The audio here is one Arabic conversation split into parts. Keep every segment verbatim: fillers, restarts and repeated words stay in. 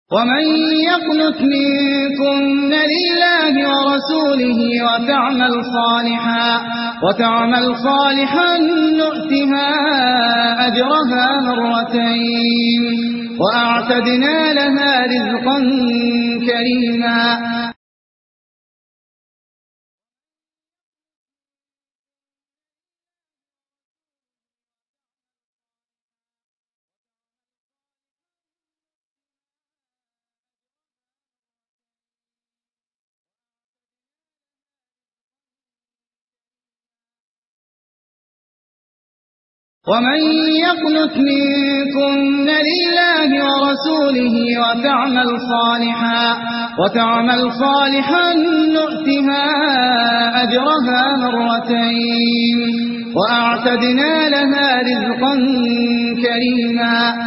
ومن يقنت منكن لله ورسوله وتعمل صالحا وتعمل صالحا نؤتها أجرها مرتين وأعتدنا لها رزقا كريما. ومن يقنت منكن لله ورسوله وتعمل صالحا وتعمل صالحا نؤتها أجرها مرتين وأعتدنا لها رزقا كريما.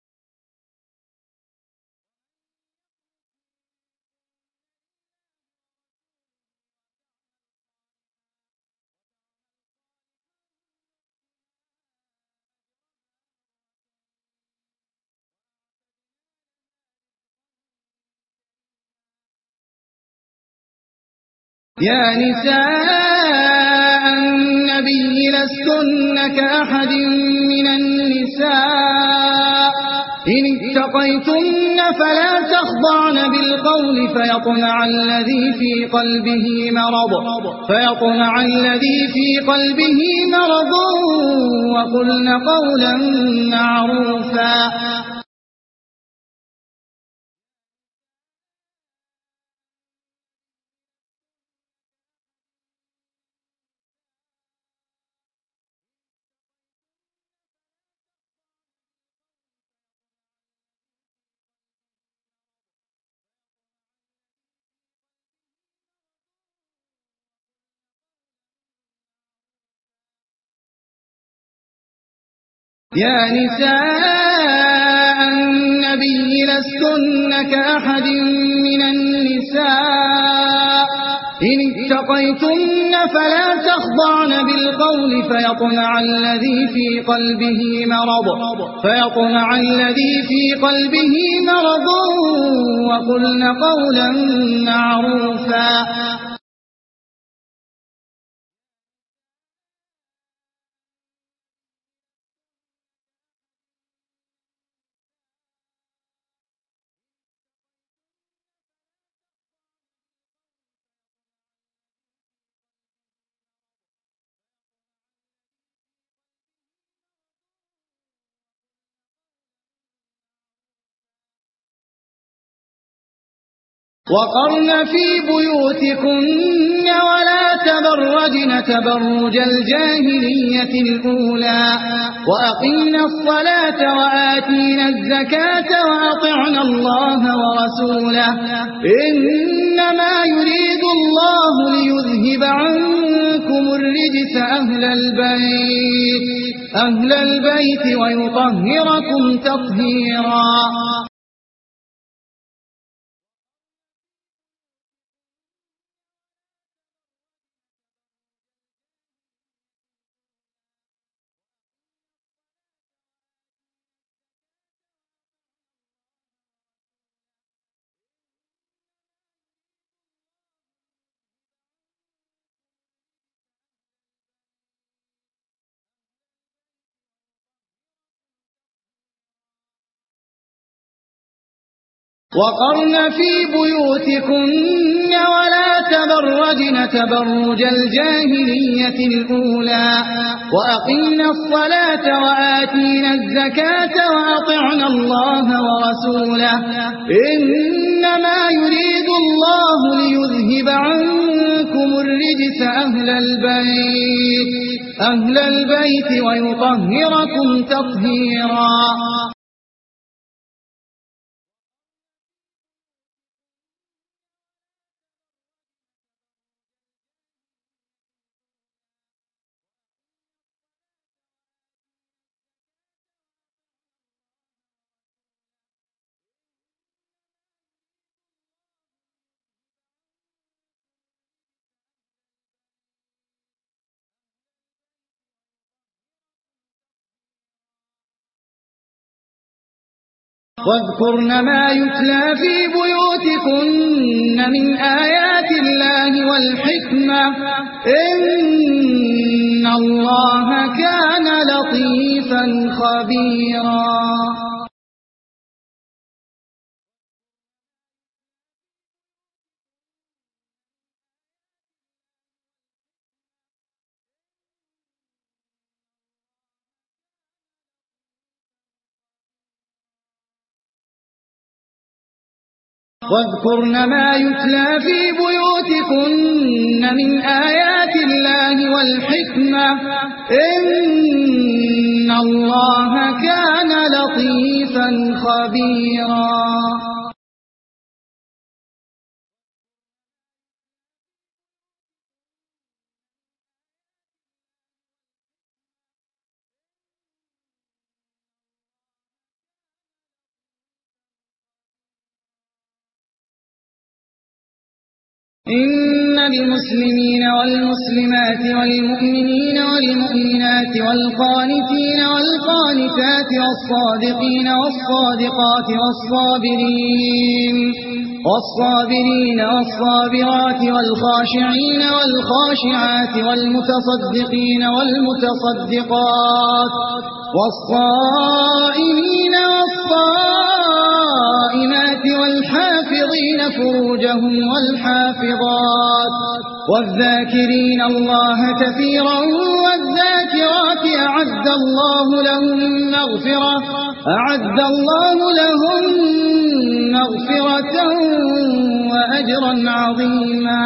يا نساء النبي لستن كأحد من النساء إن اتقيتن فلا تخضعن بالقول فيطمع الذي في قلبه مرض فيطمع الذي في قلبه مرض وقلن قولا معروفا. يا نساء النبي لستن كأحد من النساء إن اتقيتن فلا تخضعن بالقول فيطمع الذي في قلبه مرض فيطمع الذي في قلبه مرض وقلن قولا معروفا. وقرن في بيوتكن ولا تبرجن تبرج الجاهلية الأولى وأقمنا الصلاة وآتينا الزكاة وأطعنا الله ورسوله إنما يريد الله ليذهب عنكم الرجس أهل البيت أهل البيت ويطهركم تطهيرا. وقرن في بيوتكن ولا تبرجن تبرج الجاهلية الأولى وأقمنا الصلاة وآتينا الزكاة وأطعنا الله ورسوله إنما يريد الله ليذهب عنكم الرجس أهل البيت أهل البيت ويطهركم تطهيرا. واذكرن ما يتلى في بيوتكن من آيات الله والحكمة إن الله كان لطيفا خبيرا واذكرن ما يتلى في بيوتكن من آيات الله والحكمة إن الله كان لطيفا خبيرا إن المسلمين والمسلمات والمؤمنين والمؤمنات والقانتين والقانتات والصادقين والصادقات والصابرين والصابرين والصابرات والخاشعين والخاشعات والمتصدقين والمتصدقات والصائمين والصائمات والحافظين فروجهم والحافظات والذاكرين الله كثيرا والذاكرات أعد الله لهم مغفرة أعد الله لهم مغفرة وأجرا عظيما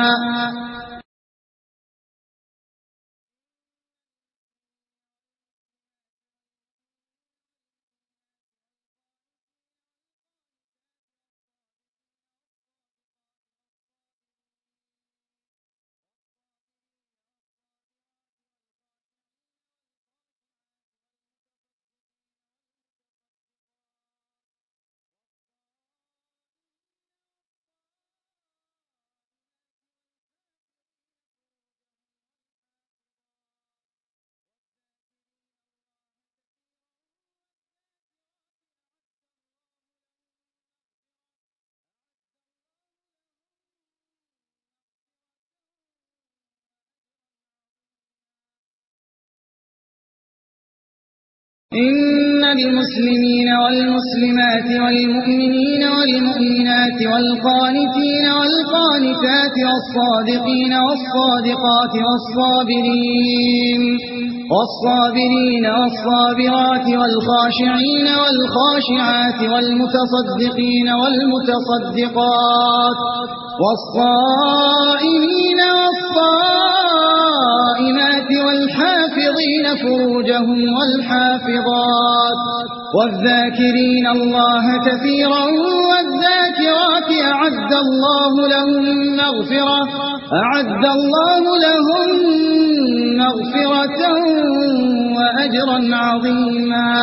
إن المسلمين والمسلمات والمؤمنين والمؤمنات والقانتين والقانتات والصادقين والصادقات والصابرين والصابرين والصابرات والخاشعين والخاشعات والمتصدقين والمتصدقات والصائمين والصائمات والحافظين فروجهم والحافظات والذاكرين الله كثيرا والذاكرات أعد الله لهم مغفرة أعد الله لهم مغفرة وأجرا عظيما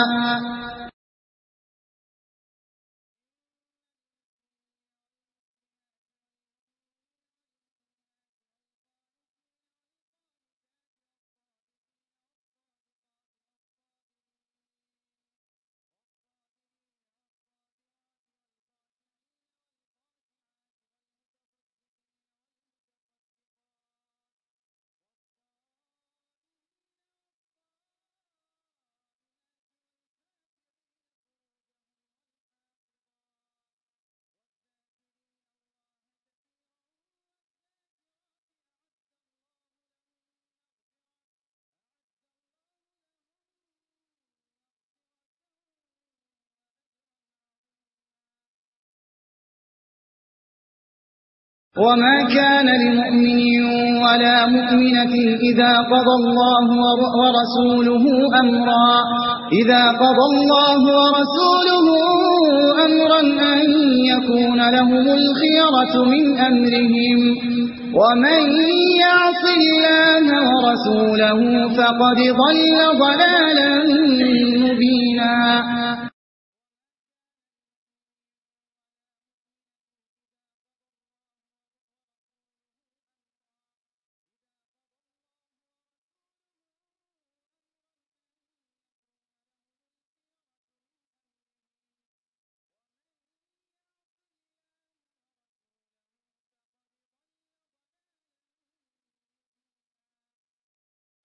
وما كان لمؤمن ولا مؤمنة إذا قضى الله ورسوله أمرا إذا قضى الله ورسوله أمرا أن يكون لهم الخيرة من أمرهم ومن يعص الله ورسوله فقد ضل ضلالا مبينا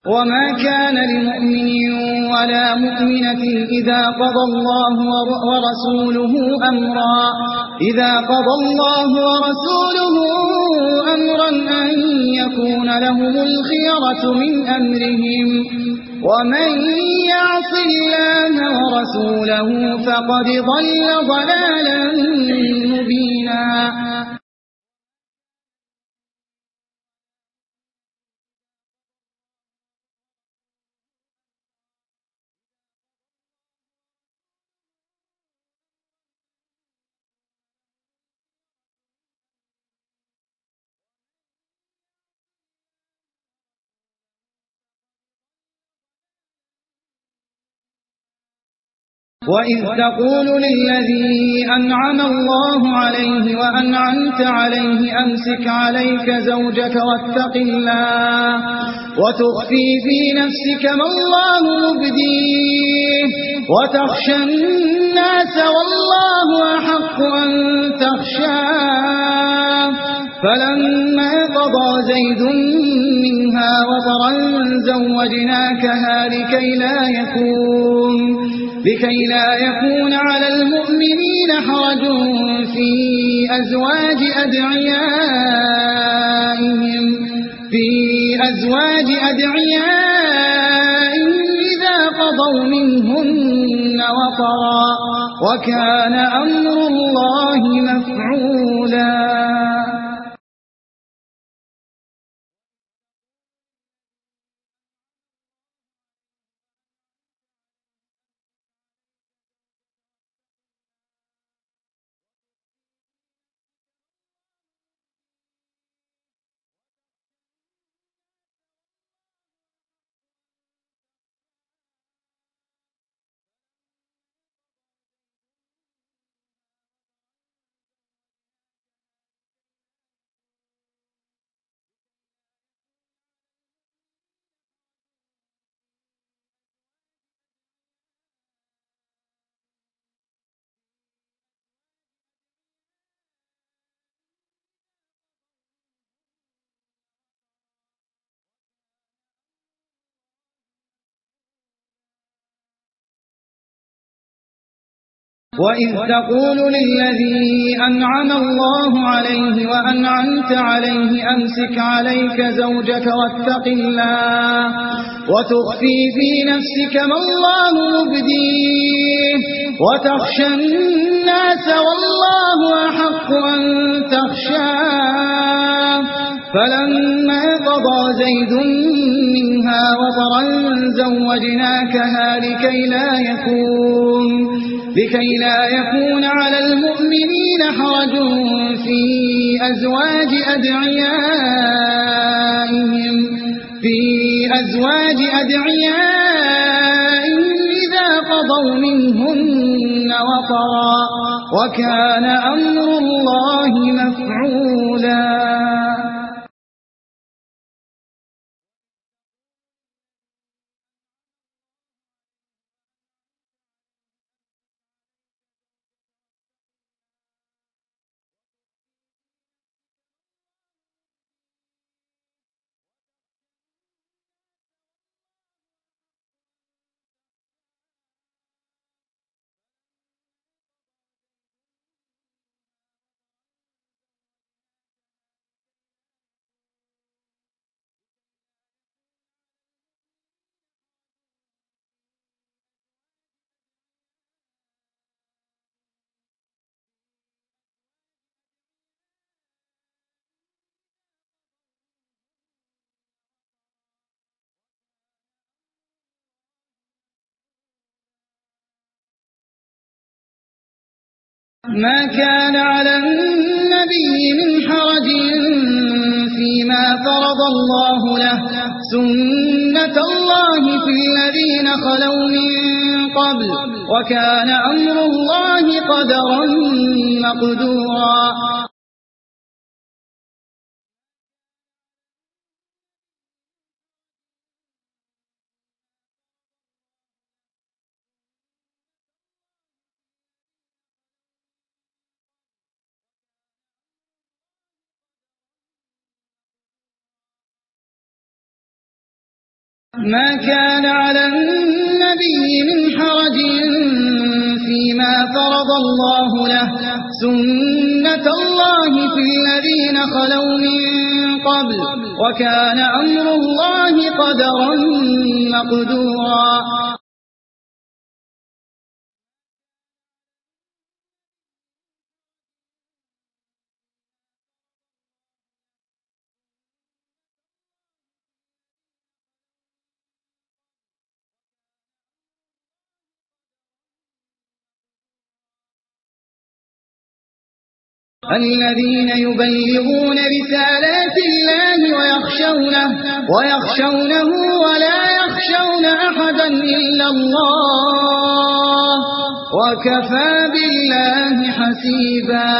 وما كان لمؤمن ولا مؤمنة إذا قضى الله ورسوله أمرا إذا قضى الله ورسوله أمرا أن يكون لهم الخيرة من أمرهم ومن يعص الله ورسوله فقد ضل ضلالا مبينا. وإذ تقول للذي أنعم الله عليه وأنعمت عليه أمسك عليك زوجك واتق الله وتخفي في نفسك ما الله مبديه وتخشى الناس والله أحق أن تخشاه فلما قضى زيد منها وطرا زوجناكها لكي لا يكون لكي لا يكون على المؤمنين حرج في أزواج أدعيائهم في أزواج أدعيائهم إذا قضوا منهن وطرا وكان أمر الله مفعولا. وإذ تقول للذي أنعم الله عليه وأنعمت عليه أمسك عليك زوجك واتق الله وتخفي في نفسك ما الله مبديه وتخشى الناس والله أحق أن تخشاه فلما قضى زيد منها وطرا زوجناكها لكي لا يكون لكي لا يكون على المؤمنين حرج في أزواج أدعيائهم في أزواج أدعيائهم إذا قضوا منهن وطرا وكان أمر الله مفعولا. ما كان على النبي من حرج فيما فرض الله له سنة الله في الذين خلوا من قبل وكان أمر الله قدرا مقدورا. ما كان على النبي من حرج فيما فرض الله له سنة الله في الذين خلوا من قبل وكان أمر الله قدرا مقدورا الذين يبلغون رسالات الله ويخشونه, ويخشونه ولا يخشون أحدا إلا الله وكفى بالله حسيبا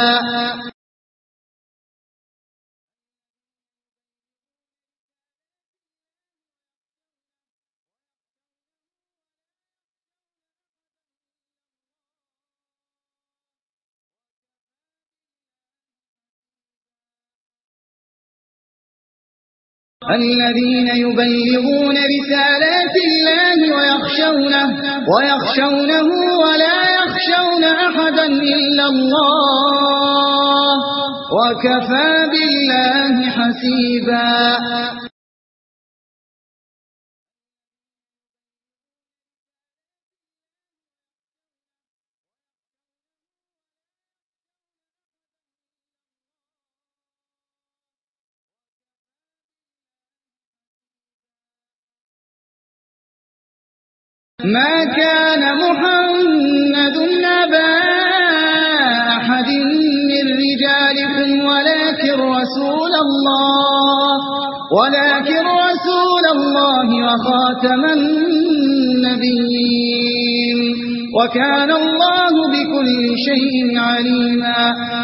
الذين يبلغون رسالات الله ويخشونه, ويخشونه ولا يخشون أحدا إلا الله وكفى بالله حسيبا ما كان محمد أبا أحد من رجالكم ولكن رسول الله ولكن رسول الله وخاتم النبيين وكان الله بكل شيء عليما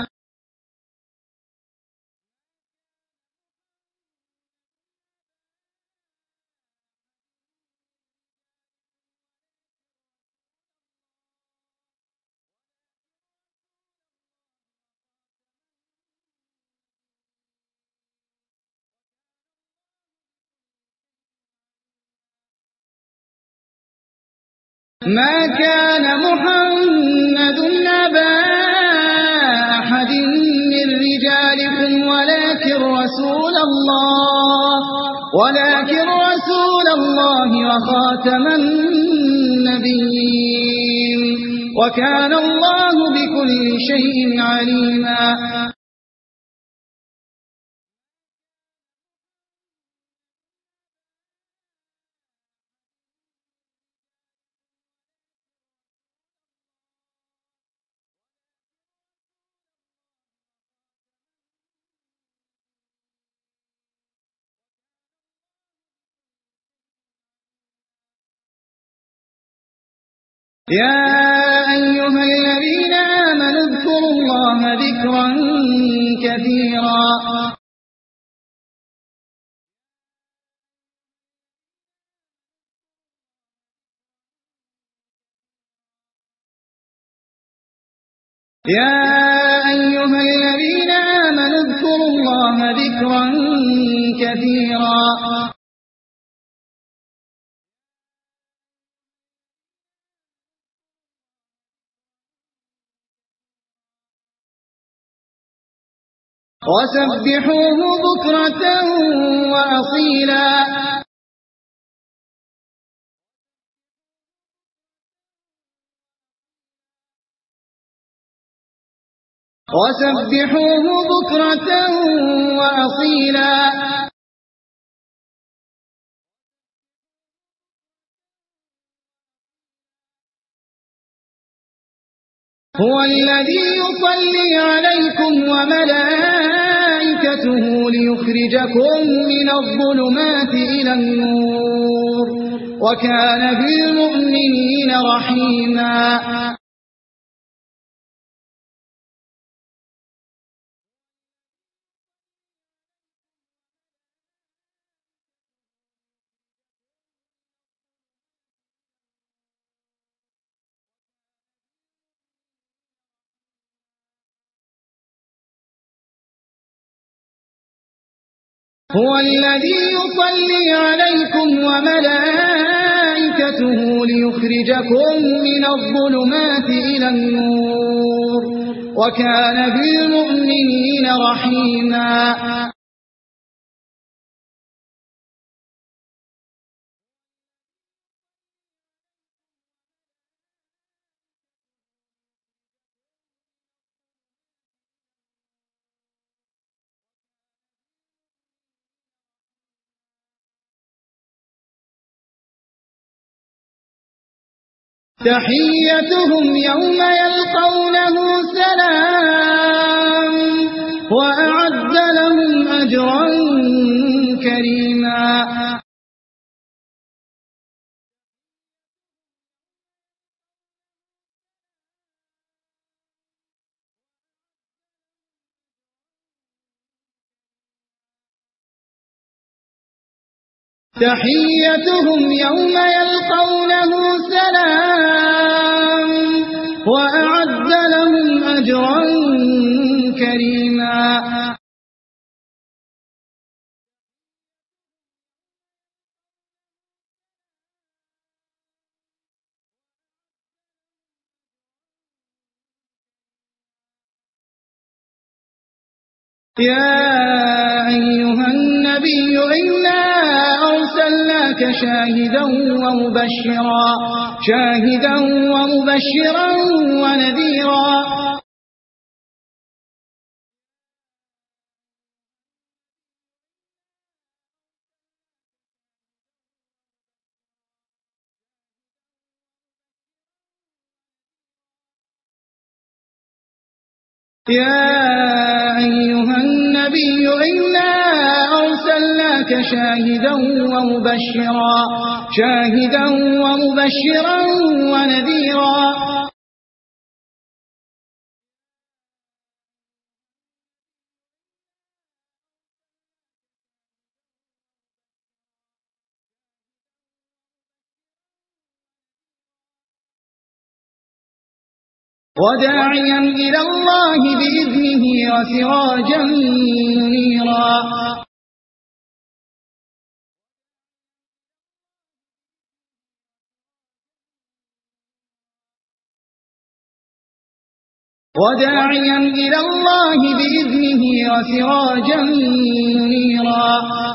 ما كان محمد أبا أحد من رجالكم ولكن رسول الله ولكن رسول الله وخاتم النبيين وكان الله بكل شيء عليما يا أيها الذين آمنوا اذكروا الله ذكرا كثيرا يا أيها الذين آمنوا اذكروا الله ذكرا كثيرا وسبحوه بكرة وأصيلا وسبحوه بكرة وأصيلا هو الذي يصلي عليكم وملائكته ليخرجكم من الظلمات إلى النور وكان بالمؤمنين رحيما هو الذي يصلي عليكم وملائكته ليخرجكم من الظلمات إلى النور وكان بالمؤمنين رحيما تحيتهم يوم يلقونه سلام وأعد لهم أجرا كريما تحيتهم يوم يلقونه سلام وأعد لهم أجرا كريما يا أيها النبي إنا أرسلناك شاهدا ومبشرا شاهدا ومبشرا ونذيرا يا أيها النبي إنا أرسلناك شاهدا ومبشرا شاهدا ومبشرا ونذيرا وداعيا إلى الله بإذنه وسراجا منيرا وداعيا إلى الله بإذنه وسراجا منيرا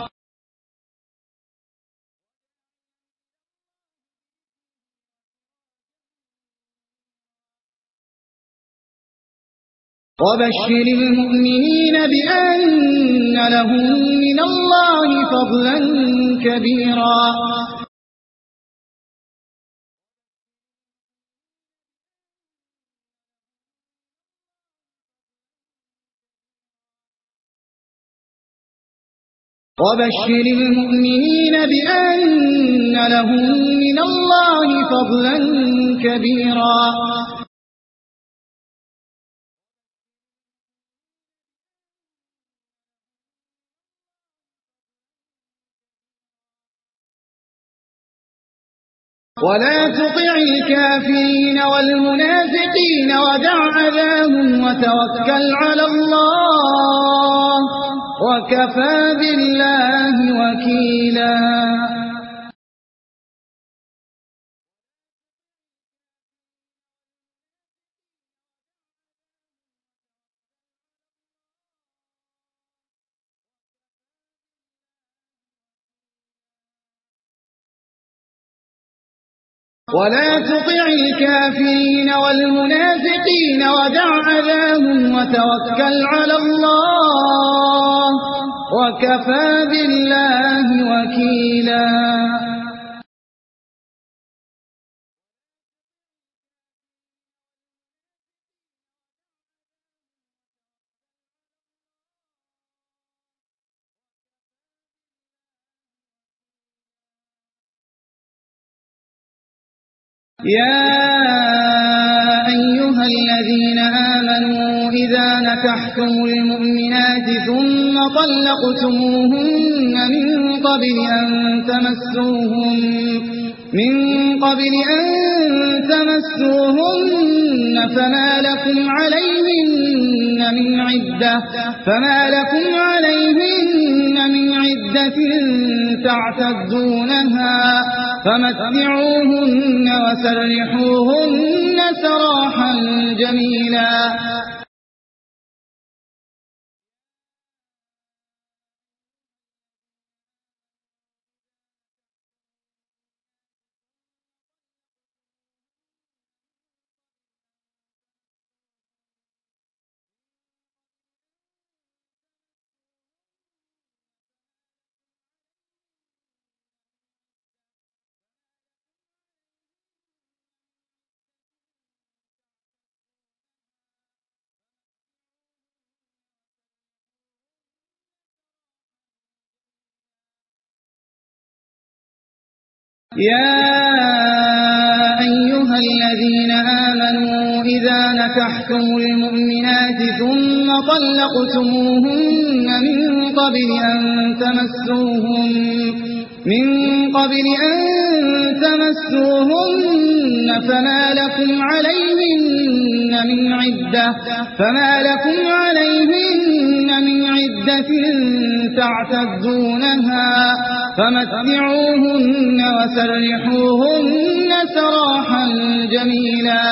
وبشر المؤمنين بأن لهم من الله فضلا كبيرا وبشر المؤمنين بأن لهم من الله فضلا كبيرا ولا تطع الكافرين والمنافقين ودع أذاهم وتوكل على الله وكفى بالله وكيلا ولا تطع الكافرين والمنافقين ودع أذاهم وتوكل على الله وكفى بالله وكيلا يا أيها الذين آمنوا إذا نكحتم المؤمنات ثم طلقتموهن من قبل أن تمسوهن من قبل أن تمسوهن فما لكم عليهن من عدة فما لكم عليهن من عدة عدة تعتدونها فمتعوهن وسرحوهن سراحا جميلا. يا أيها الذين آمنوا إذا نكحتم المؤمنات ثم طلقتموهن من قبل أن تمسوهن من قبل أن تمسوهن فما لكم عليهن من عدة فما لكم عليهن من عدة تعتدونها فمتعوهن وسرحوهن سراحا جميلا.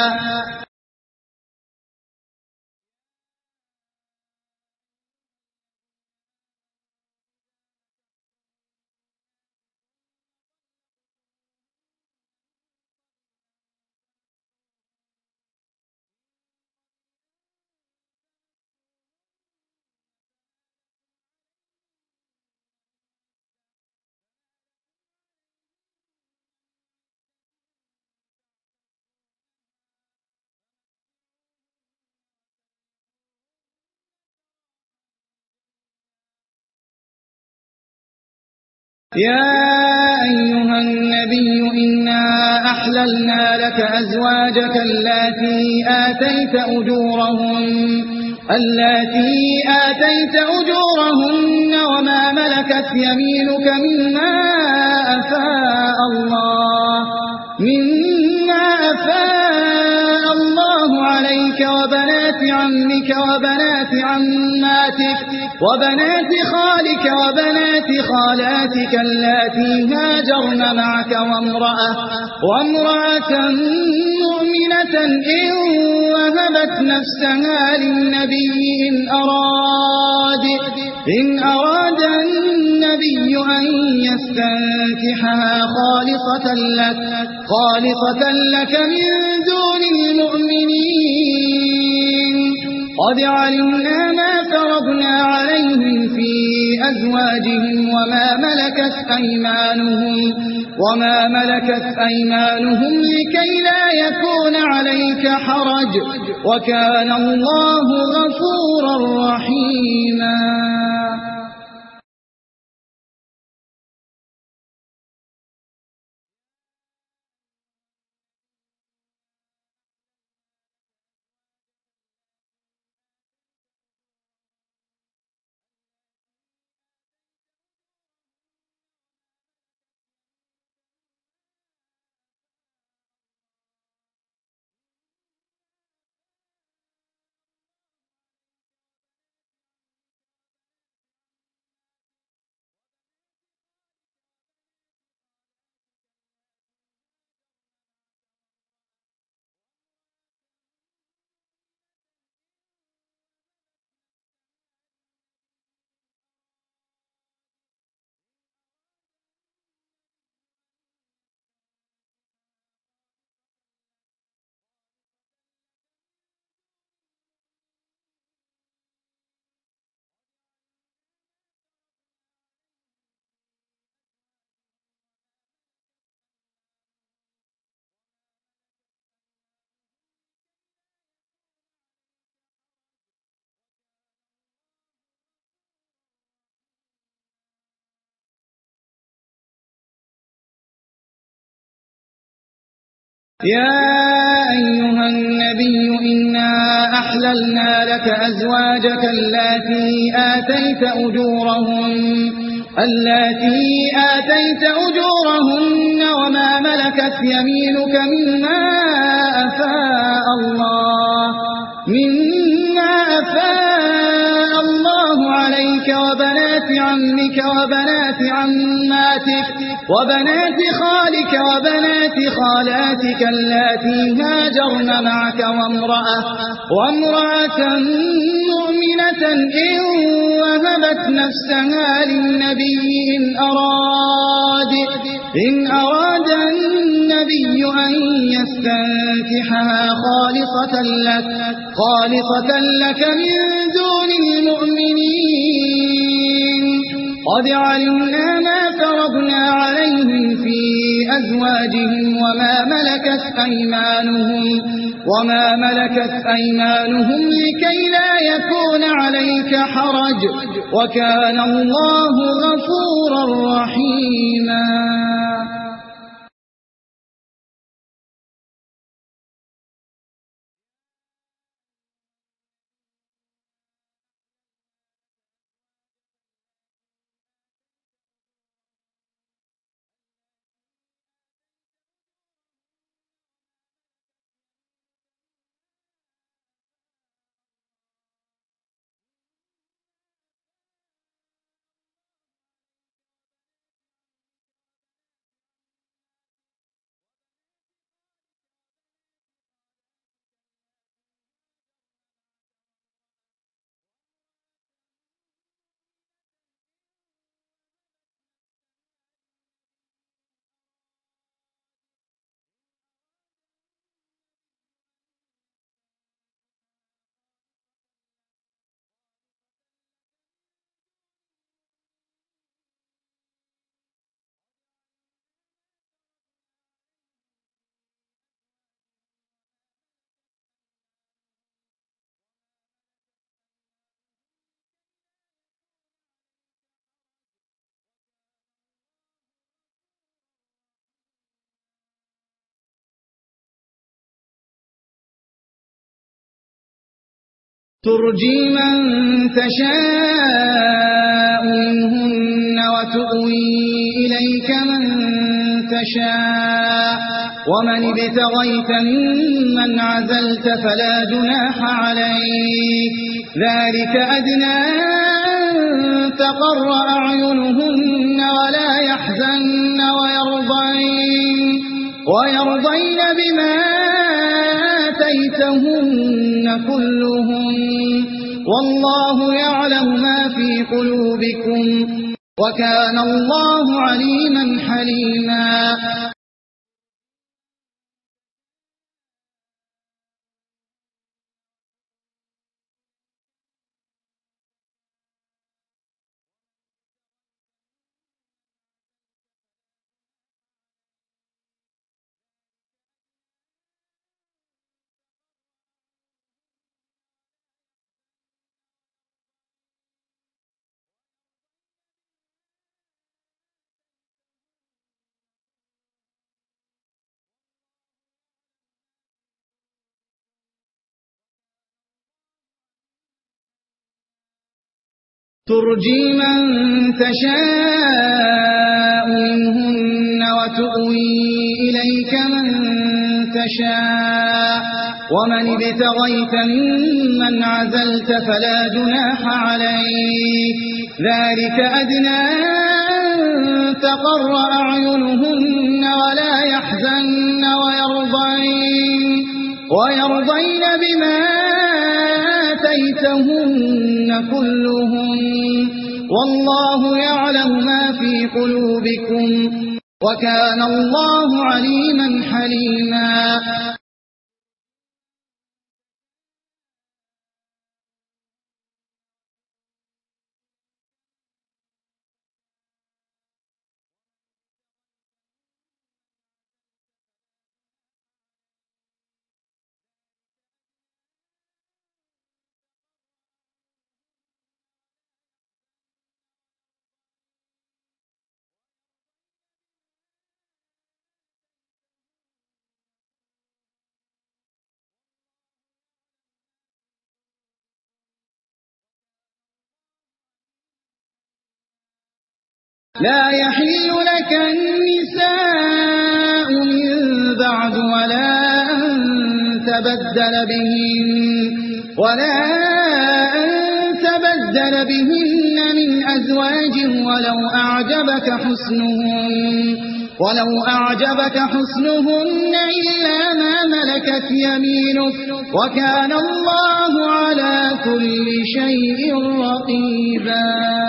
يا أيها النبي إنا أحللنا لك أزواجك اللاتي آتيت أجورهن اللاتي آتيت أجورهن وما ملكت يمينك مما أفاء الله مما أفاء الله عليك وبنات عمك وبنات عماتك وبنات خالك وبنات خالاتك اللاتي هاجرن معك وامرأة وامرأة مؤمنة إن وهبت نفسها للنبي إن أراد إن أراد النبي أن يستنكحها خالصة لك خالصة لك من دون المؤمنين. قد علمنا ما فرضنا عليهم في أزواجهم وما ملكت أيمانهم وما ملكت أيمانهم لكي لا يكون عليك حرج وكان الله غفورا رحيما. يا أيها النبي إنا أحللنا لك أزواجك اللاتي آتيت أجورهن اللاتي آتيت أجورهن وما ملكت يمينك مما أفاء الله مما أفاء الله عليك وبنات وبنات عمك وبنات عماتك وبنات خالك وبنات خالاتك اللاتي هاجرن معك وامرأة, وامرأة مؤمنة إن وهبت نفسها للنبي إن أراد, إن أراد النبي أن يستنكحها خالصة لك, خالصة لك من دون المؤمنين. قد علمنا ما فرضنا عليهم في أزواجهم وما ملكت أيمانهم, وما ملكت أيمانهم لكي لا يكون عليك حرج, وكان الله غفورا رحيما. ترجي من تشاء منهن وتؤوي إليك من تشاء, ومن ابتغيت ممن عزلت فلا جناح عليك, ذلك أدنى أن تقر أعينهن ولا يحزن ويرضين, ويرضين بما آتيتهن كلهم, والله يعلم ما في قلوبكم, وكان الله عليما حليما. ترجي من تشاء منهن وتؤوي إليك من تشاء, ومن ابتغيت ممن عزلت فلا جناح عليك, ذلك أدنى أن تقر أعينهن ولا يحزن ويرضين, ويرضين بما آتيتهن كلهم, والله يعلم ما في قلوبكم, وكان الله عليما حليما. لا يحل لك النساء من بعد ولا أن تبدل بهن ولا أن تبدل بهن من أزواج ولو أعجبك حسنهن ولو أعجبك حسنهن إلا ما ملكت يمينك وكان الله على كل شيء رقيبا.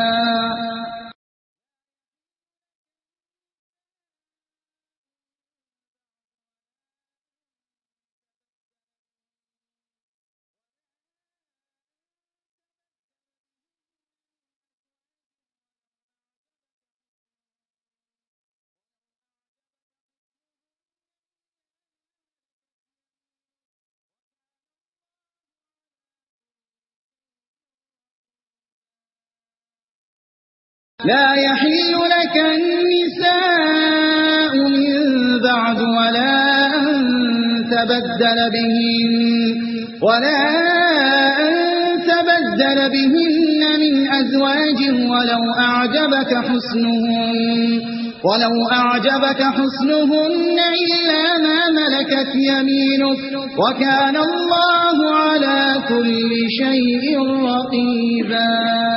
لا يحل لك النساء من بعد ولا أن تبدل بهن ولا أن تبدل بهن من أزواج ولو أعجبك حسنهن ولو أعجبك حسنهن إلا ما ملكت يمينك وكان الله على كل شيء رقيبا.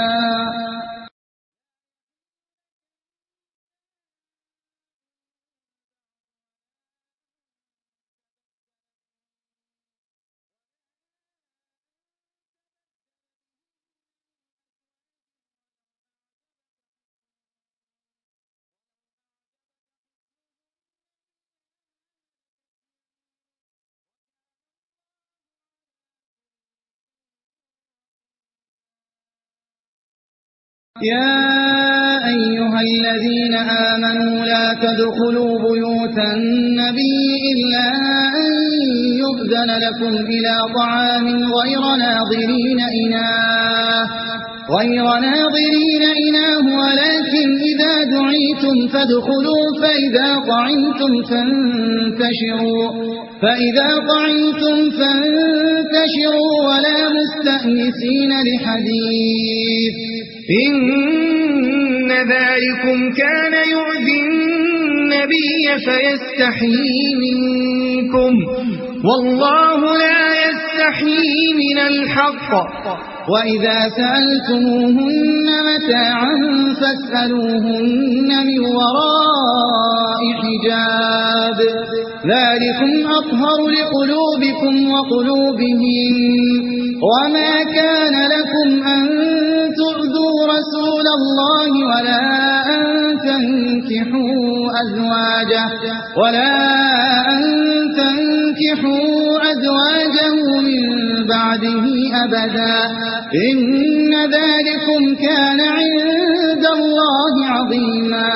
يا أيها الذين آمنوا لا تدخلوا بيوت النبي إلا أن يؤذن لكم إلى طعام غير ناظرين إناه غير ناظرين إناه ولكن إذا دعيتم فادخلوا فإذا طعمتم فانتشروا فإذا طعمتم فانتشروا ولا مستأنسين لحديث إن ذلكم كان يؤذي النبي فيستحيي منكم والله لا يستحيي من الحق وإذا سألتموهن متاعا فاسألوهن من وراء حجاب ذلكم أطهر لقلوبكم وقلوبهم وما كان لكم أن تؤذوا رسول الله ولا أن تنكحوا أزواجه ولا أن تنكحوا أزواجه من بعده أبدا إن ذلكم كان عند الله عظيما.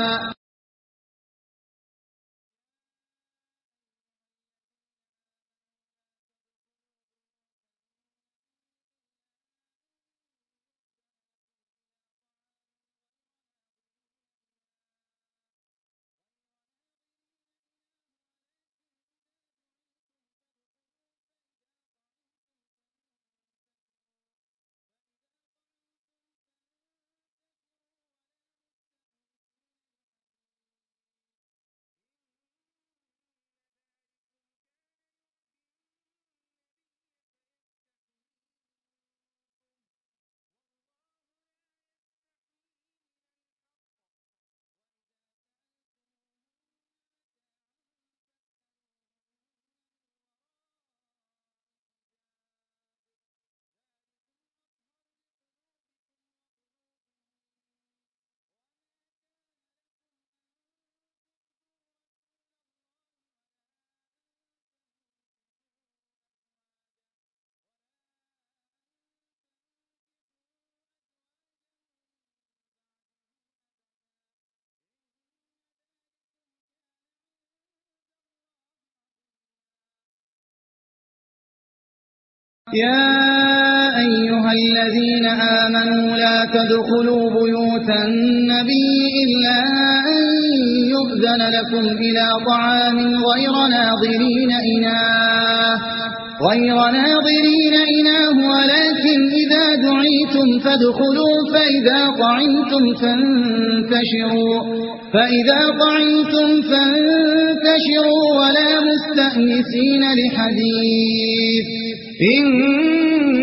يا أيها الذين آمنوا لا تدخلوا بيوت النبي إلا أن يؤذن لكم إلى طعام غير ناظرين إناه غير ناظرين إناه ولكن إذا دعيتم فادخلوا فإذا طعمتم فانتشروا فإذا طعمتم فانتشروا ولا مستأنسين لحديث إن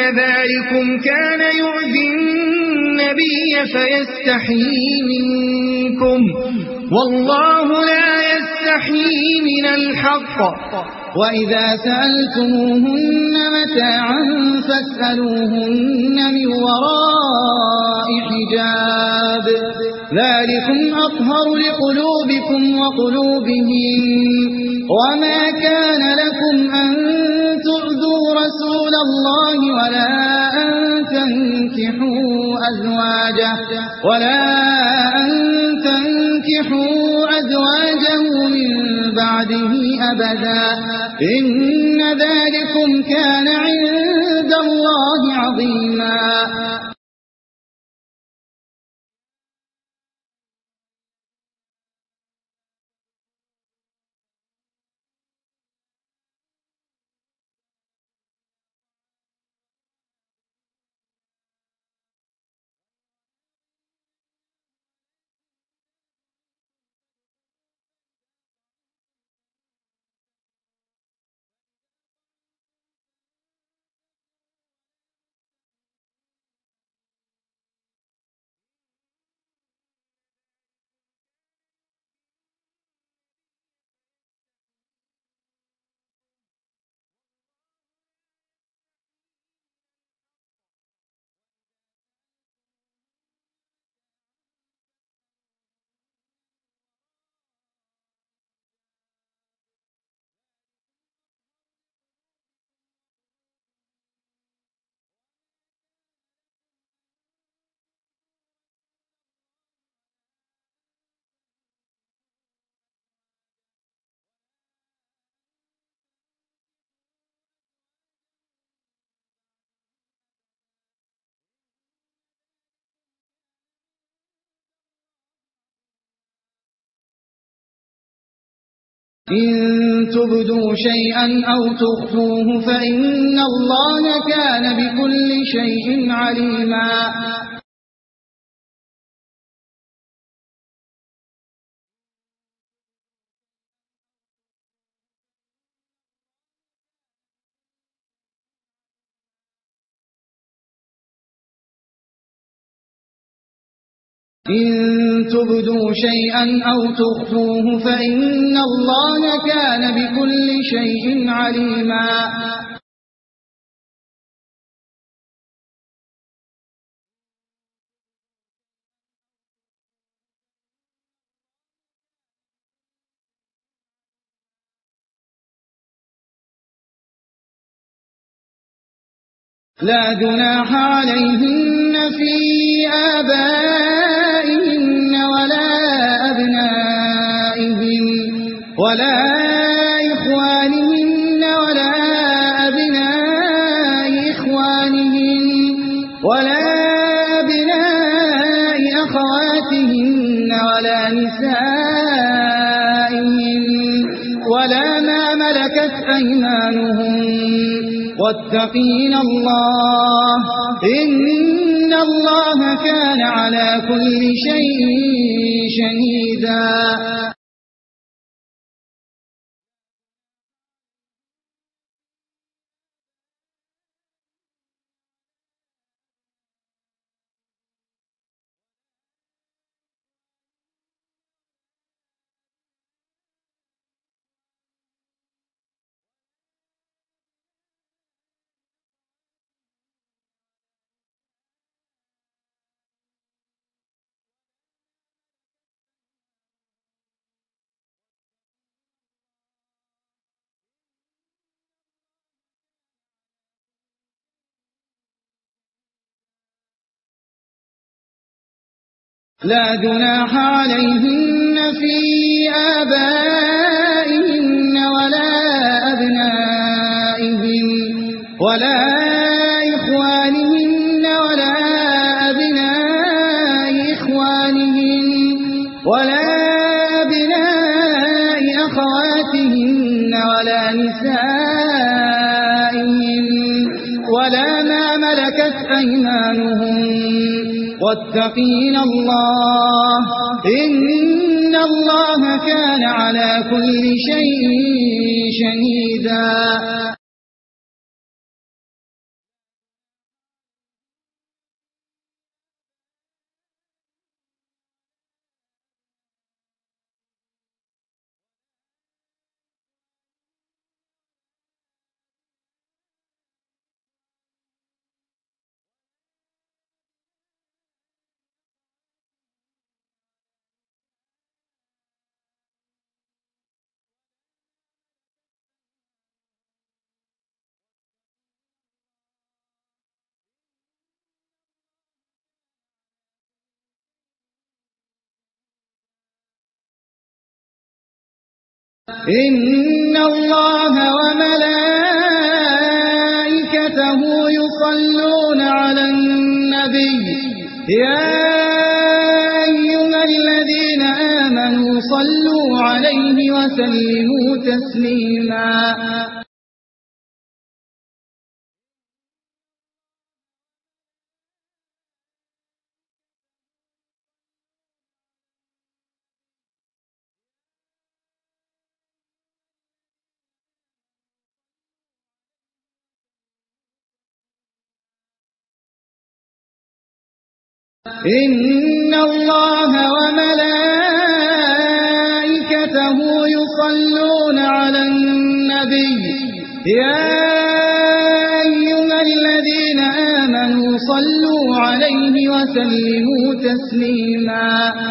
ذلكم كان يؤذي النبي فيستحيي منكم والله لا يستحيي من الحق وإذا سألتموهن متاعا فاسألوهن من وراء حجاب ذلكم أطهر لقلوبكم وقلوبهم وما كان لكم أن تؤذوا رسول الله ولا أن تنكحوا أزواجه ولا أن تنكحوا أزواجه من بعده أبدا إن ذلكم كان عند الله عظيما إن تبدوا شيئا أو تخفوه فإن الله كان بكل شيء عليما إن تبدوا شيئا أو تخفوه فإن الله كان بكل شيء عليما لا جناح عليهن في آبائهن ولا أبنائهن ولا إخوانهن ولا أبناء إخوانهن ولا أبناء أخواتهن ولا نسائهن ولا ما ملكت أيمانهن واتقين الله إن الله كان على كل شيء شهيدا لا جناح عليهن في آبائهن ولا أبنائهن ولا إخوانهن ولا أبناء إخوانهن ولا أبناء أخواتهن ولا نسائهن ولا ما ملكت أيمانهن واتقين الله إن الله كان على كل شيء شهيدا إن الله وملائكته يصلون على النبي يا أيها الذين آمنوا صلوا عليه وسلموا تسليما إن الله وملائكته يصلون على النبي يا أيها الذين آمنوا صلوا عليه وسلموا تسليما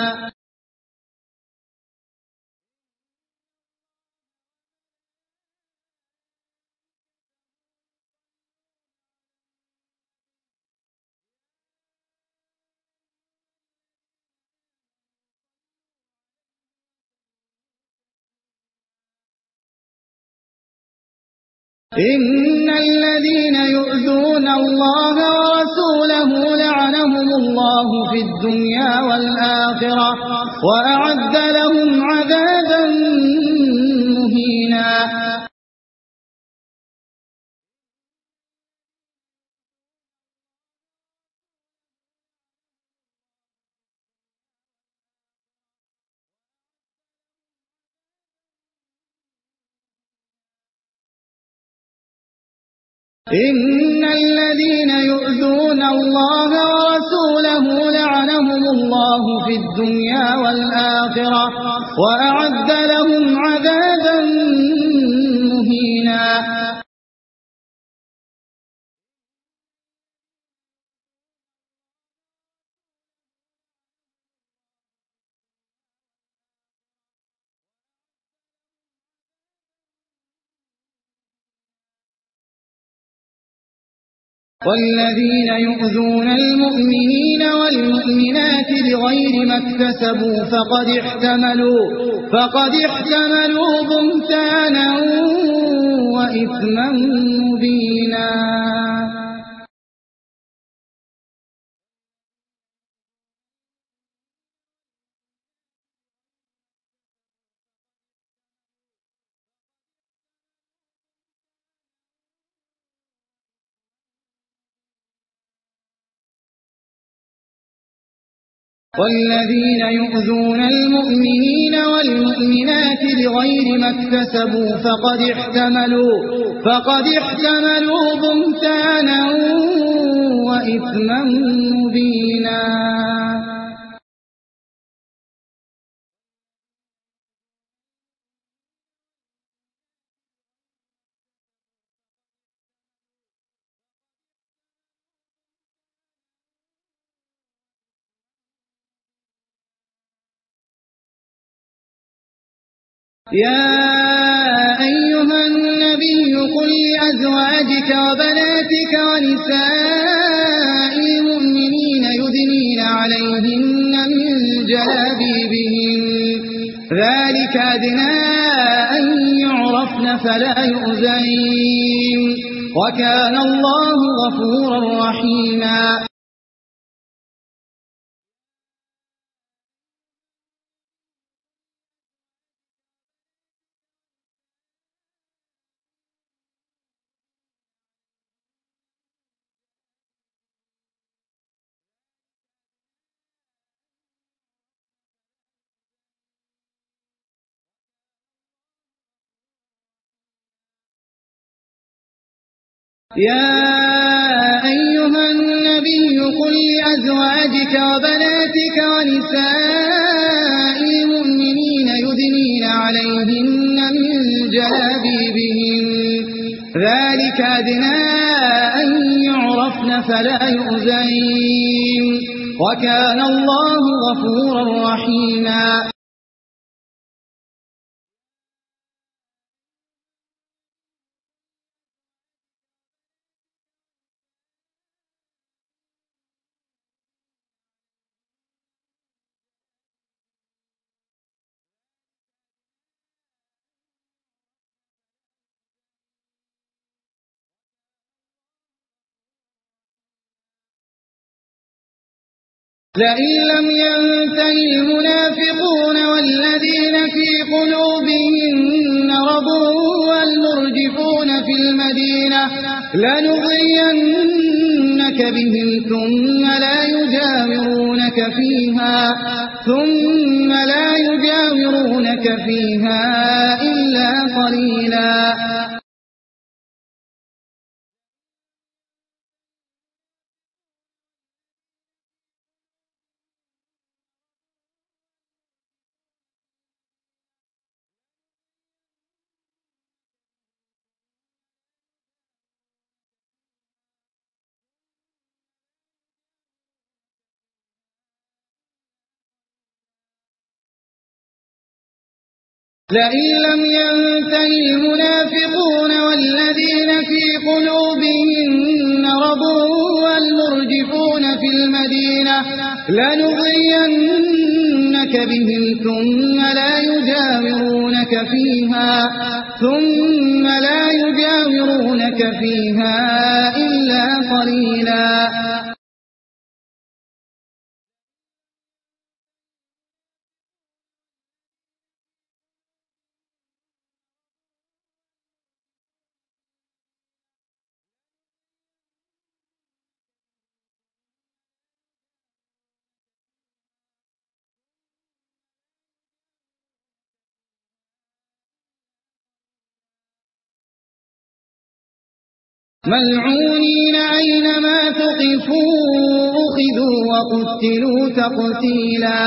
إن الذين يؤذون الله ورسوله لعنهم الله في الدنيا والآخرة وأعد لهم عذابا مهينا إن الذين يؤذون الله ورسوله لعنهم الله في الدنيا والآخرة وأعد لهم عذابا مهينا والذين يؤذون المؤمنين والمؤمنات بغير ما اكتسبوا فقد احتملوا فقد احتملوا بهتانا وإثما مبينا والذين يؤذون المؤمنين والمؤمنات بغير ما اكتسبوا فقد احتملوا فقد احتملوا بهتانا وإثما مبينا يا أيها النبي قل لأزواجك وبناتك ونساء المؤمنين يدنين عليهن من جلابيبهن ذلك أدنى أن يعرفن فلا يؤذين وكان الله غفورا رحيما يا أيها النبي قل لأزواجك وبناتك ونساء المؤمنين يدنين عليهن من جلابيبهن ذلك أدنى أن يعرفن فلا يؤذين وكان الله غفورا رحيما لئن لم ينته المنافقون والذين في قلوبهم مرض والمرجفون في المدينة لنغرينك بهم ثم لا يجاورونك فيها ثم لا يجاورونك فيها إلا قليلا. لئن لم ينته المنافقون والذين في قلوبهم مرض والمرجفون في المدينة لنغرينك بهم ثم لا يجاورونك فيها ثم لا يجاورونك فيها إلا قليلا. ملعونين أينما تقفوا أخذوا وقتلوا تقتيلا.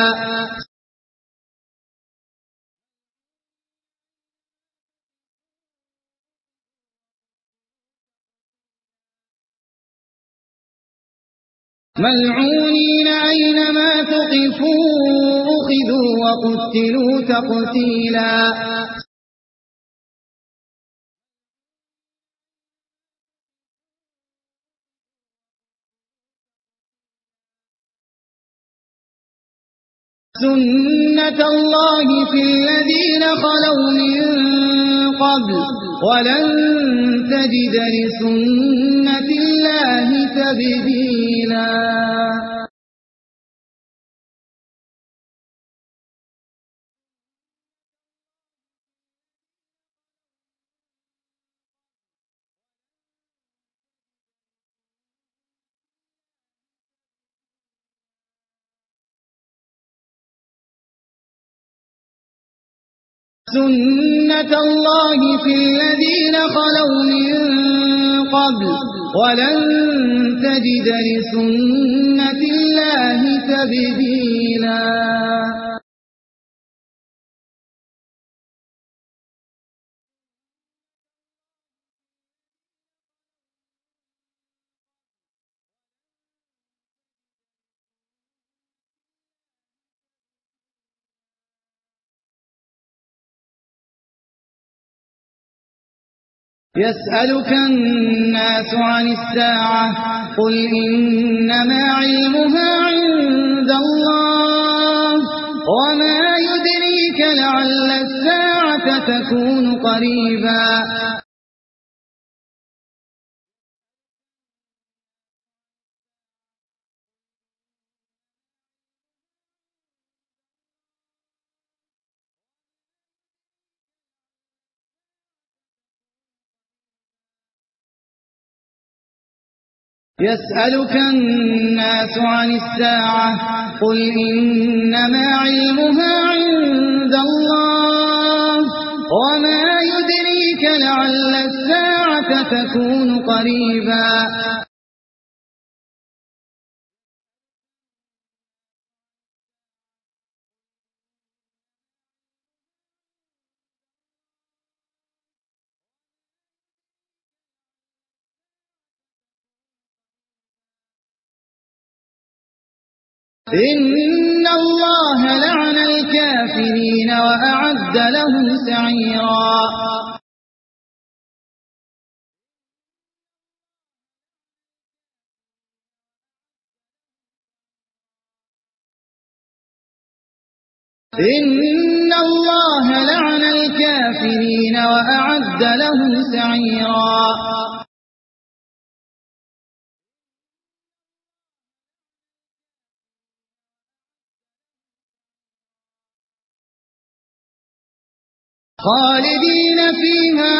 ملعونين أينما تقفوا أخذوا وقتلوا تقتيلا. سنة الله في الذين خلوا من قبل ولن تجد لسنة الله تبديلا. سنة الله في الذين خلوا من قبل ولن تجد لسنة الله تبديلا. يسألك الناس عن الساعة قل إنما علمها عند الله وما يدريك لعل الساعة تكون قريبا. يسألك الناس عن الساعة قل إنما علمها عند الله وما يدريك لعل الساعة تكون قريبا. إن الله لعن الكافرين وأعد لهم سعيرا. إن الله لعن الكافرين وأعد لهم سعيرا. خالدين فيها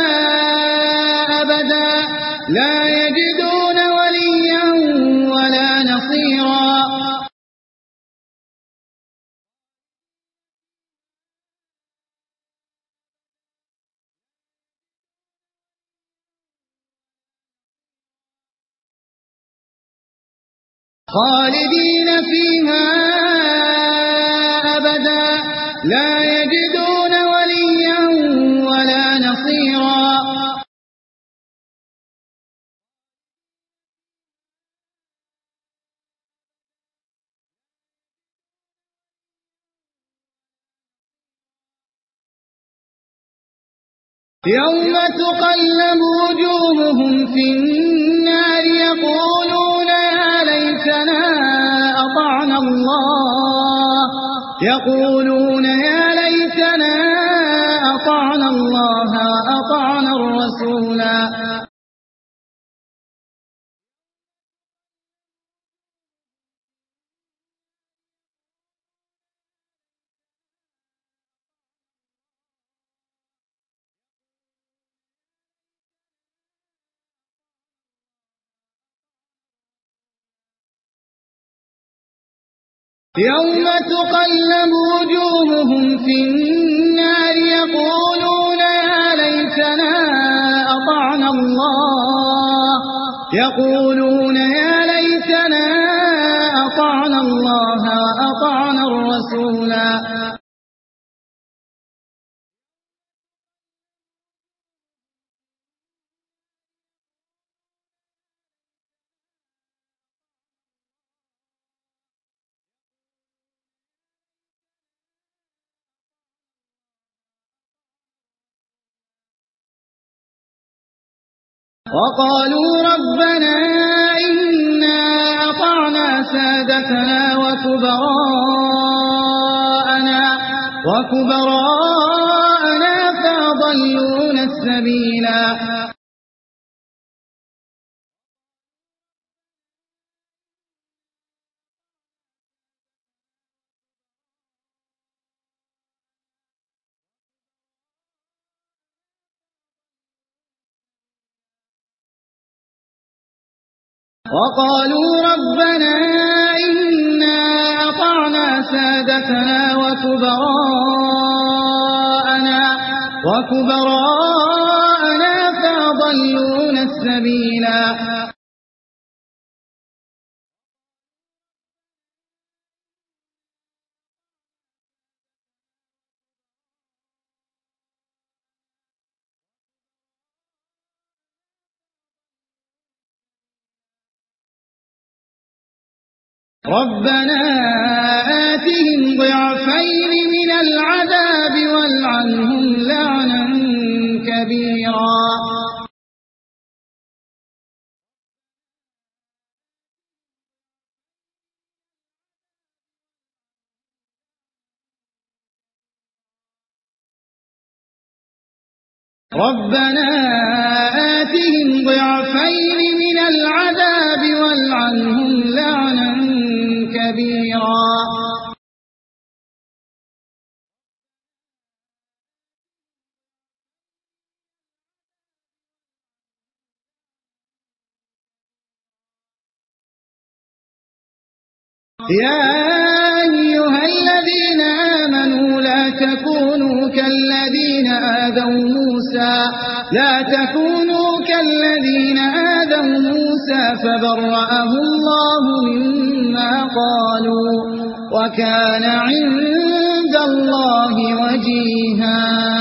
أبدا لا يجدون وليا ولا نصيرا خالدين فيها أبدا لا يجدون وليا ولا نصيرا يوم تقلب وجوههم في النار يقولون يا ليتنا أطعنا الله يقولون يا ليتنا أطعنا الله وأطعنا الرسولا يوم تقلب وجوههم في النار يقولون يا ليتنا أطعنا الله يقولون يا ليتنا أطعنا الله وأطعنا الرسولا وقالوا ربنا إنا أطعنا سادتنا وكبراءنا وكبراءنا فأضلونا السبيلا وقالوا ربنا إنا أطعنا سادتنا وكبراءنا وكبراءنا فأضلونا السبيلا ربنا آتهم ضعفين من العذاب والعنهم لعنا كبيرا ربنا آتهم ضعفين من العذاب والعنهم لعنا كبيرا يا أيها الذين آمنوا لا تكونوا كالذين آذوا موسى لا تكونوا كالذين آذوا موسى فبرأه الله مما قالوا وكان عند الله وجيها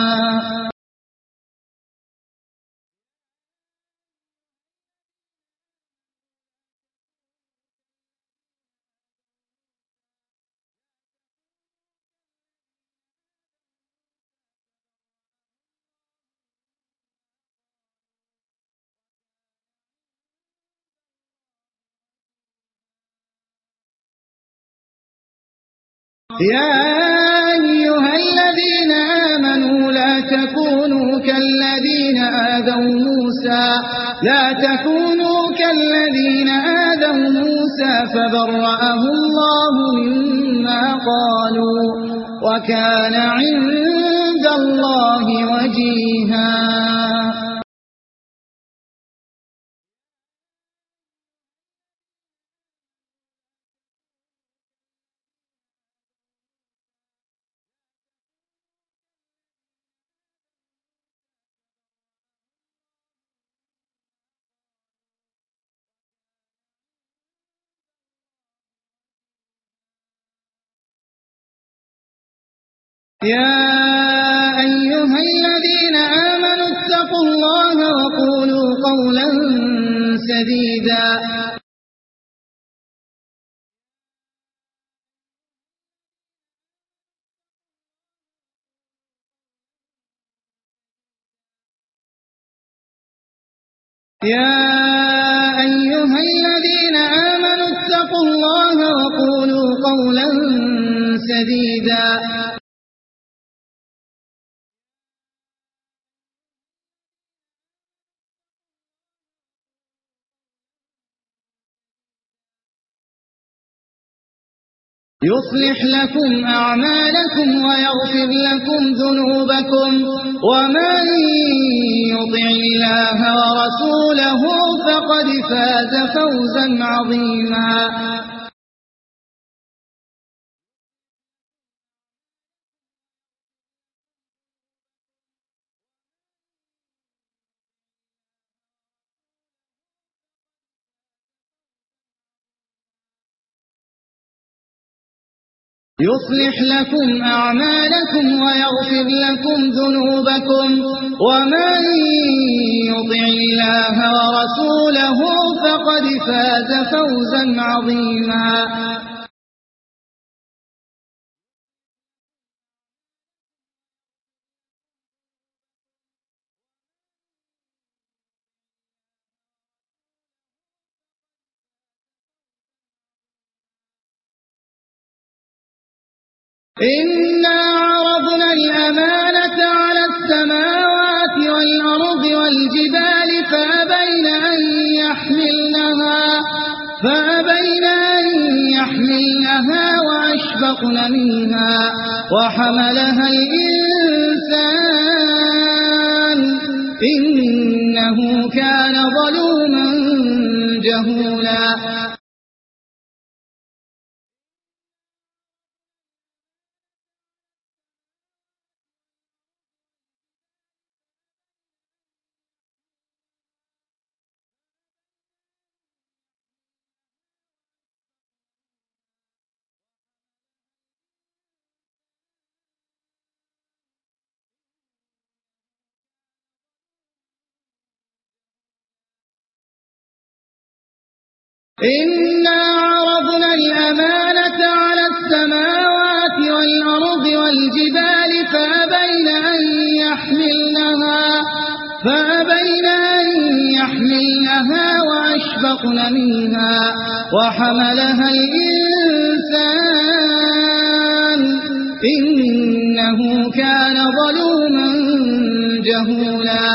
يا أيها الذين آمنوا لا تكونوا كالذين آذوا موسى لا تكونوا كالذين آذوا موسى فبرأه الله مما قالوا وكان عند الله وجيها. يا أيها الذين آمنوا اتقوا الله وقولوا قولا سديدا. يا أيها الذين آمنوا اتقوا الله وقولوا قولا سديدا. يصلح لكم أعمالكم ويغفر لكم ذنوبكم ومن يطع الله ورسوله فقد فاز فوزا عظيما. يصلح لكم أعمالكم ويغفر لكم ذنوبكم ومن يطع الله ورسوله فقد فاز فوزا عظيما. إنا عرضنا الأمانة على السماوات والأرض والجبال فأبين أن يحملنها, فأبين أن يحملنها وأشفقن منها وحملها الإنسان إنه كان ظلوما جهولا. إنا عرضنا الأمانة على السماوات والأرض والجبال فأبين أن يحملنها, فأبين أن يحملنها وأشفقن منها وحملها الإنسان إنه كان ظلوما جهولا.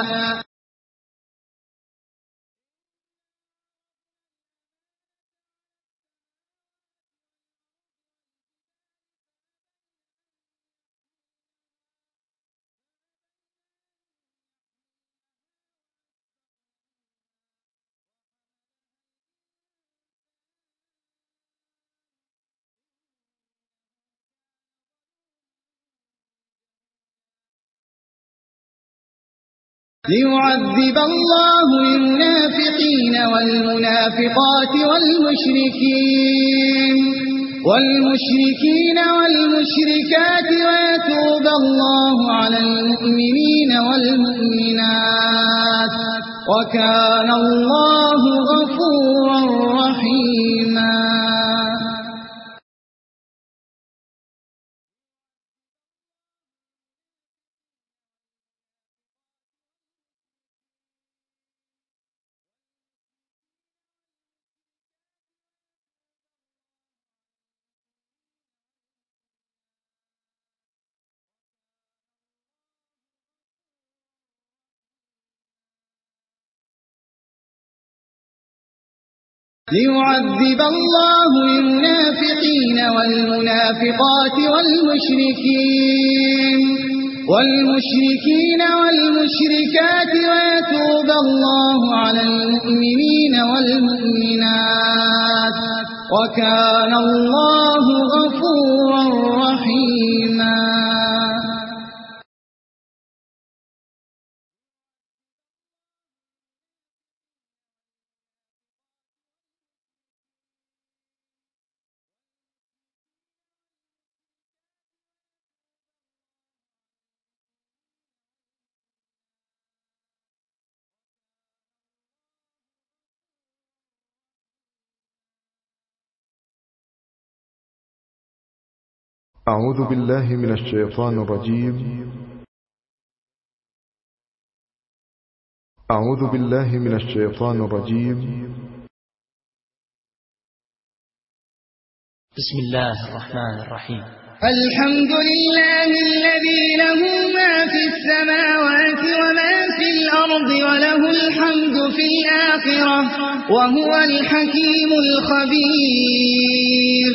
ليعذب الله المنافقين والمنافقات والمشركين والمشركين والمشركات ويتوب الله على المؤمنين والمؤمنات وكان الله غفورا رحيما. ليعذب الله المنافقين والمنافقات والمشركين والمشركين والمشركات ويتوب الله على المؤمنين والمؤمنات وكان الله غفورا رحيما. أعوذ بالله من الشيطان الرجيم. أعوذ بالله من الشيطان الرجيم. بسم الله الرحمن الرحيم. الحمد لله الذي له ما في السماوات وما في الأرض وله الحمد في الآخرة وهو الحكيم الخبير.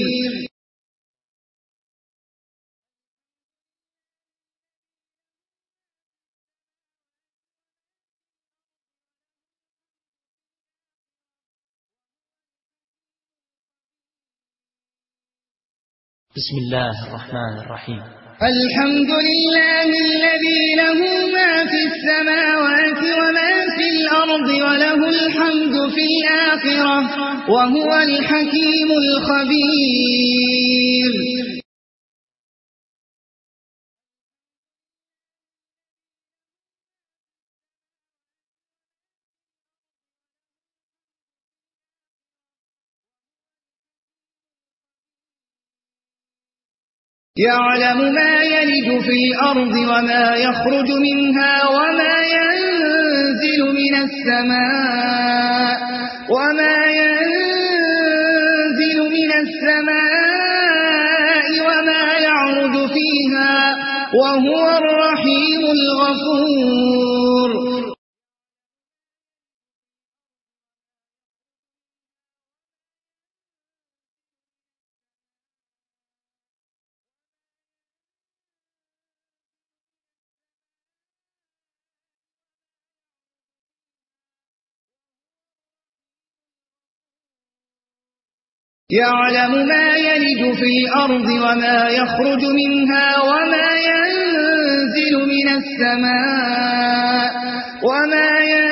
بسم الله الرحمن الرحيم. الحمد لله الذي له ما في السماوات وما في الأرض وله الحمد في الآخرة وهو الحكيم الخبير. يعلم ما يلج في الأرض وما يخرج منها وما ينزل من السماء وما ينزل من السماء وما يعرج فيها وهو الرحيم الغفور. يعلم ما يلج في الأرض وما يخرج منها وما ينزل من السماء وما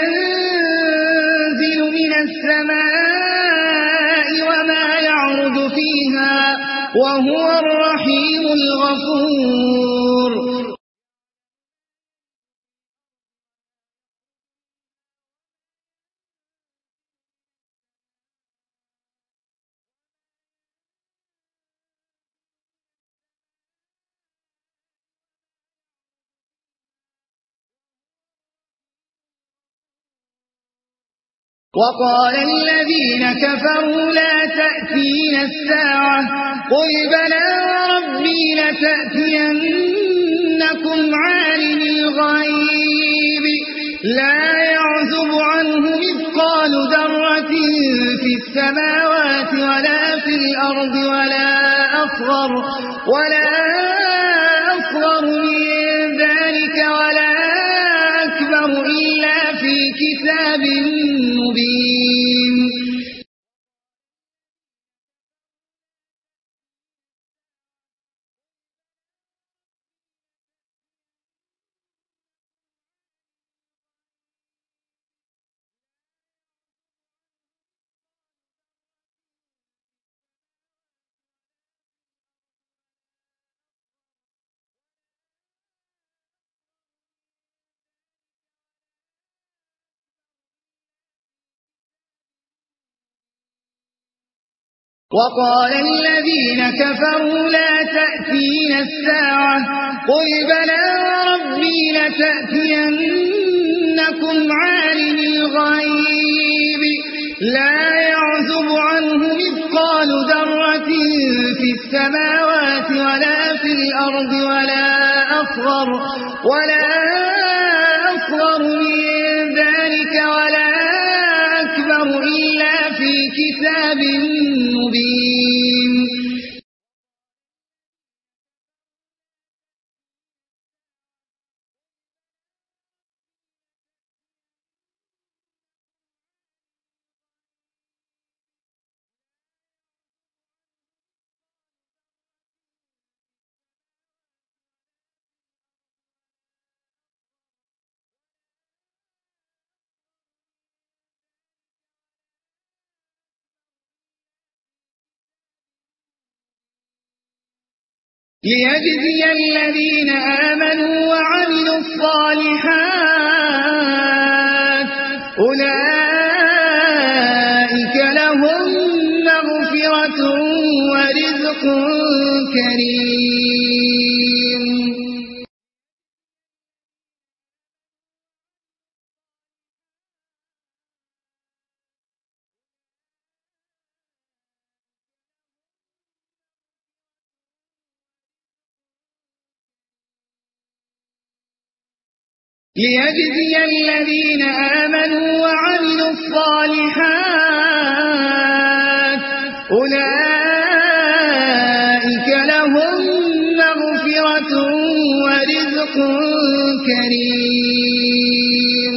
ينزل من السماء وما يعرج فيها وهو الرحيم الغفور. وقال الذين كفروا لا تأتينا الساعة قل بلى وربي لتأتينكم عالم الغيب لا يعزب عنه مثقال ذرة في السماوات ولا في الأرض ولا أصغر ولا أصغر من ذلك ولا أكبر إلا في كتاب مبين. وقال الذين كفروا لا تأتينا الساعة قل بلى وربي لتأتينكم عالم الغيب لا يعزب عنه مثقال ذرة في السماوات ولا في الأرض ولا أصغر ولا أصغر من ذلك ولا أكبر إلا في كتاب مبين. ليجزي الذين آمنوا وعملوا الصالحات أولئك لهم مغفرة ورزق كريم. ليجزي الذين آمنوا وعملوا الصالحات أولئك لهم مغفرة ورزق كريم.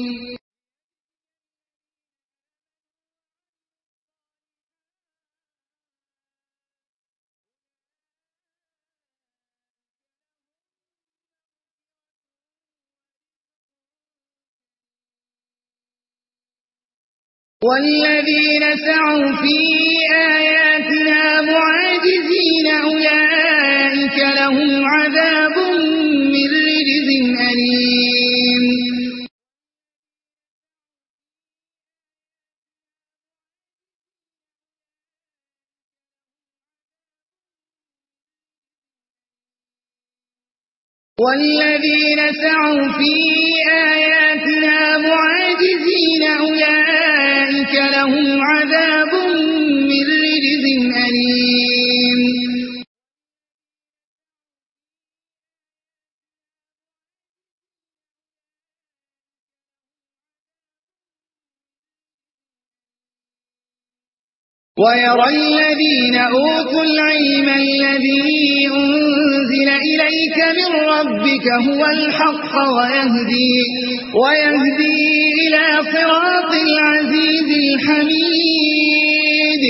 والذين سعوا في آياتنا معاجزين أولئك لهم عذاب من رجز أليم. والذين سعوا في آياتنا معاجزين أولئك لهم عذاب من رجز أليم. ويرى الذين أوتوا العلم الذي أنزل إليك من ربك هو الحق ويهدي, ويهدي إلى صراط العزيز الحميد.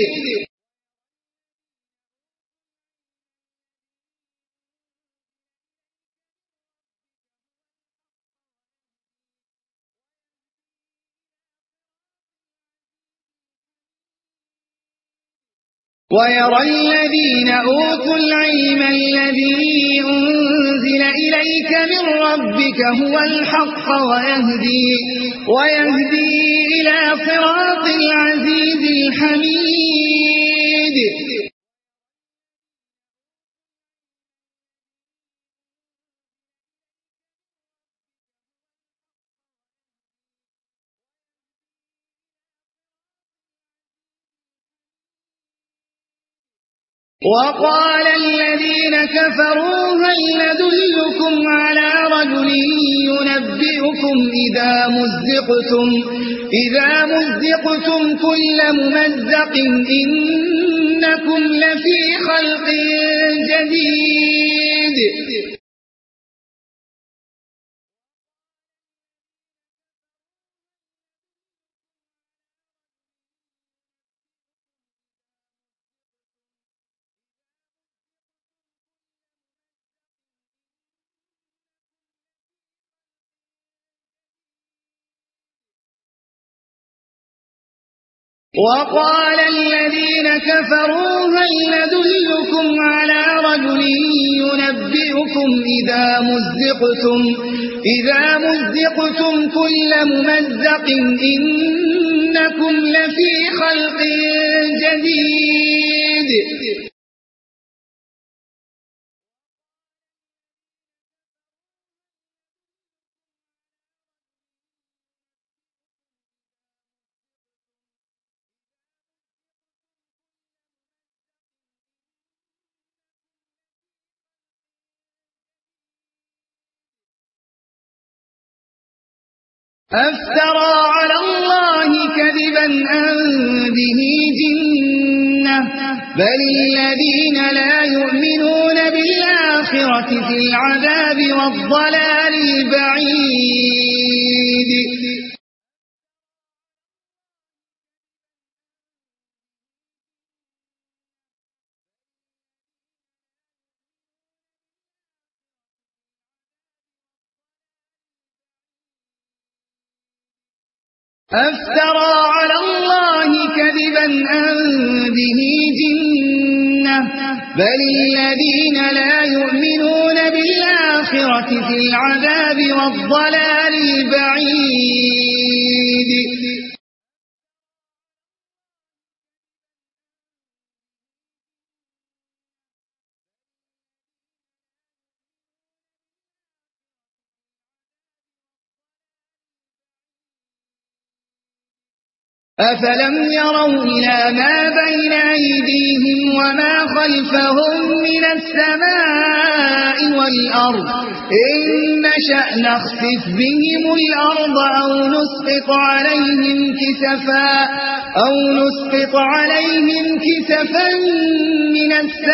ويرى الذين أوتوا العلم الذي أنزل إليك من ربك هو الحق ويهدي, ويهدي إلى صراط العزيز الحميد. وقال الذين كفروا هل ندلكم على رجل ينبئكم إذا مزقتم, إذا مزقتم كل ممزق إنكم لفي خلق جديد. وقال الذين كفروا هل ندلكم على رجل ينبئكم إذا مزقتم, إذا مزقتم كل ممزق إنكم لفي خلق جديد. أفترى على الله كذبا أم به جنة, بل الذين لا يؤمنون بالآخرة في العذاب والضلال البعيد. أفترى على الله كذبا أم به جنة, بل الذين لا يؤمنون بالآخرة في العذاب والضلال البعيد. أفترى على الله كذبا أم به جنة, بل الذين لا يؤمنون بالآخرة في العذاب والضلال البعيد أفلم يروا إلى ما بين أيديهم وما خلفهم من السماء والأرض إن نشأ نخسف بهم الأرض أو نسقط عليهم كسفا أو نسقط عليهم كسفا من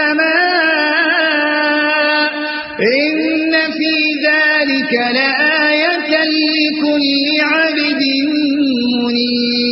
السماء إن في ذلك لآية لكل عبد منيب.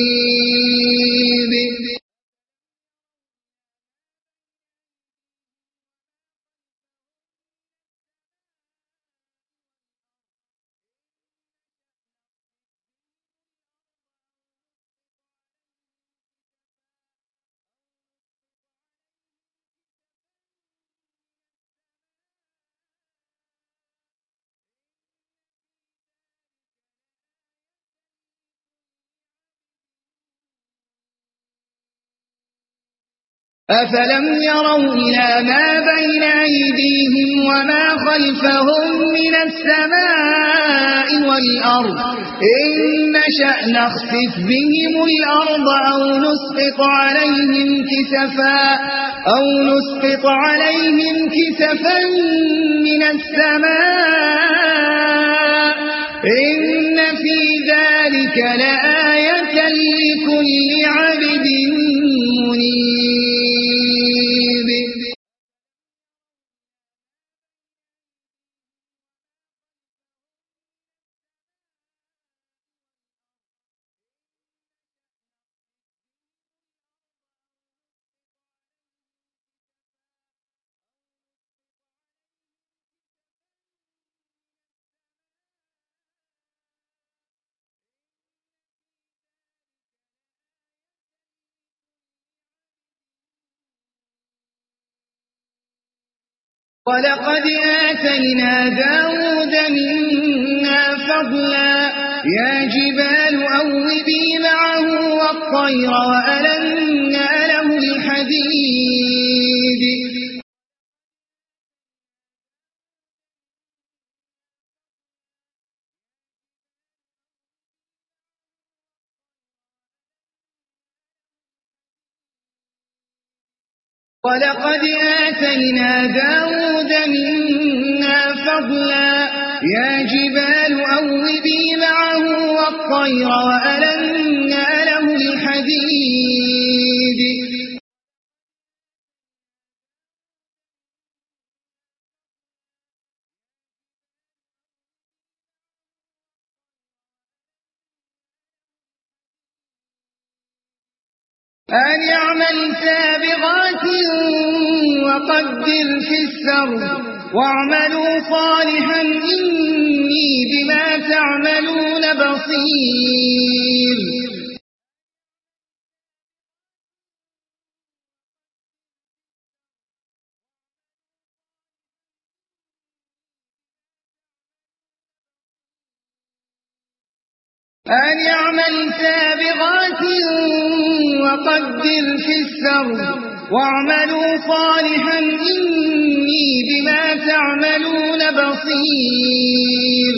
أفلم يروا إلى ما بين أيديهم وما خلفهم من السماء والأرض إن نشأ نخسف بهم الأرض أو نسقط عليهم كسفا أو نسقط عليهم كسفا من السماء إن في ذلك لآية لكل عبد منيب. ولقد آتينا داود منا فضلا يا جبال أوبي معه والطير وألنا له الحديد ولقد آتينا داود منا فضلا يا جبال أوبي معه والطير وألنا له الحديد أن اعمل سابغات وقدر في السرد واعملوا صالحا إني بما تعملون بصير. أن اعمل سابغات وقدر في السرد واعملوا صالحا إني بما تعملون بصير.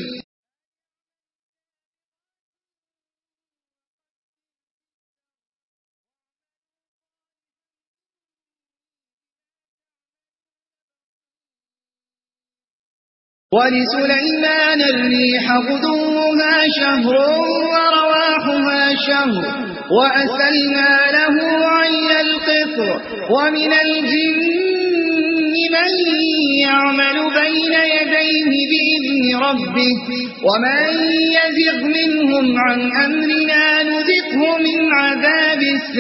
ولسليمان الريح غدوها شهر ورواحها شهر وأسلنا له عين القطر ومن الجن من يعمل بين يديه بإذن ربه ومن يزغ منهم عن أمرنا نذقه من عذاب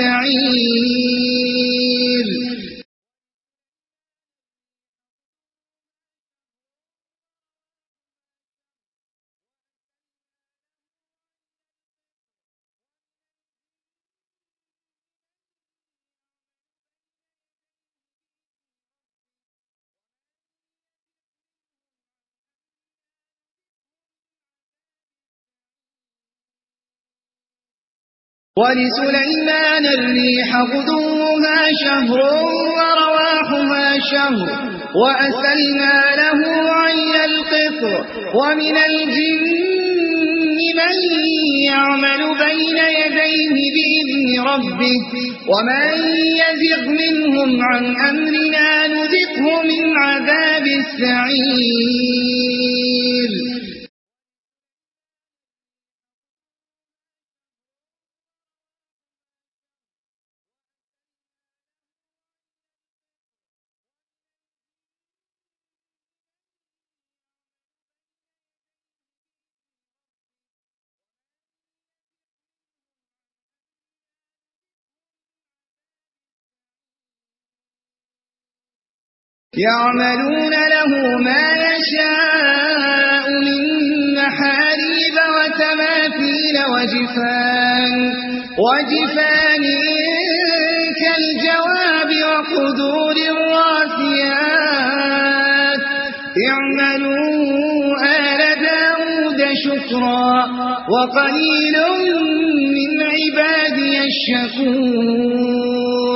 السعير. ولسليمان الريح غدوها شهر ورواحها شهر وأسلنا له عين القطر ومن الجن من يعمل بين يديه بإذن ربه ومن يزغ منهم عن أمرنا نذقه من عذاب السعير. يعملون له ما يشاء من محاريب وتماثيل وجفان وجفان كالجواب وقدور الراسيات اعملوا آل داود شكرا وقليل من عبادي الشكور.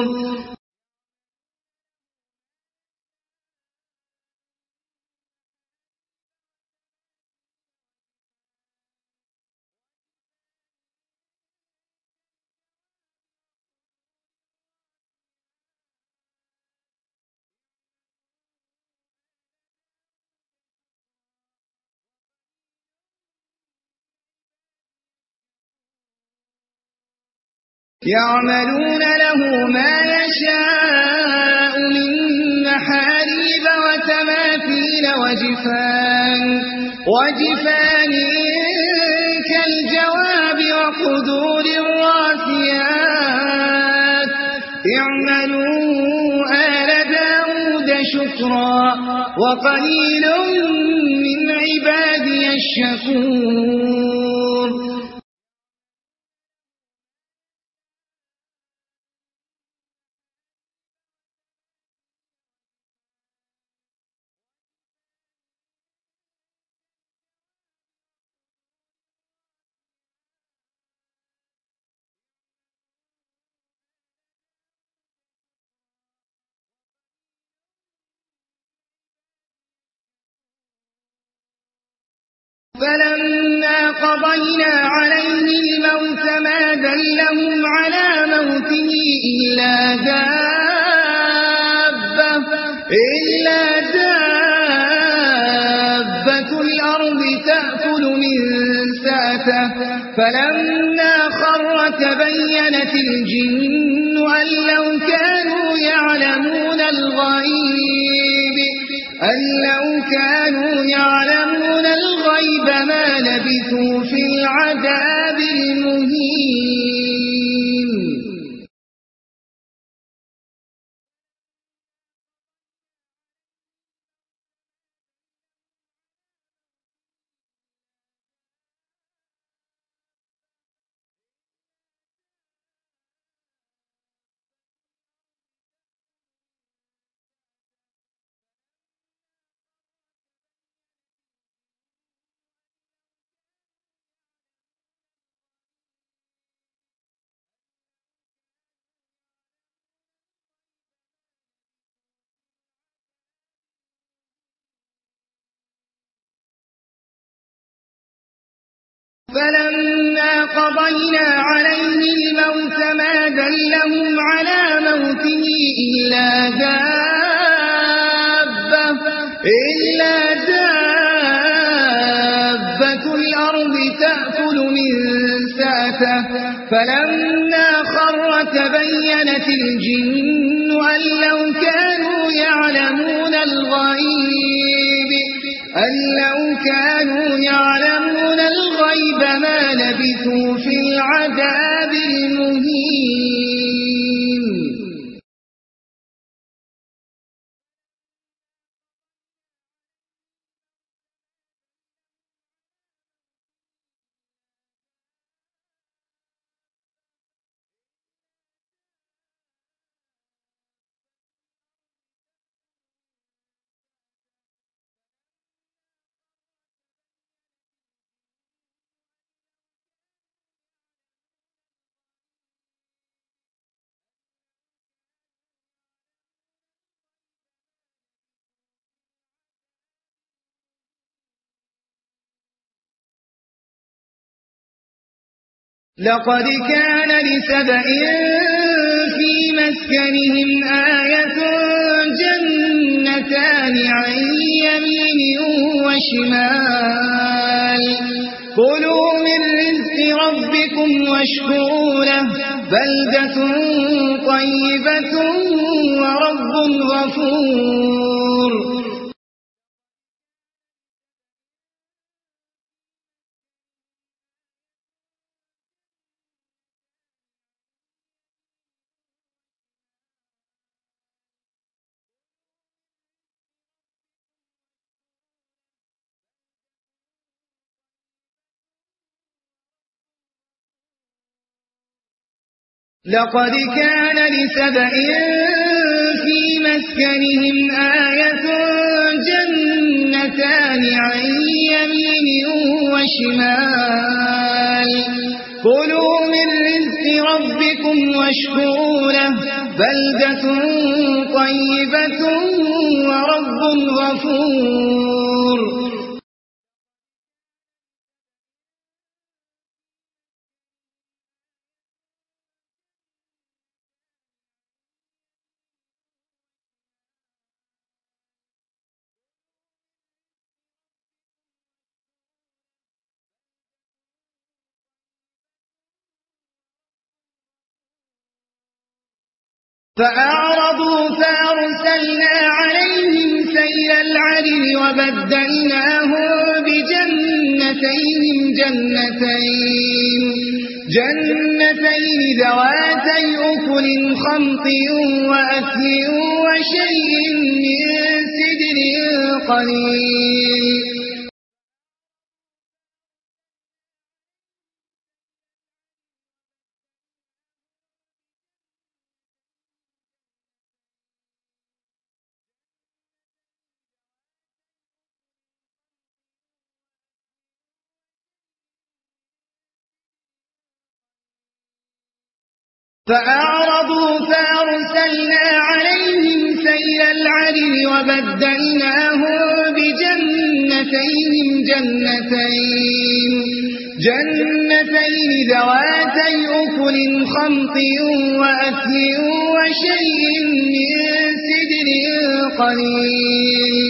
يعملون له ما يشاء من محاريب وتماثيل وجفان وجفان كالجواب وقدور الراسيات اعملوا آل داود شكرا وقليل من عبادي الشكور. فلما قضينا عليه الموت ما دلهم على موته إلا دابة إلا دابة الأرض تأكل من سأته فلما خر تبينت الجن أن لو كانوا يعلمون الغيب أن لو كانوا يعلمون الغيب ما لبثوا في العذاب المهين. فلما قضينا عليه الموت ما دلهم على موته إلا دابة إلا دابة الأرض تأكل من سأته فلما خر تبينت الجن أن لو كانوا يعلمون الغيب أن لو كانوا يعلمون الغيب ما لبثوا في العذاب المهين. لقد كان لسبإ في مسكنهم آية جنتان عن يمين وشمال كلوا من رزق ربكم واشكروا له بلدة طيبة ورب غفور لقد كان لسبإ في مسكنهم آية جنتان عن يمين وشمال كلوا من رزق ربكم واشكروا له بلدة طيبة ورب غفور فأعرضوا فأرسلنا عليهم سيل العرم وبدلناهم بجنتين جنتين جنتين ذواتي أكل خمط وأثل وشيء من سدر قليل فأعرضوا فأرسلنا عليهم سيل العرم وبدلناهم بجنتين جنتين جنتين ذواتي أكل خمط وأثل وشيء من سدر قليل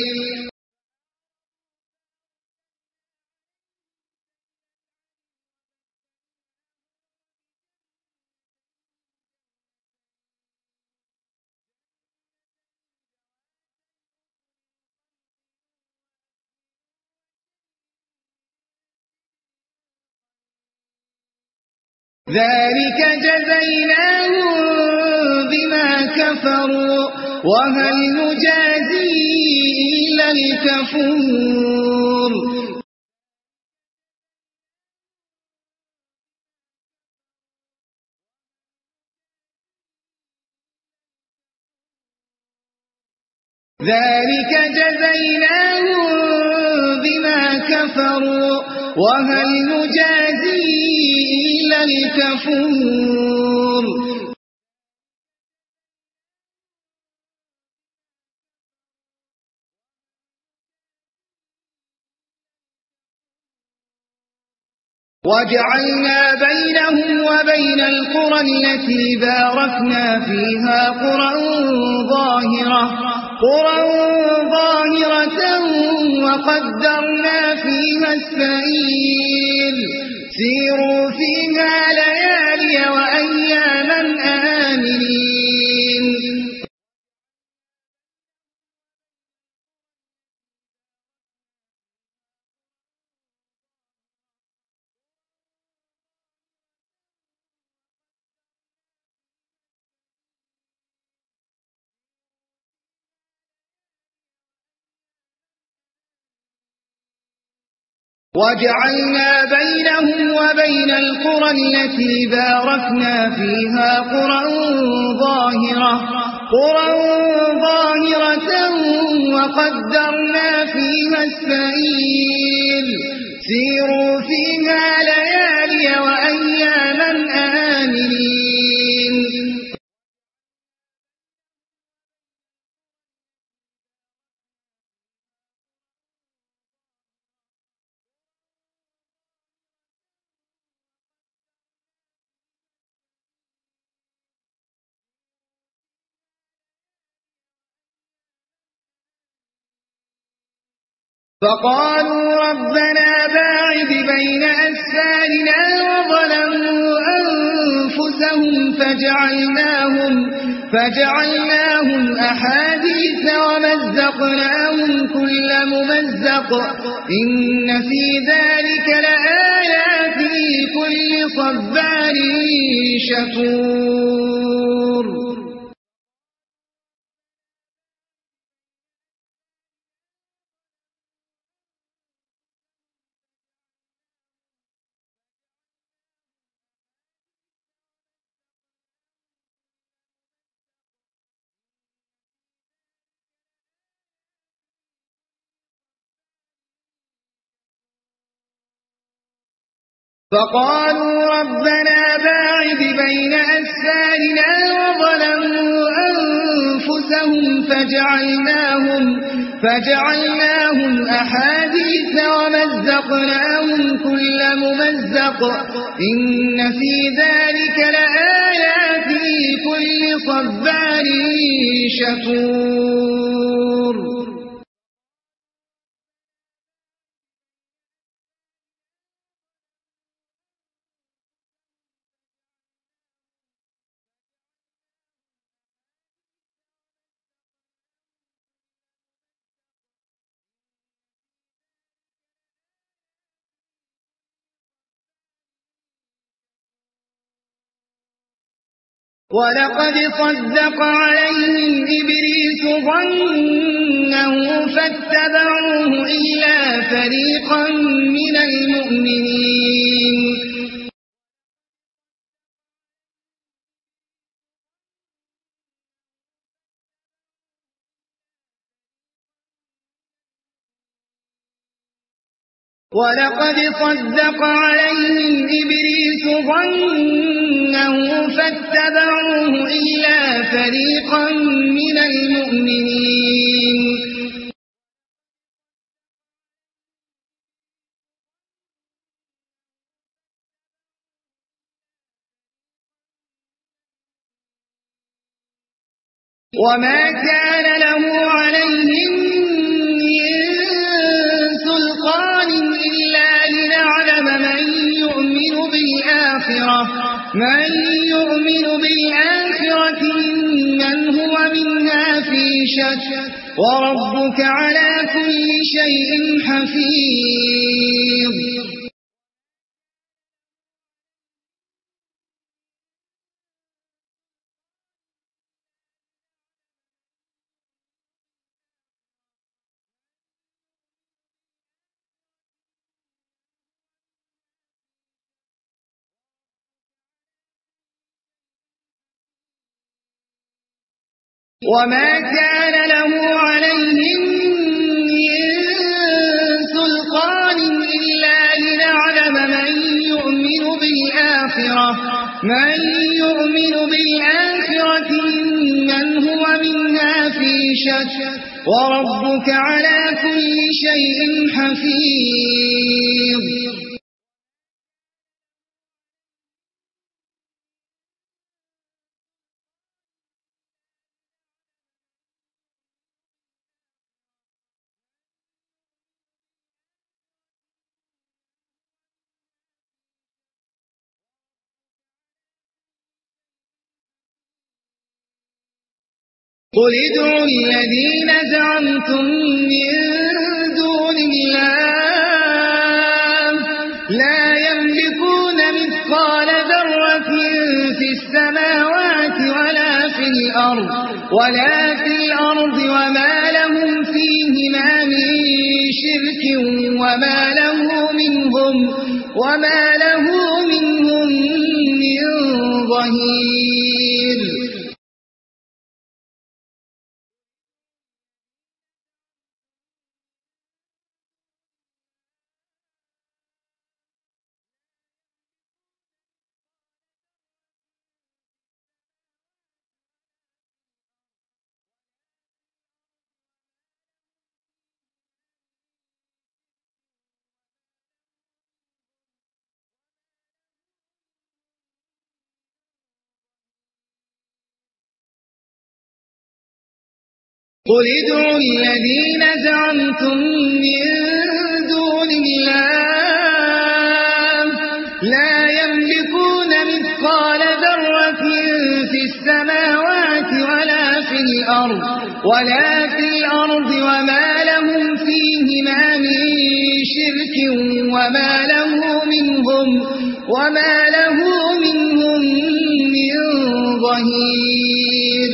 ذلك جزيناهم بما كفروا وهل نجازي إلا الكفور ذلك جزيناهم بما كفروا وهل نجازي إلا الكفور وجعلنا بينهم وبين القرى التي باركنا فيها قرى ظاهرة قرى ظاهرة وقدرنا فيها السير سيروا فيها ليالي وأياما آمنين وجعلنا بينهم وبين القرى التي باركنا فيها قرى ظاهرة قرى ظاهرة وقدرنا فيها السير سيروا فيها ليالي وأياما آمنين فقالوا ربنا باعد بين أسفارنا وظلموا أنفسهم فجعلناهم, فجعلناهم أحاديث ومزقناهم كل ممزق إن في ذلك لآيات لكل صبار شكور. فقالوا ربنا باعد بين أسفارنا وظلموا أنفسهم فجعلناهم, فجعلناهم أحاديث ومزقناهم كل ممزق إن في ذلك لآيات لكل صبار شكور. ولقد صدق عليهم إبليس ظنه فاتبعوه إلا فريقا من المؤمنين. ولقد صدق عليهم إبليس ظنه فاتبعوه إلا فريقا من المؤمنين. وما كان له عليهم من سلطان إلا لنعلم من يؤمن بالآخرة, من يؤمن بالآخرة ممن هو منها في شك وربك على كل شيء حفيظ. وما كان له عليهم من سلطان إلا لنعلم من يؤمن بالآخرة, من يؤمن بالآخرة ممن هو منها في شك وربك على كل شيء حفيظ. قل ادعوا الذين زعمتم من دون الله لا يملكون مثقال ذرة في السماوات ولا في الأرض, ولا في الأرض وما لهم فيهما من شرك وما له منهم, وما له منهم من ظهير. قل ادعوا الذين زعمتم من دون الله لا يملكون مثقال ذرة في السماوات ولا في الأرض ولا في الأرض وما لهم فيهما من شرك وما له منهم وما له منهم من ظهير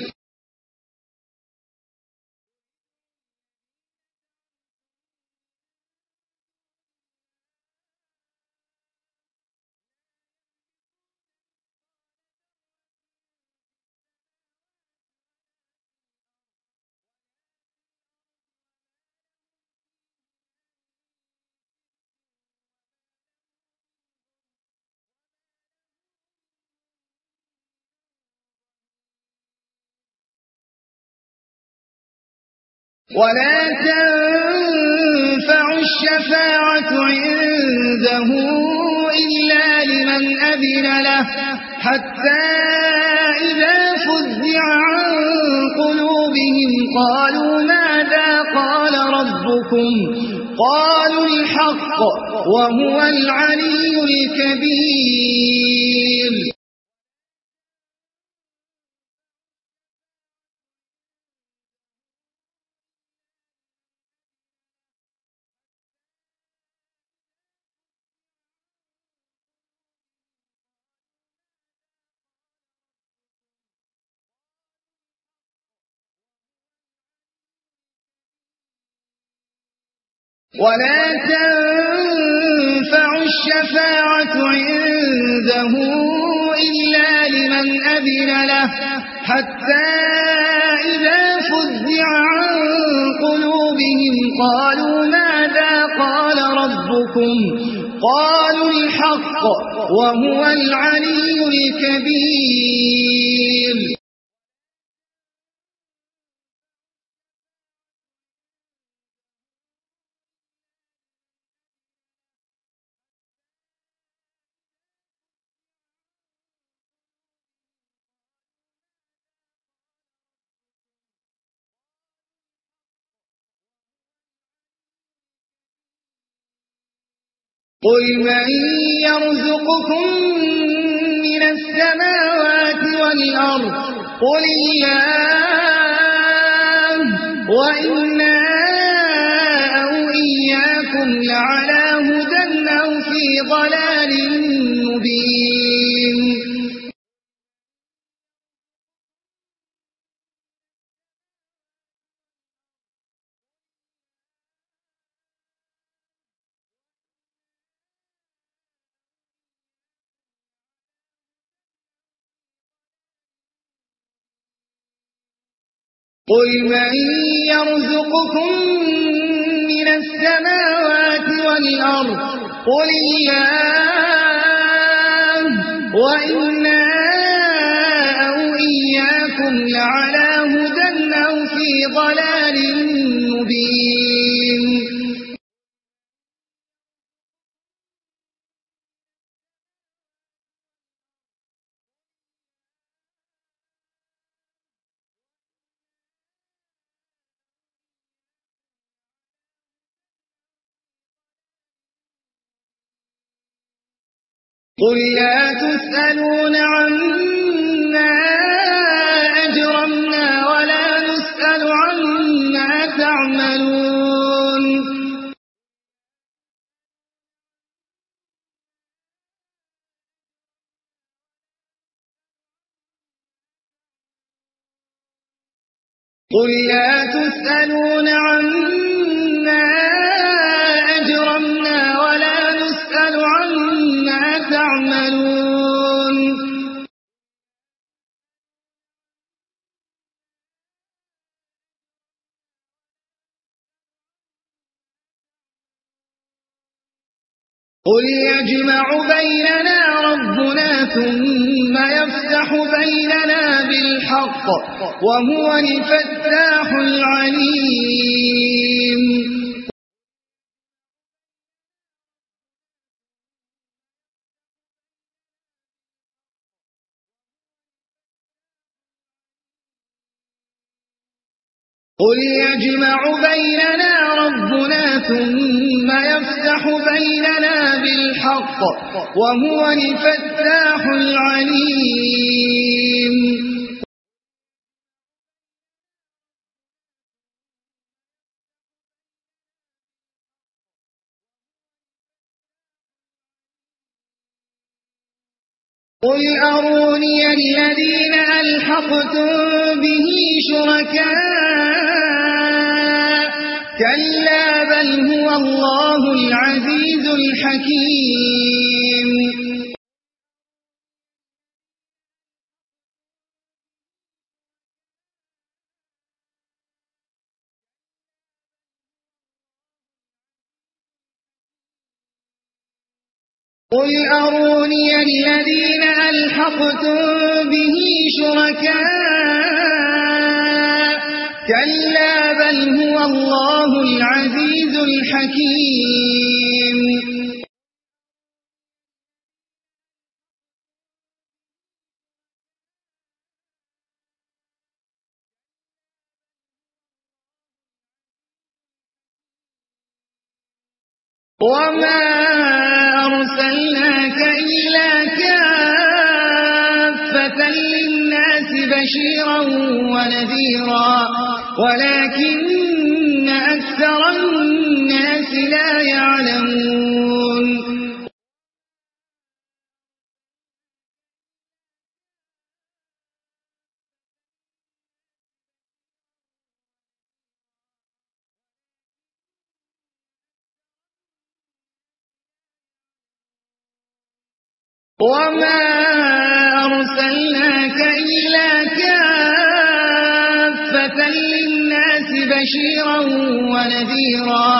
ولا تنفع الشفاعة عنده إلا لمن أذن له حتى إذا فزع عن قلوبهم قالوا ماذا قال ربكم قالوا الحق وهو العلي الكبير ولا تنفع الشفاعة عنده إلا لمن أذن له حتى إذا فزع عن قلوبهم قالوا ماذا قال ربكم قالوا الحق وهو العلي الكبير قل من يرزقكم من السماوات والأرض قل الله وإنا أو إياكم لعلى هدى أو في ضلال مبين قل من يرزقكم من السماوات والأرض قل الله وإنا أو إياكم لعلى هدى أو في ضلال مبين قل لا تسألون عما أجرمنا ولا نسأل عما تعملون قل لا تسألون عما أجرمنا ولا نسأل عما تعملون قل يجمع بيننا ربنا ثم يفتح بيننا بالحق وهو الفتاح العليم قل يجمع بيننا ربنا ثم يفتح بيننا بالحق وهو الفتاح العليم قل أروني الذين ألحقتم به شركاء كلا بل هو الله العزيز الحكيم قل أروني الذين ألحقتم به شركاء كلا بل هو الله العزيز الحكيم وما أرسلناك إلا كافة للناس بشيرا ونذيرا ولكن أكثر الناس لا يعلمون وما أرسلناك إلا كافة للناس بشيرا ونذيرا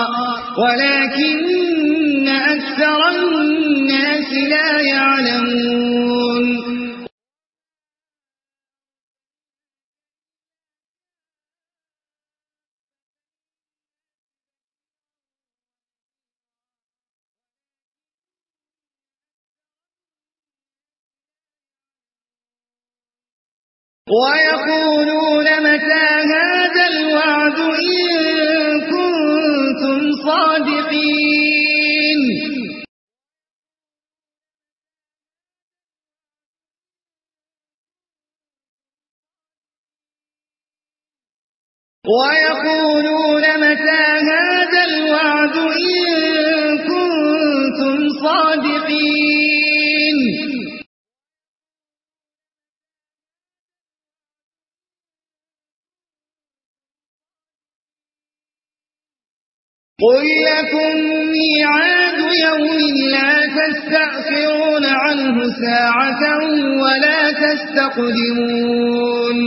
ولكن أكثر الناس لا يعلمون ويقولون متى هذا الوعد إن كنتم صادقين ويقولون متى هذا الوعد إن كنتم صادقين قل لكم ميعاد يوم لا تستأخرون عنه ساعة ولا تستقدمون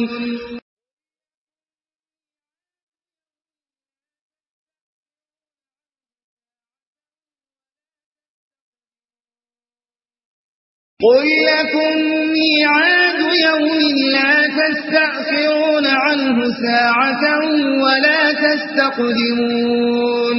قل لكم ميعاد يوم لا تستأخرون عنه ساعة ولا تستقدمون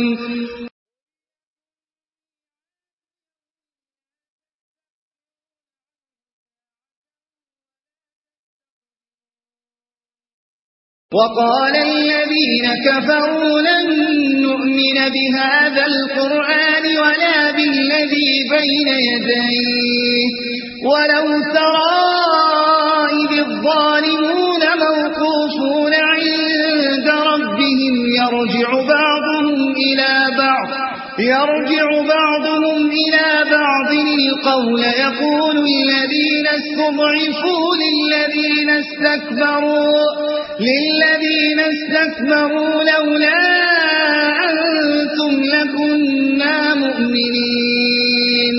وقال الذين كفروا لن نؤمن بهذا القرآن ولا بالذي بين يديه ولو ترى إذ الظالمون موقوفون عند ربهم يرجع بعضهم إلى بعض يرجع بعضهم إلى بعض القول يقول الذين استضعفوا للذين استكبروا للذين استكبروا لولا أنتم لكنا مؤمنين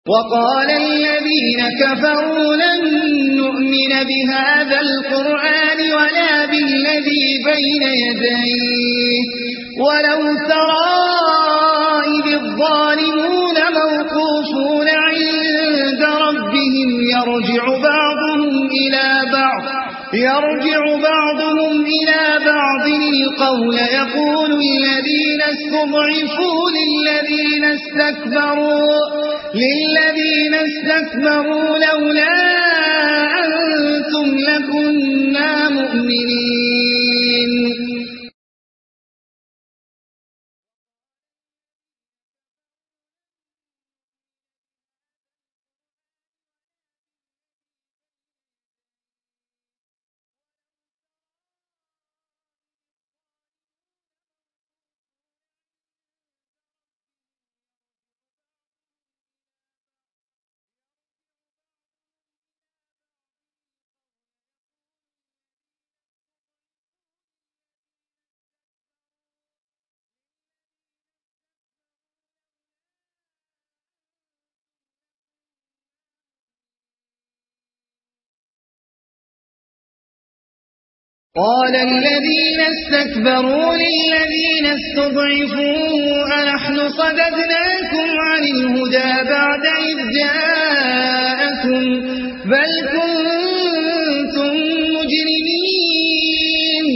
وقال الذين كفروا لن نؤمن بهذا القرآن ولا بالذي بين يديه ولو ترى إذ الظالمون موقوفون عند ربهم يرجع بعضهم إلى بعض يرجع بعضهم إلى بعض القول يقول الذين استضعفوا للذين استكبروا للذين استكبروا لولا أنتم لكنا مؤمنين قال الذين استكبروا للذين استضعفوا أنحن صددناكم عن الهدى بعد إذ جاءكم بل كنتم مجرمين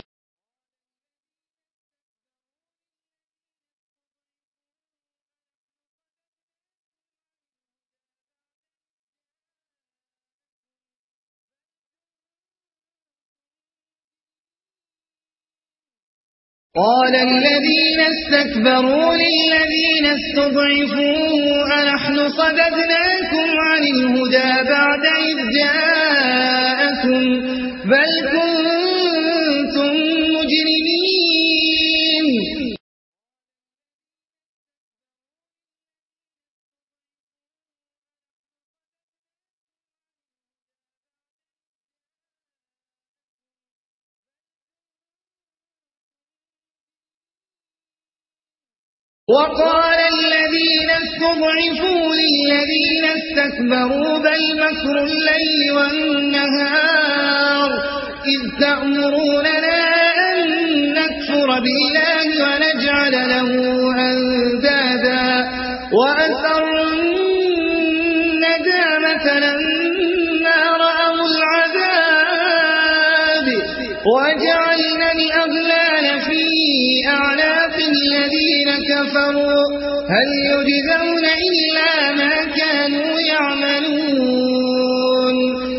قال الذين استكبروا للذين استضعفوا أنحن صددناكم عن الهدى بعد إذ جاءكم بل كنتم مجرمين وقال الذين استضعفوا للذين استكبروا بل مكر الليل والنهار إذ تأمروننا أن نكفر بالله ونجعل له أندادا وأسروا الندامة لما رأوا العذاب وجعلنا الأغلال في أعناق الذين كفروا هل يجزون إلا ما كانوا يعملون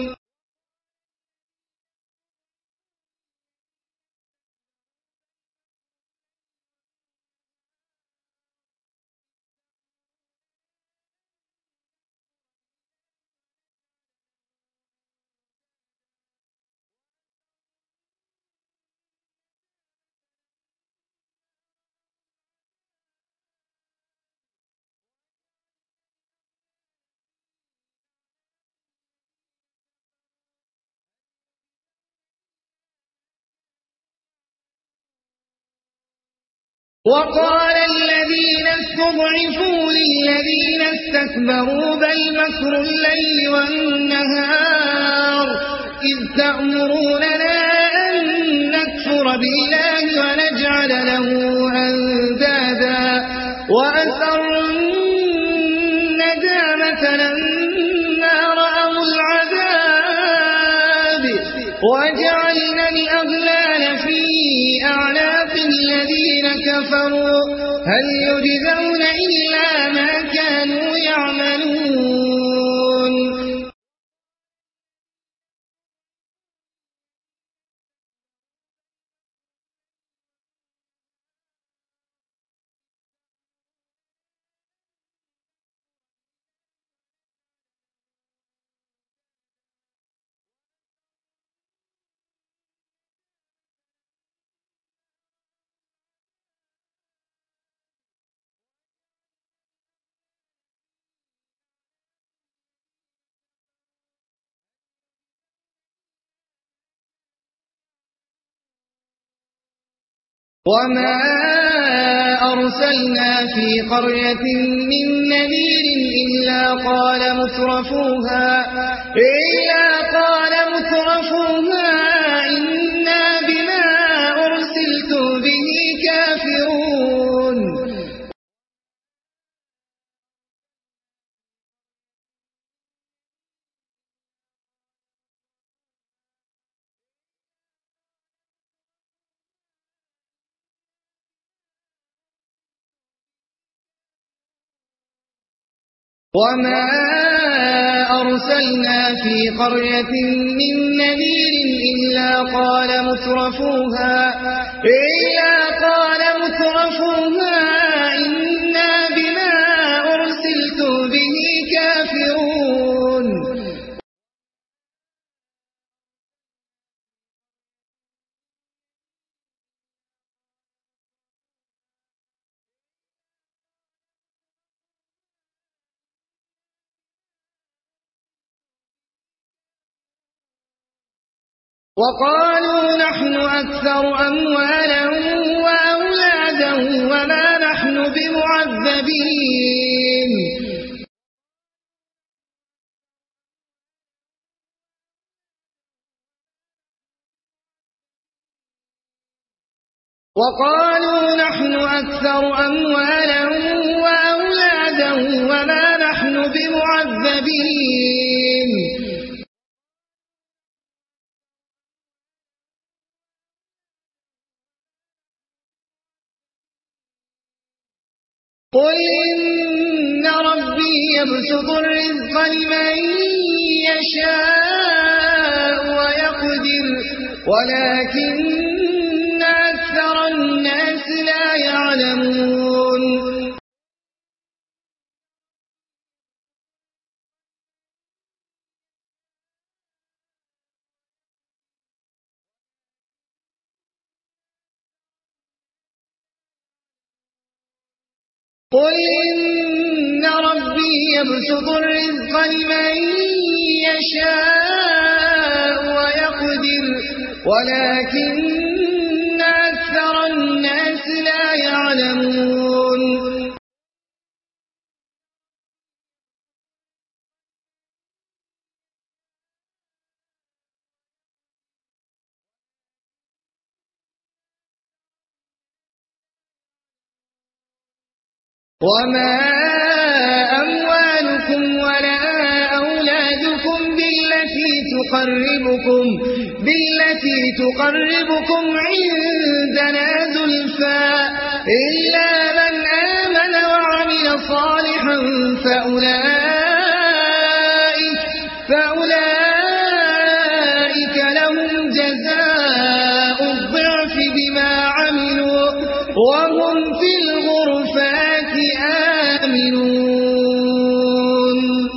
وقال الذين استضعفوا للذين استكبروا بل مكر الليل والنهار إذ تأمروننا أن نكفر بالله ونجعل له أندادا وأسروا الندامة لما رأوا العذاب وجعلنا الأغلال في أعناق الذين كفروا هل يجزون إلا ما كانوا يعملون وما أرسلنا في قرية من نذير إلا قال مترفوها إلا قال مترفوها إنا بما أرسلتم به كافرون وما أرسلنا في قرية من نذير إلا قال مترفوها إلا قال مترفوها إنا بما أرسلتم به كافرون وقالوا نحن أكثر أموالا وأولادا وما نحن بمعذبين وقالوا نحن أكثر أموالا وأولادا وما نحن بمعذبين قل إن ربي يبسط الرزق لمن يشاء ويقدر ولكن أكثر الناس لا يعلمون قل إن ربي يبسط الرزق لمن يشاء ويقدر ولكن أكثر الناس لا يعلمون وما أموالكم ولا أولادكم بالتي تقربكم بالتي تقربكم عندنا زلفى إلا من آمن وعمل صالحا فأولئك فأولئك لهم جزاء الضعف بما عملوا وهم في الغرفات آمنون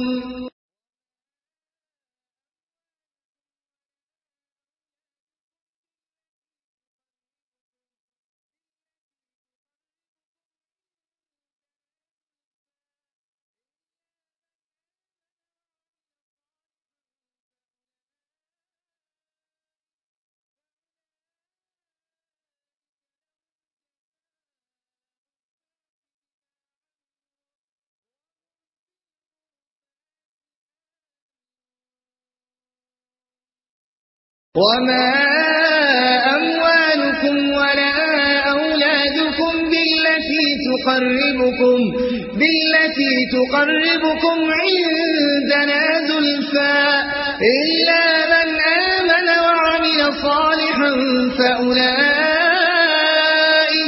وما أموالكم ولا أولادكم بالتي تقربكم بالتي تقربكم عندنا زلفى إلا من آمن وعمل صالحا فأولئك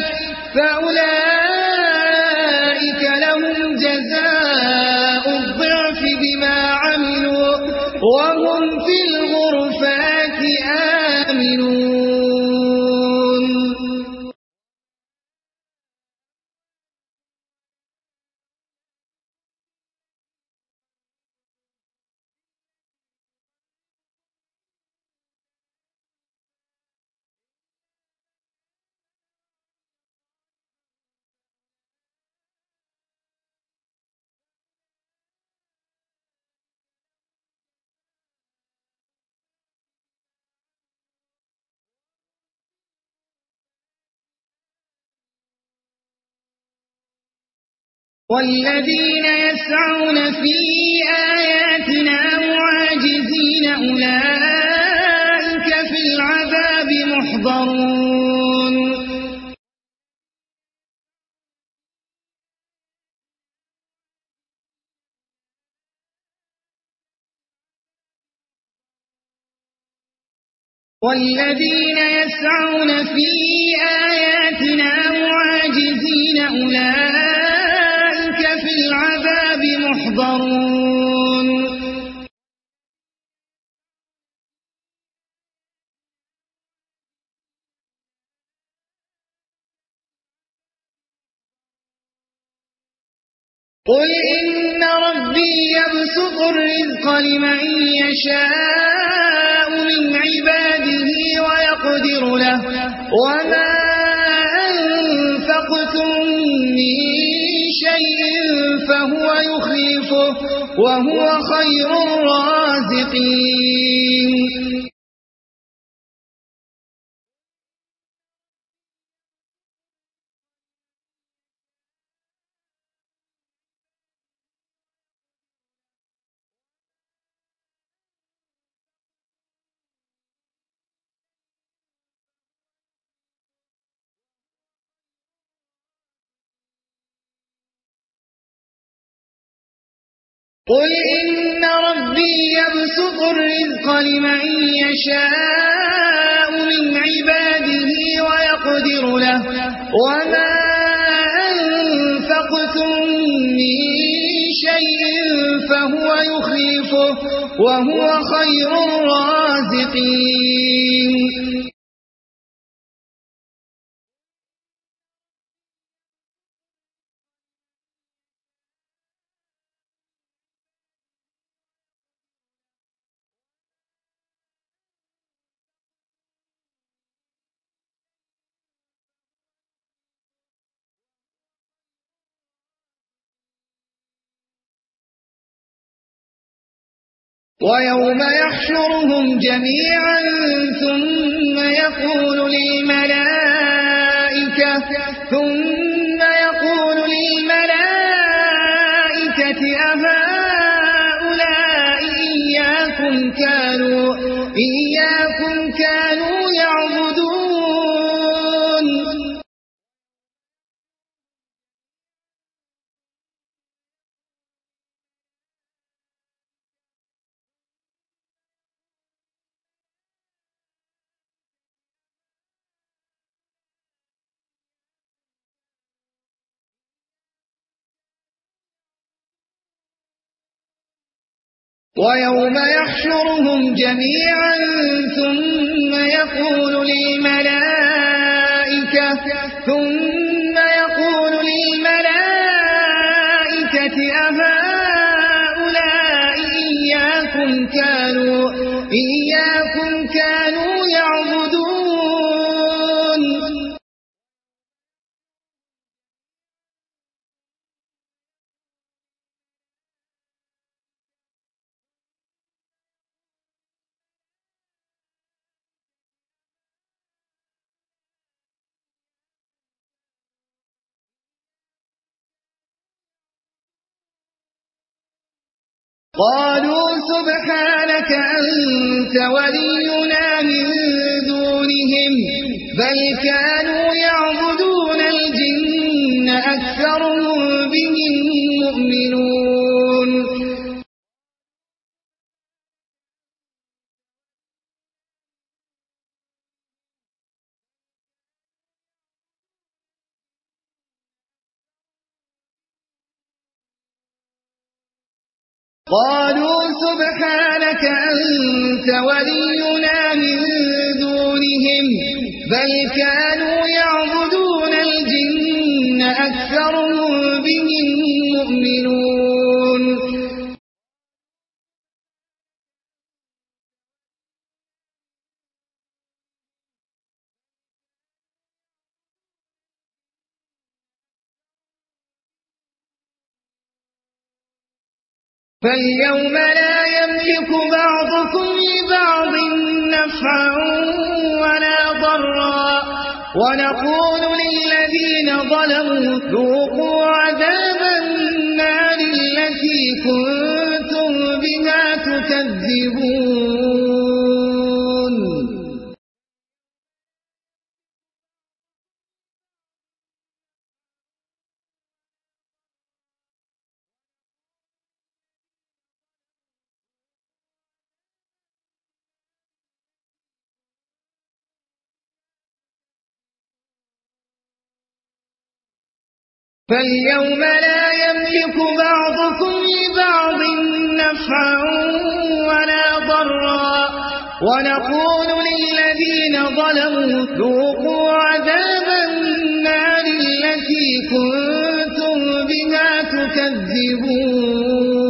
فأولئك لهم جزاء الضعف بما عملوا وهم في الغرفات آمنون والذين يسعون في آياتنا معاجزين أولئك في العذاب محضرون والذين يسعون في آياتنا معاجزين أولئك في العذاب محضرون قل إن ربي يبسط الرزق لمن يشاء من عباده ويقدر له وما أنفقتم من شيء فهو يخلفه وهو خير الرازقين قل إن ربي يبسط الرزق لمن يشاء من عباده ويقدر له وما أنفقتم من شيء فهو يخلفه وهو خير الرازقين ويوم يحشرهم جميعا ثم يقول للملائكة ثم يقول للملائكة أهؤلاء إياكم كانوا إياكم كانوا يعبدون ويوم يحشرهم جميعا ثم يقول للملائكة ثم يقول للملائكة أهؤلاء إياكم كانوا إياكم كانوا يعبدون قالوا سبحانك أنت ولينا من دونهم بل كانوا يعبدون الجن أكثرهم بهم مؤمنون قالوا سبحانك أنت ولينا من دونهم بل كانوا يعبدون الجن أكثرهم بهم مؤمنون فاليوم لا يملك بعضكم لبعض نفعا ولا ضرا ونقول للذين ظلموا ذوقوا عذاب فاليوم لا يملك بعضكم لبعض نفعا ولا ضرا ونقول للذين ظلموا ذوقوا عذاب النار التي كنتم بها تكذبون.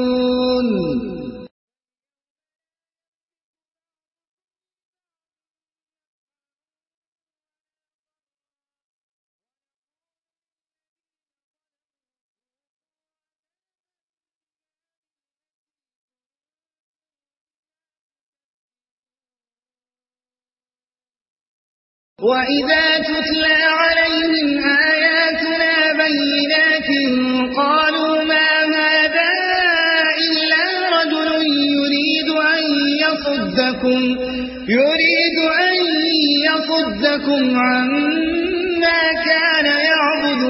وَإِذَا تُتْلَى عَلَيْهِمْ آيَاتُنَا بَيِّنَاتٍ قَالُوا مَا هَذَا إِلَّا رَجُلٌ يُرِيدُ أَن يَصُدَّكُمْ يُرِيدُ أَن يَصُدَّكُمْ عَمَّا كَانَ يَعْبُدُ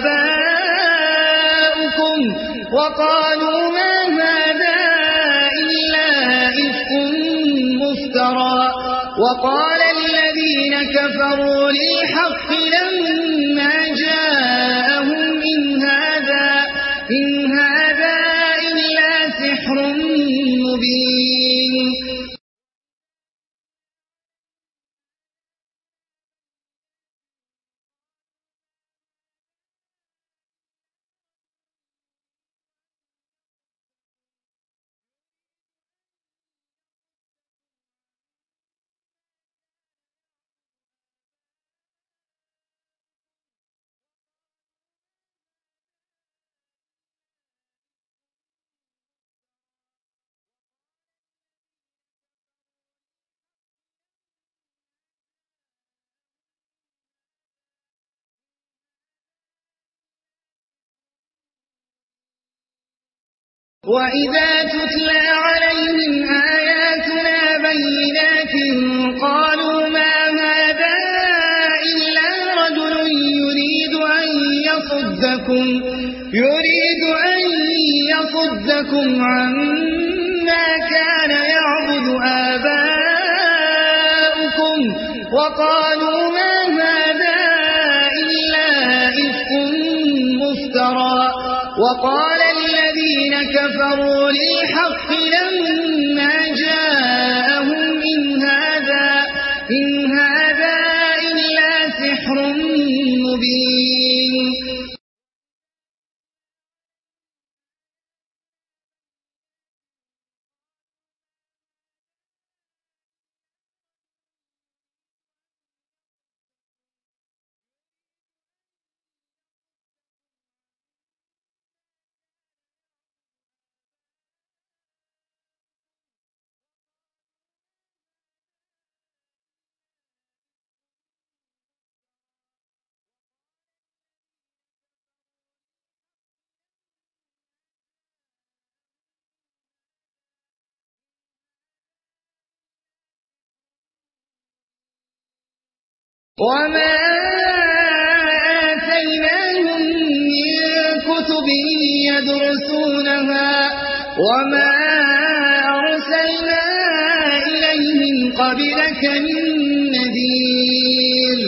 آبَاؤُكُمْ وَقَالُوا مَا هَذَا إِلَّا إِفْكٌ مُفْتَرًى وَقَالَ الَّذِينَ كَفَرُوا لِلْحَقِّ لَمَّا جَاءَهُمْ إِنْ هَذَا إِنْ هَذَا إِلَّا سِحْرٌ مُبِينٌ. وَإِذَا تُتْلَى عَلَيْهِمْ آيَاتُنَا بَيِّنَاتٍ قَالُوا مَا هَذَا إِلَّا رَجُلٌ يُرِيدُ أَن يَصُدَّكُمْ يُرِيدُ أَن يَصُدَّكُمْ عَمَّا كَانَ يَعْبُدُ آبَاؤُكُمْ وَقَالُوا مَا هَذَا إِلَّا إِفْكٌ مُفْتَرًى وَقَالَ الَّذِينَ كَفَرُوا لِلْحَقِّ لَمَّا جَاءَهُمْ إِنْ هَذَا إِنْ هَذَا إِلَّا سِحْرٌ مُبِينٌ. وَمَا آتَيْنَاهُم مِّن كُتُبٍ يَدْرُسُونَهَا وَمَا أَرْسَلْنَا إِلَيْهِمْ قَبْلَكَ مِن نَّذِيرٍ.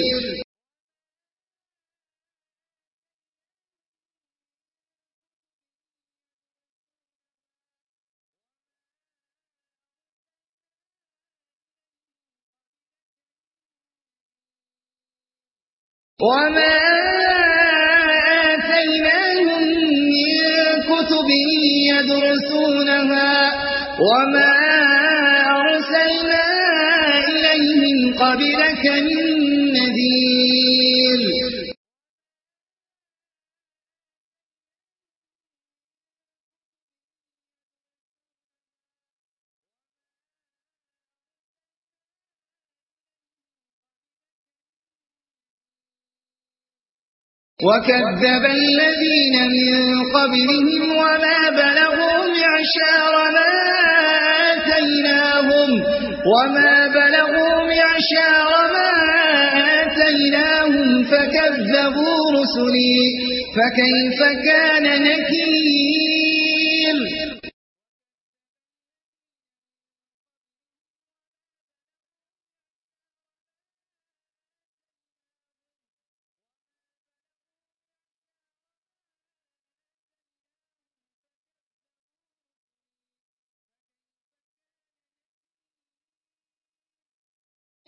وَمَا آتَيْنَاهُم مِّن كُتُبٍ يَدْرُسُونَهَا وَمَا أَرْسَلْنَا إِلَيْهِمْ قَبْلَكَ مِن نَّذِيرٍ. وَكَذَّبَ الَّذِينَ مِن قَبْلِهِمْ وَمَا بَلَغُوا مِعْشَارَ مَا آتَيْنَاهُمْ وَمَا بَلَغُوا مِعْشَارَ مَا آتَيْنَاهُمْ فَكَذَّبُوا رُسُلِي فَكَيْفَ كَانَ نَكِيرِ.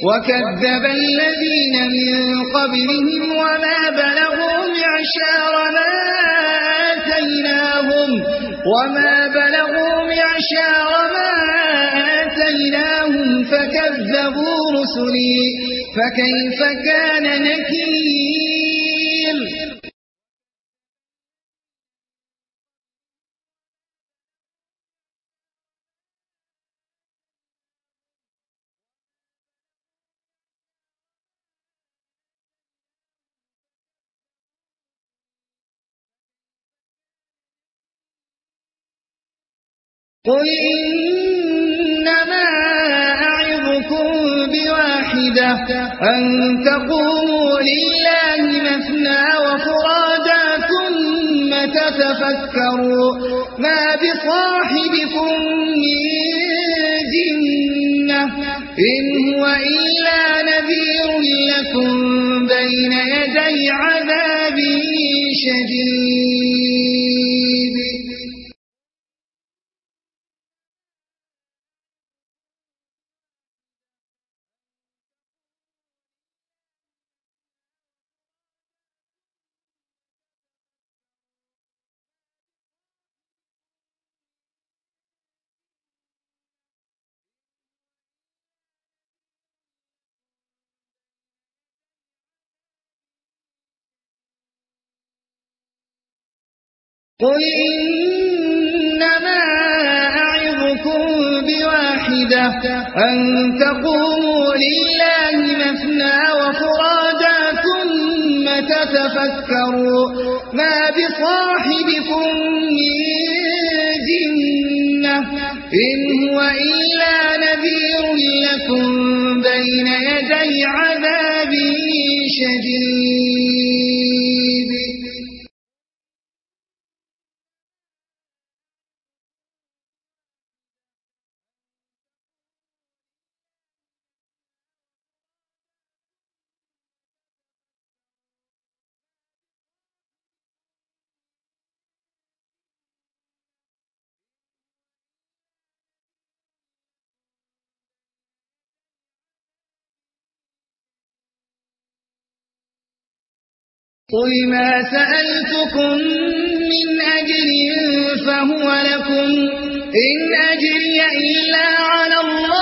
وكذب الذين من قبلهم وما بلغوا معشار ما آتيناهم وما بلغوا معشار ما آتيناهم فكذبوا رسلي فكيف كان نكير قل إنما أعظكم بواحدة أن تقوموا لله مثنى وفرادا ثم تتفكروا ما بصاحبكم من جنة إن هو إلا نذير لكم بين يدي عذاب شديد قل إنما أعظكم بواحدة أن تقوموا لله مثنى وفرادا ثم تتفكروا ما بصاحبكم من جنة إن هو إلا نذير لكم بين يدي عذاب شديد قل ما سألتكم من أجر فهو لكم إن أجري إلا على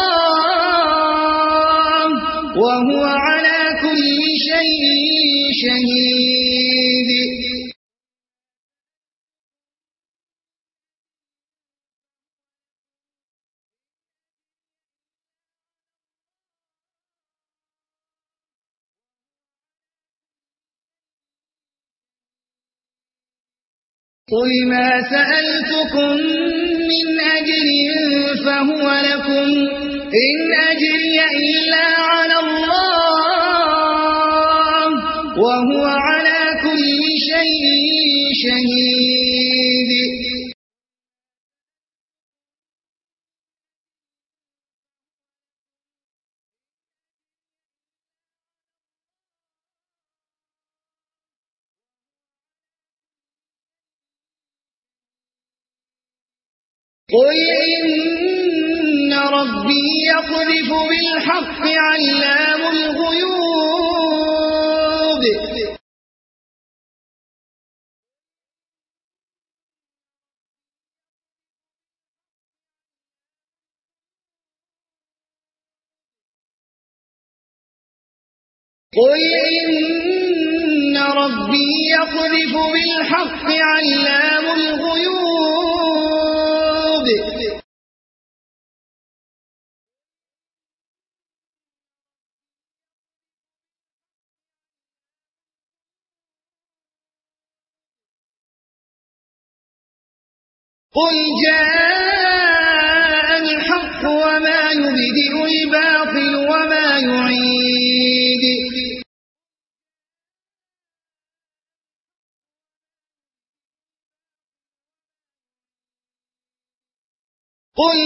الله وهو على كل شيء شهيد قل ما سألتكم من أجر فهو لكم إن أجري إلا على الله وهو على كل شيء شهيد قل إن ربي يقذف بالحق علام الغيوب قل إن ربي يقذف بالحق علام الغيوب قل جاء الحق وما يبدئ الباطل وما يعيد قل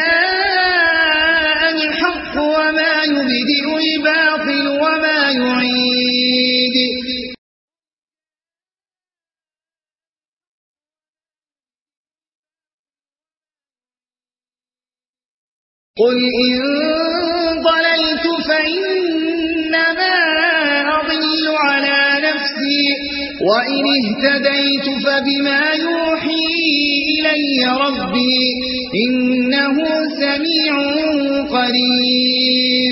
جاء الحق وما يبدئ الباطل وما يعيد قل إن ضللت فإنما أضل على نفسي وإن اهتديت فبما يوحي إلي ربي إنه سميع قريب.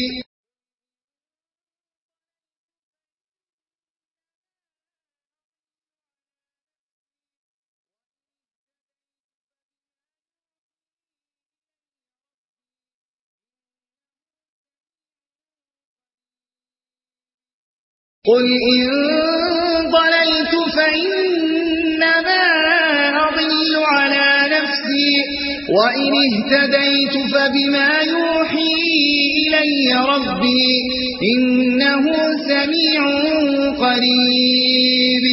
قل إن ضللت فإنما أضل على نفسي وإن اهتديت فبما يوحي إلي ربي إنه سميع قريب.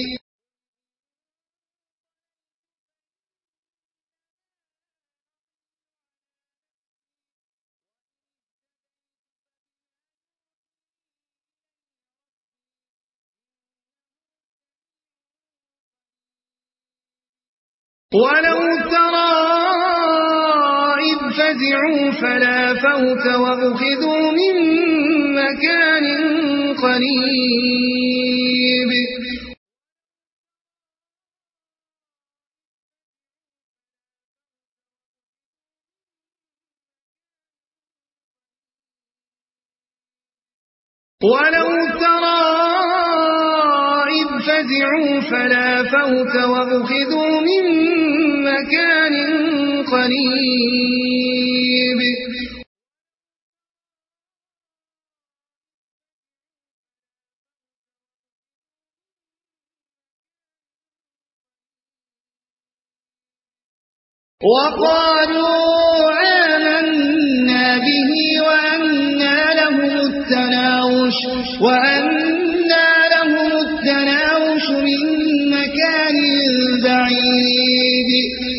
ولو ترى إذ فزعوا فلا فوت وأخذوا من مكان قريب. ولو ترى إذ فزعوا فلا فوت وأخذوا من مكان قريب. وقالوا آمنا به وأنى لهم التناوش وأنى لهم التناوش من مكان بعيد.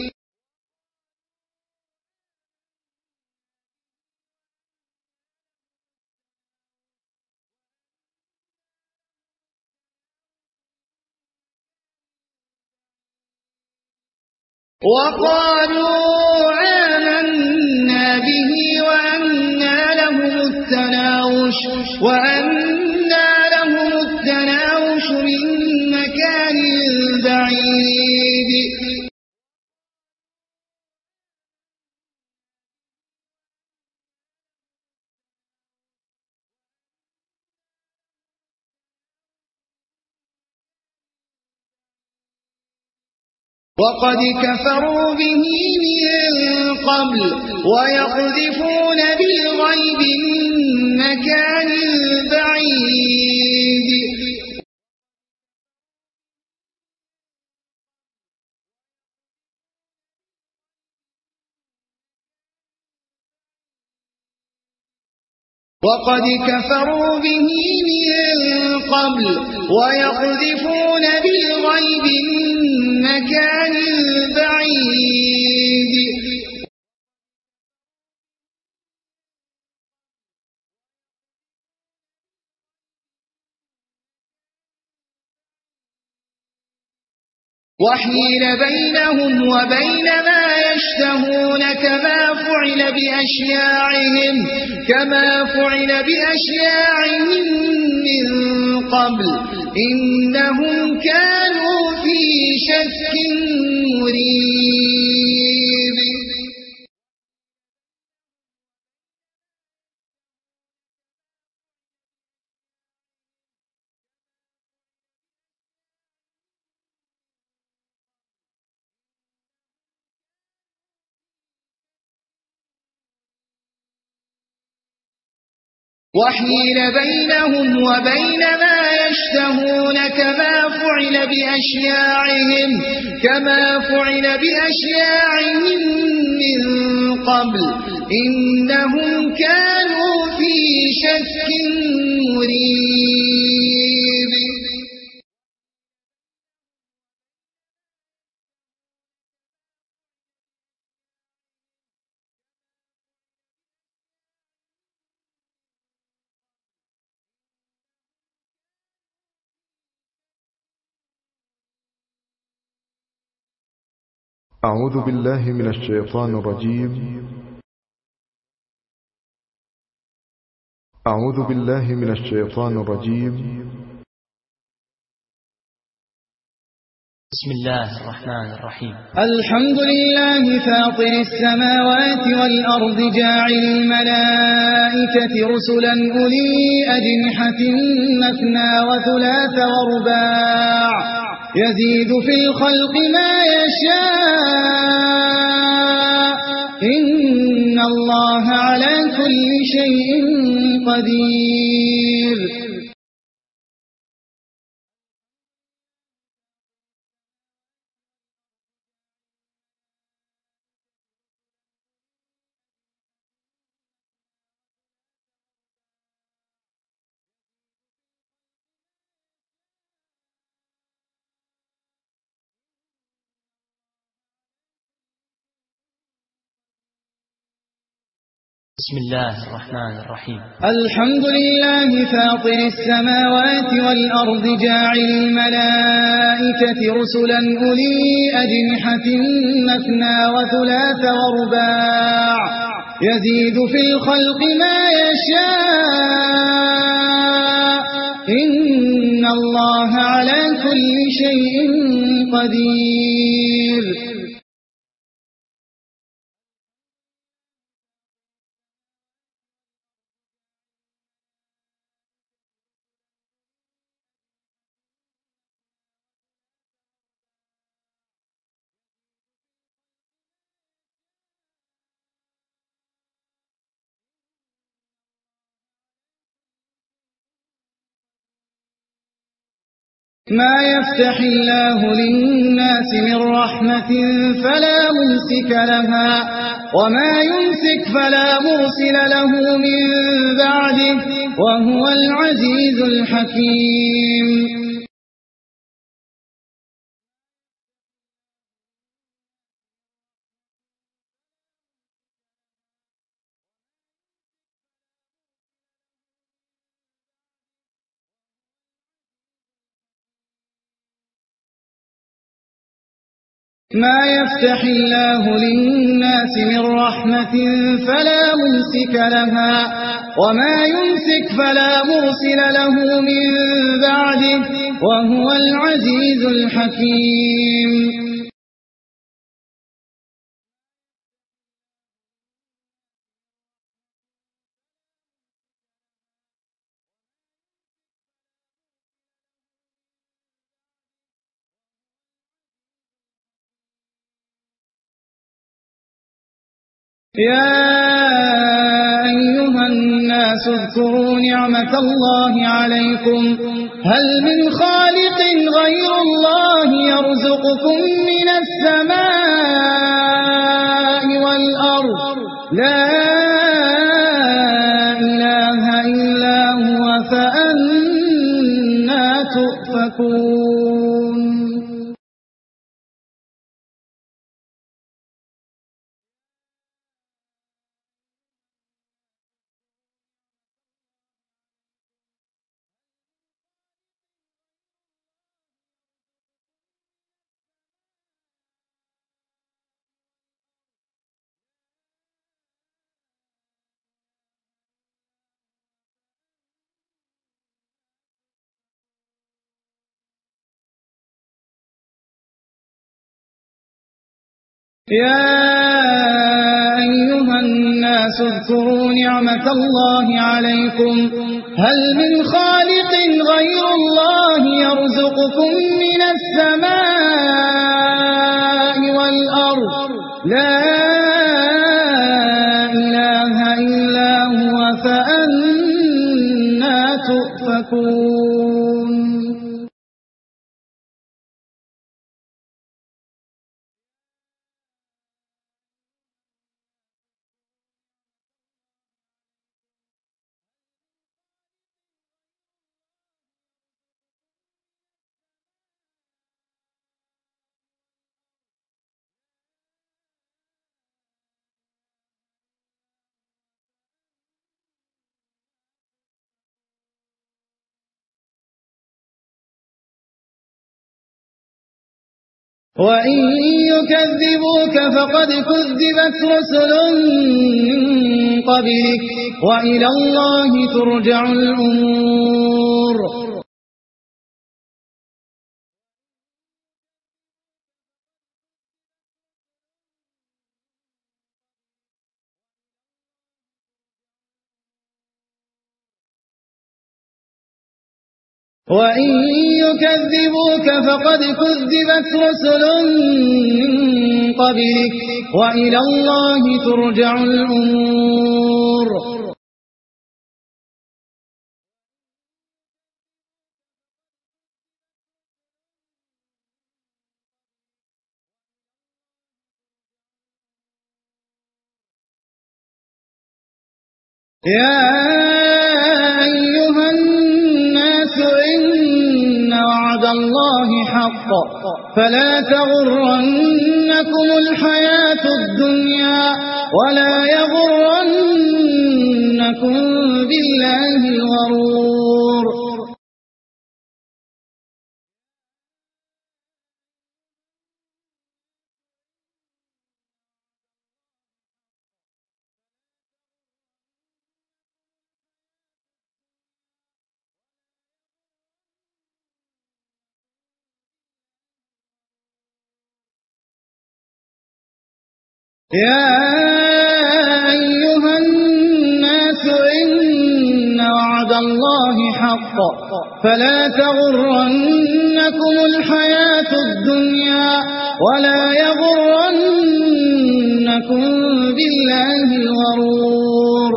وقالوا آمنا به وأنى لهم التناوش وأنى لهم التناوش من مكان بعيد. وقد كفروا به من قبل ويقذفون بالغيب من مكان بعيد. وقد كفروا به من قبل ويقذفون بالغيب من مكان بعيد. وحيل بينهم وبين ما يشتهون كما فعل بأشياعهم كما فعل بأشياعهم من قبل إنهم كانوا في شك مريب. وحيل بينهم وبين ما يشتهون كما فعل بأشياعهم كما فعل بأشياعهم من قبل إنهم كانوا في شك مريب. أعوذ بالله من الشيطان الرجيم. أعوذ بالله من الشيطان الرجيم. بسم الله الرحمن الرحيم. الحمد لله فاطر السماوات والأرض جاعل الملائكة رسلا أولي أجنحة مثنى وثلاث ورباع يزيد في الخلق ما يشاء إن الله على كل شيء قدير. بسم الله الرحمن الرحيم. الحمد لله فاطر السماوات والأرض جاعل الملائكة رسلا أولي أجنحة مثنى وثلاث ورباع يزيد في الخلق ما يشاء إن الله على كل شيء قدير. ما يفتح الله للناس من رحمة فلا ممسك لها وما يمسك فلا مرسل له من بعده وهو العزيز الحكيم. ما يفتح الله للناس من رحمة فلا ممسك لها وما يمسك فلا مرسل له من بعده وهو العزيز الحكيم. يا أيها الناس اذكروا نعمة الله عليكم هل من خالق غير الله يرزقكم من السماء والأرض لا إله إلا هو فأنى تؤفكون. يا أيها الناس اذكروا نعمة الله عليكم هل من خالق غير الله يرزقكم من السماء والأرض لا إله إلا هو فأنى تؤفكون. وإن يكذبوك فقد كذبت رسل من قبلك وإلى الله ترجع الأمور وإن يكذبوك فقد كذبت رسل من قبلك وإلى الله ترجع الأمور يا أيها الناس إن وعد الله حق فلا تغرنكم الحياة الدنيا ولا يغرنكم بالله الغرور يا أيها الناس إن وعد الله حق فلا تغرنكم الحياة الدنيا ولا يغرنكم بالله الغرور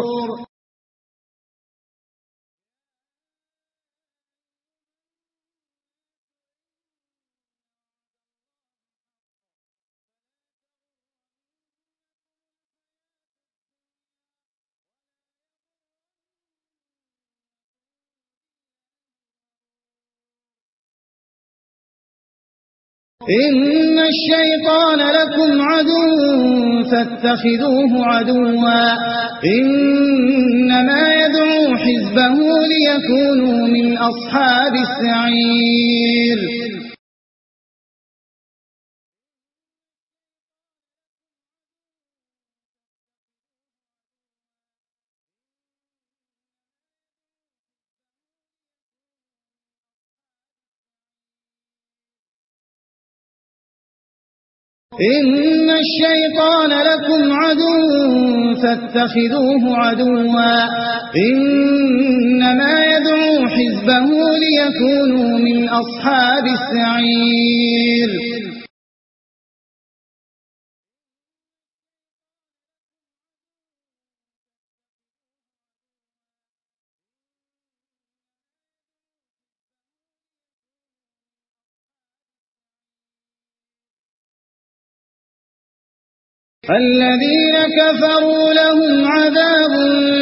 إن الشيطان لكم عدو فاتخذوه عدوا إنما يدعو حزبه ليكونوا من أصحاب السعير إن الشيطان لكم عدو فاتخذوه عدوا إنما يدعو حزبه ليكونوا من أصحاب السعير الذين كفروا لهم عذاب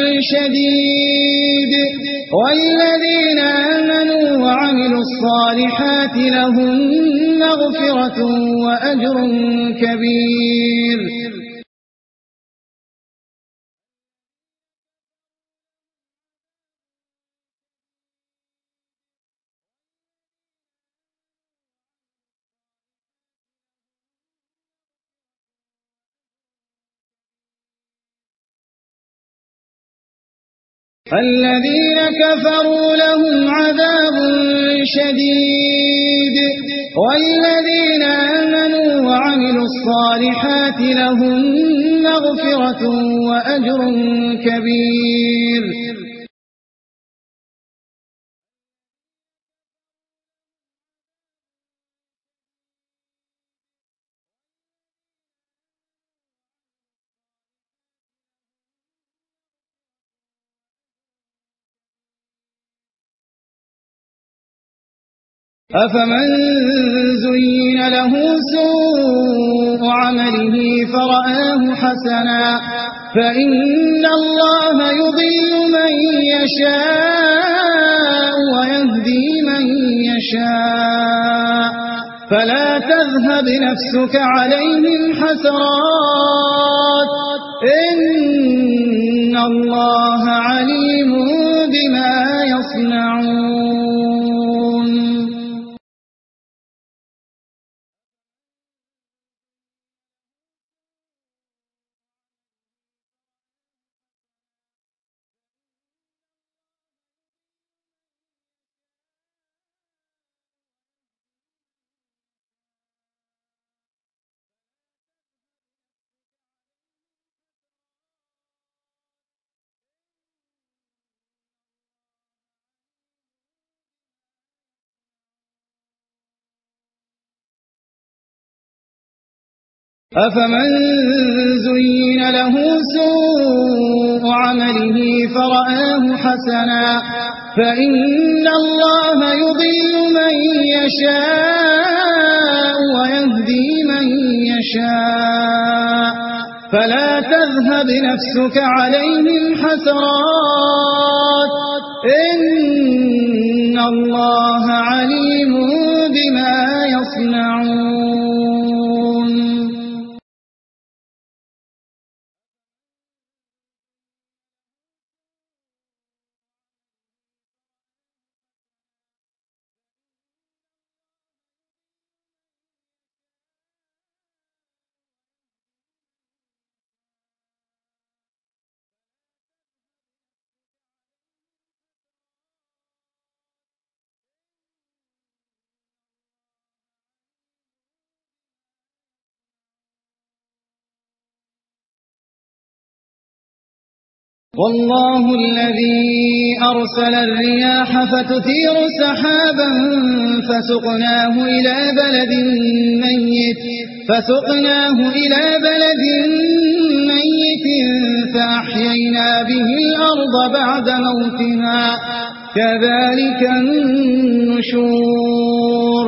شديد والذين آمنوا وعملوا الصالحات لهم مغفرة وأجر كبير الذين كفروا لهم عذاب شديد والذين آمنوا وعملوا الصالحات لهم مغفرة وأجر كبير أفمن زين له سوء عمله فرآه حسنا فإن الله يضل من يشاء ويهدي من يشاء فلا تذهب نفسك عليهم حسرات إن الله عليم بما يصنعون أفمن زين له سوء عمله فرآه حسنا فإن الله يضل من يشاء ويهدي من يشاء فلا تذهب نفسك عليهم حسرات إن الله عليم بما يصنعون. والله الذي أرسل الرياح فتثير سحابا فسقناه إلى بلد ميت فسقناه إلى بلد ميت فأحيينا به الأرض بعد موتها كذلك النشور.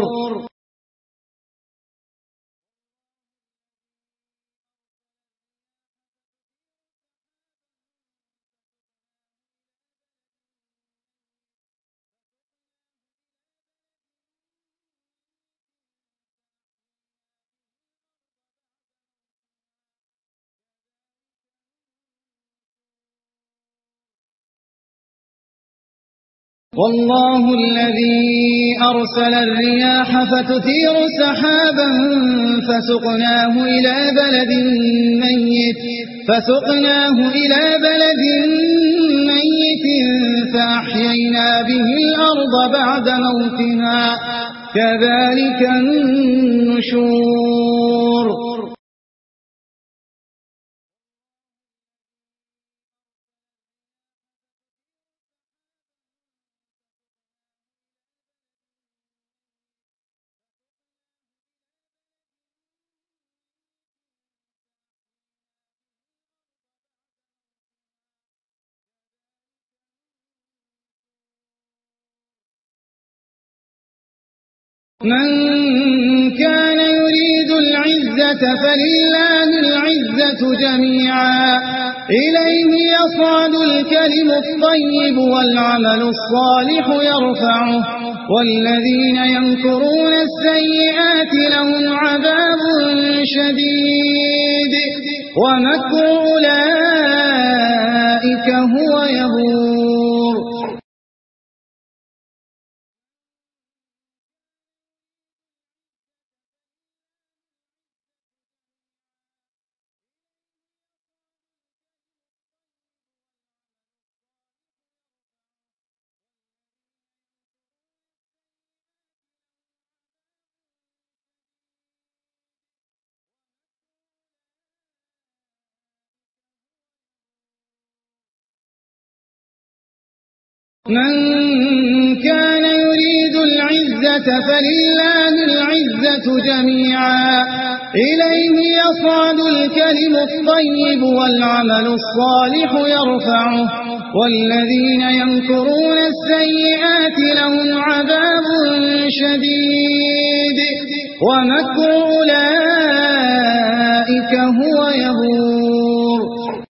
والله الذي أرسل الرياح فتثير سحابا فسقناه إلى بلد ميت فسقناه إلى بلد ميت فأحيينا به الأرض بعد موتها كذلك النشور. من كان يريد العزة فلله العزة جميعا إليه يصعد الكلم الطيب والعمل الصالح يرفعه والذين يمكرون السيئات لهم عذاب شديد ومكر أولئك هو يبور. من كان يريد العزة فلله العزة جميعا إليه يصعد الكلم الطيب والعمل الصالح يرفعه والذين يمكرون السيئات لهم عذاب شديد ومكر أولئك هو يبور.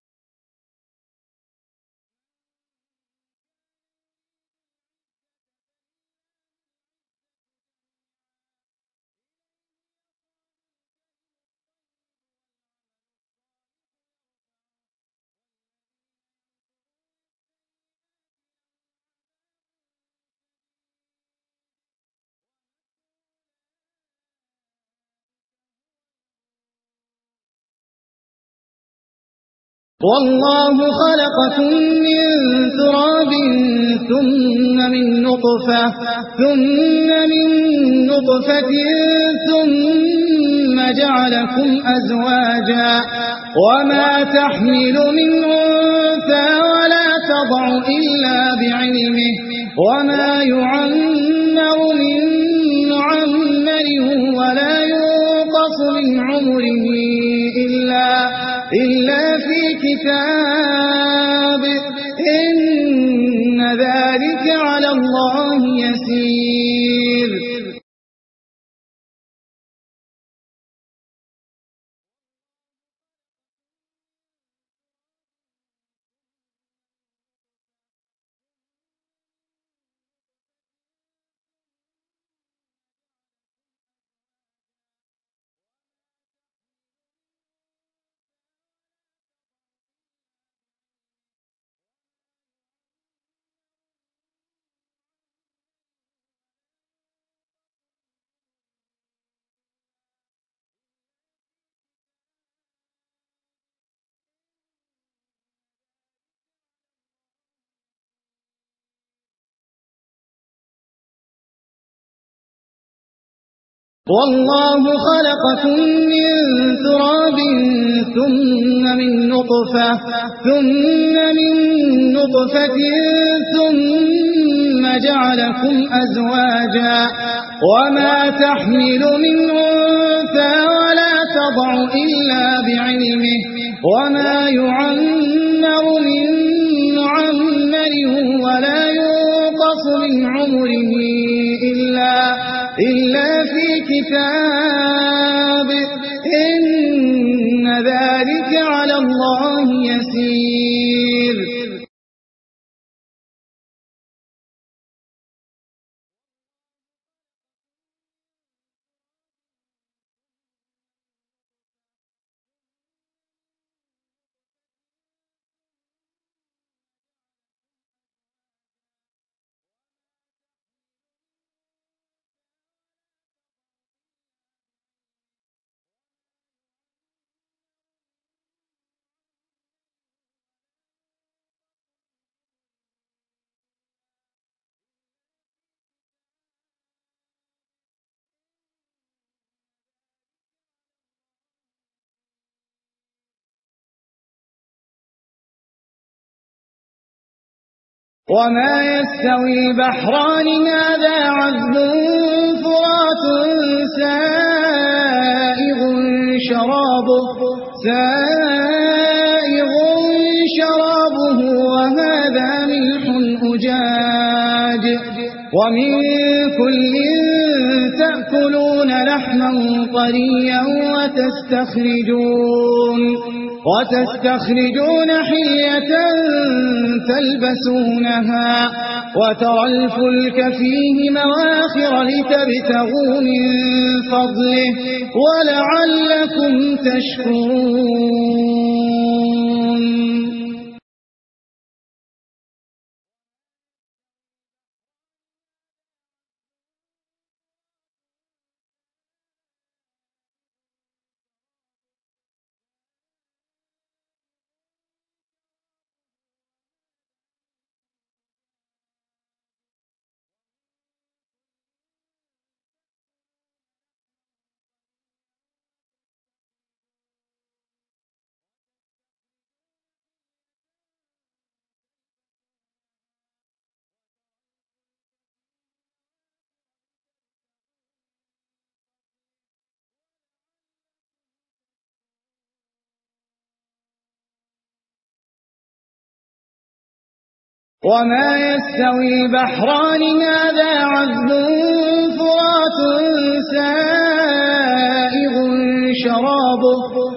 والله خلقكم من تراب ثم من نطفة ثم من نطفة ثم جعلكم أزواجا وما تحمل من أنثى ولا تضع إلا بعلمه وما يعمر من معمر ولا ينقص من عمره إلا, إلا في كتاب إن ذلك على الله يسير. والله خلقكم من تراب ثم من نطفة ثم من نطفة ثم جعلكم أزواجا وما تحمل من أنثى ولا تضع إلا بعلمه وما يعمر من معمر ولا ينقص من عمره إلا, إلا في كتاب إن ذلك على الله يسير. وما يستوي البحران هذا عذب فرات سائغ شرابه, سائغ شرابه وهذا ملح أجاج ومن كل تأكلون لحما طريا وتستخرجون وتستخرجون حلية تلبسونها وترى الفلك فيه مواخر لتبتغوا من فضله ولعلكم تشكرون. وما يستوي البحران هذا عذب فرات سائغ شرابه,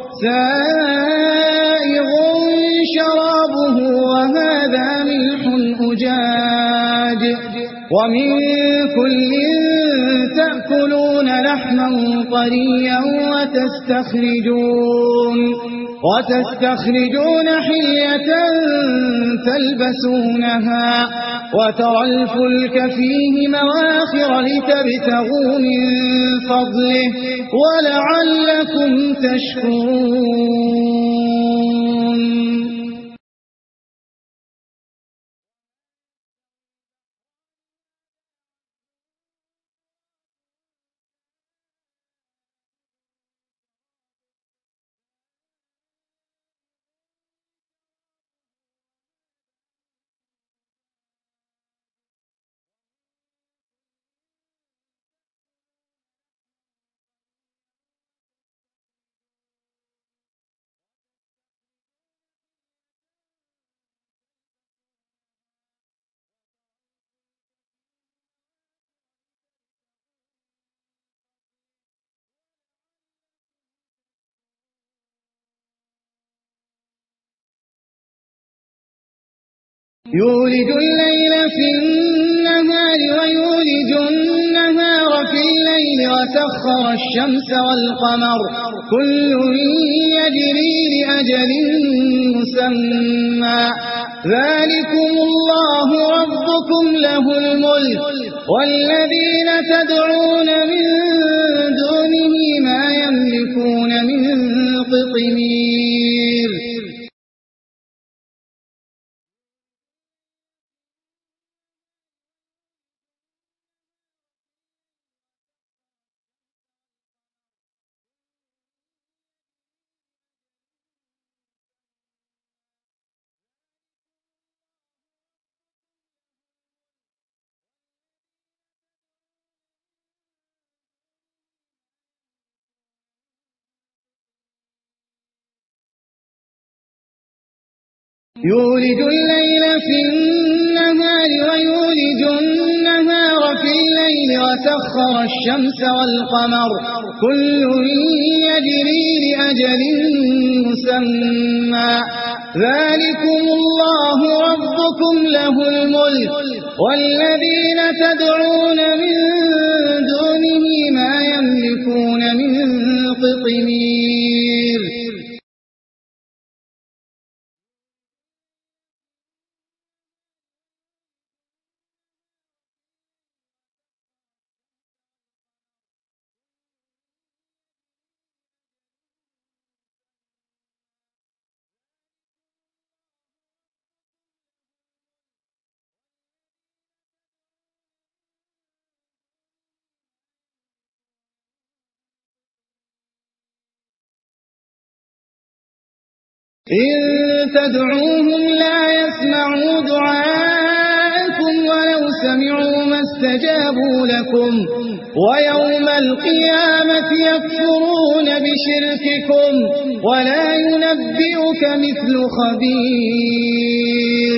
سائغ شرابه وهذا ملح أجاج ومن كل تأكلون لحما طريا وتستخرجون وتستخرجون حلية تلبسونها وترى الفلك فيه مواخر لتبتغوا من فضله ولعلكم تشكرون. يولج الليل في النهار ويولج النهار في الليل وسخر الشمس والقمر كل يجري لأجل مسمى ذلكم الله ربكم له الملك والذين تدعون من دونه ما يملكون من قطمير يولج الليل في النهار ويولج النهار في الليل وسخر الشمس والقمر كل يجري لأجل مسمى ذلكم الله ربكم له الملك والذين تدعون من دونه ما يملكون من قطمير إن تدعوهم لا يسمعوا دعاءكم ولو سمعوا ما استجابوا لكم ويوم القيامة يكفرون بشرككم ولا ينبئك مثل خبير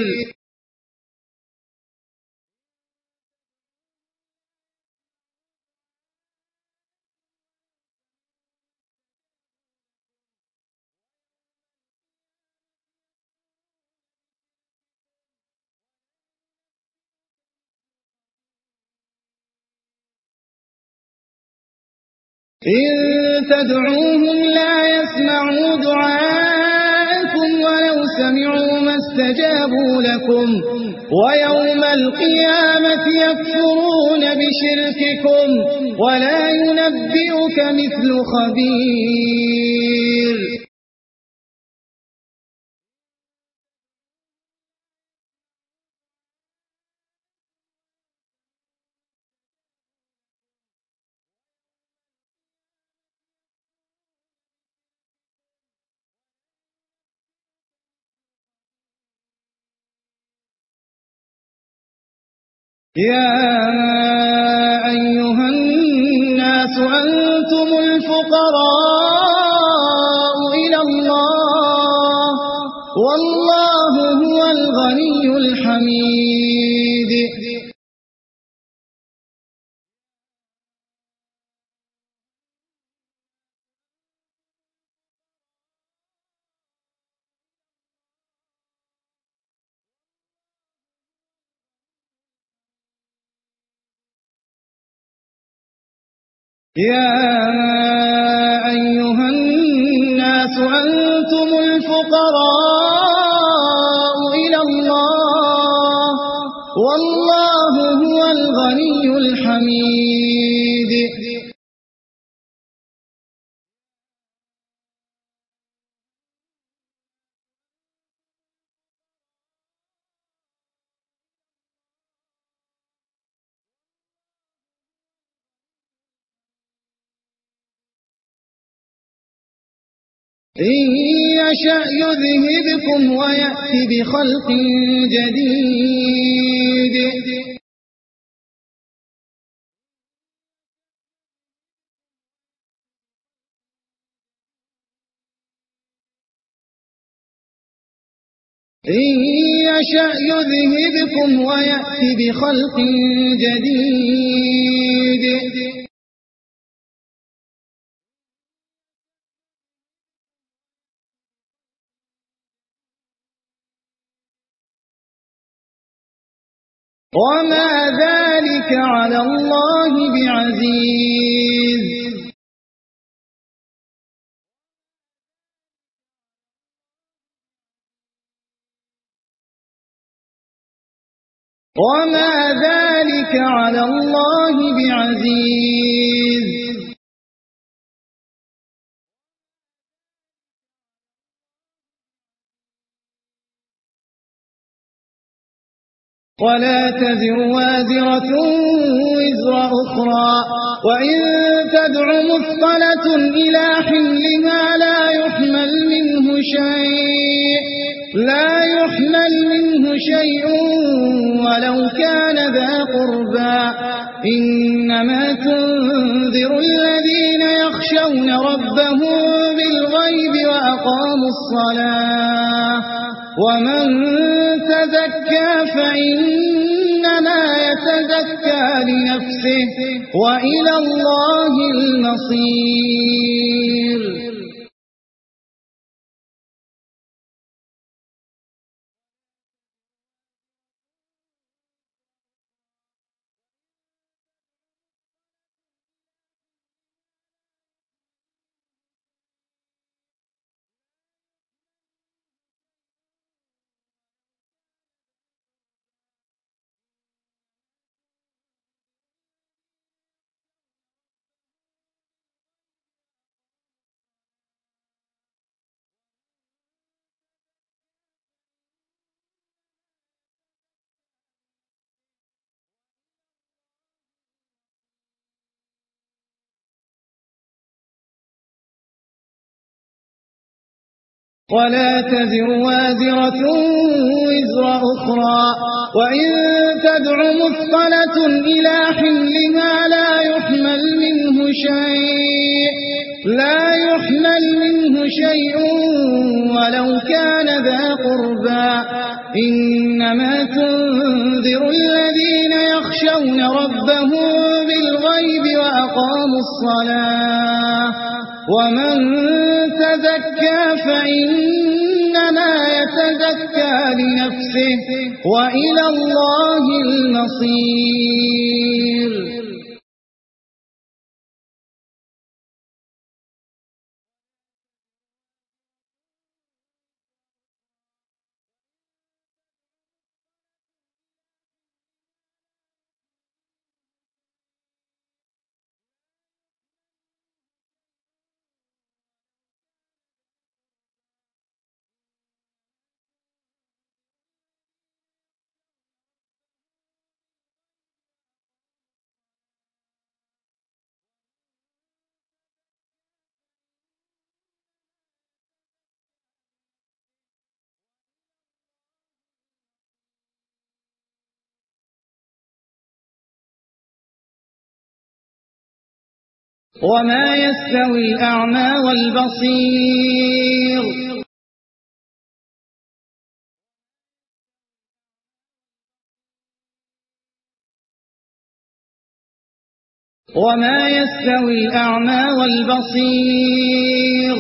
إن تدعوهم لا يسمعوا دعاءكم ولو سمعوا ما استجابوا لكم ويوم القيامة يكفرون بشرككم ولا ينبئك مثل خبير يا أيها الناس أنتم الفقراء إلى الله والله هو الغني الحميد يا أيها الناس أنتم الفقراء إلى الله والله هو الغني الحميد إن يشأ يذهبكم ويأتي بخلق جديد إن يشأ يذهبكم ويأتي بخلق جديد وما ذلك على الله بعزيز وما ذلك على الله بعزيز ولا تزر وازرة وزر أخرى وإن تدع مثقلة إلى حملها لا يحمل منه شيء لا يحمل منه شيء ولو كان ذا قربى إنما تنذر الذين يخشون ربهم بالغيب وأقاموا الصلاة ومن تزكى فإنما يتزكى لنفسه وإلى الله المصير ولا تزر وازرة وزر أخرى وإن تدع مثقلة إلى حملها لا يحمل منه شيء لا يحمل منه شيء ولو كان ذا قربى إنما تنذر الذين يخشون ربهم بالغيب وأقاموا الصلاة ومن تزكى فإنما يتزكى لنفسه وإلى الله المصير وما يستوي الأعمى والبصير وما يستوي الأعمى والبصير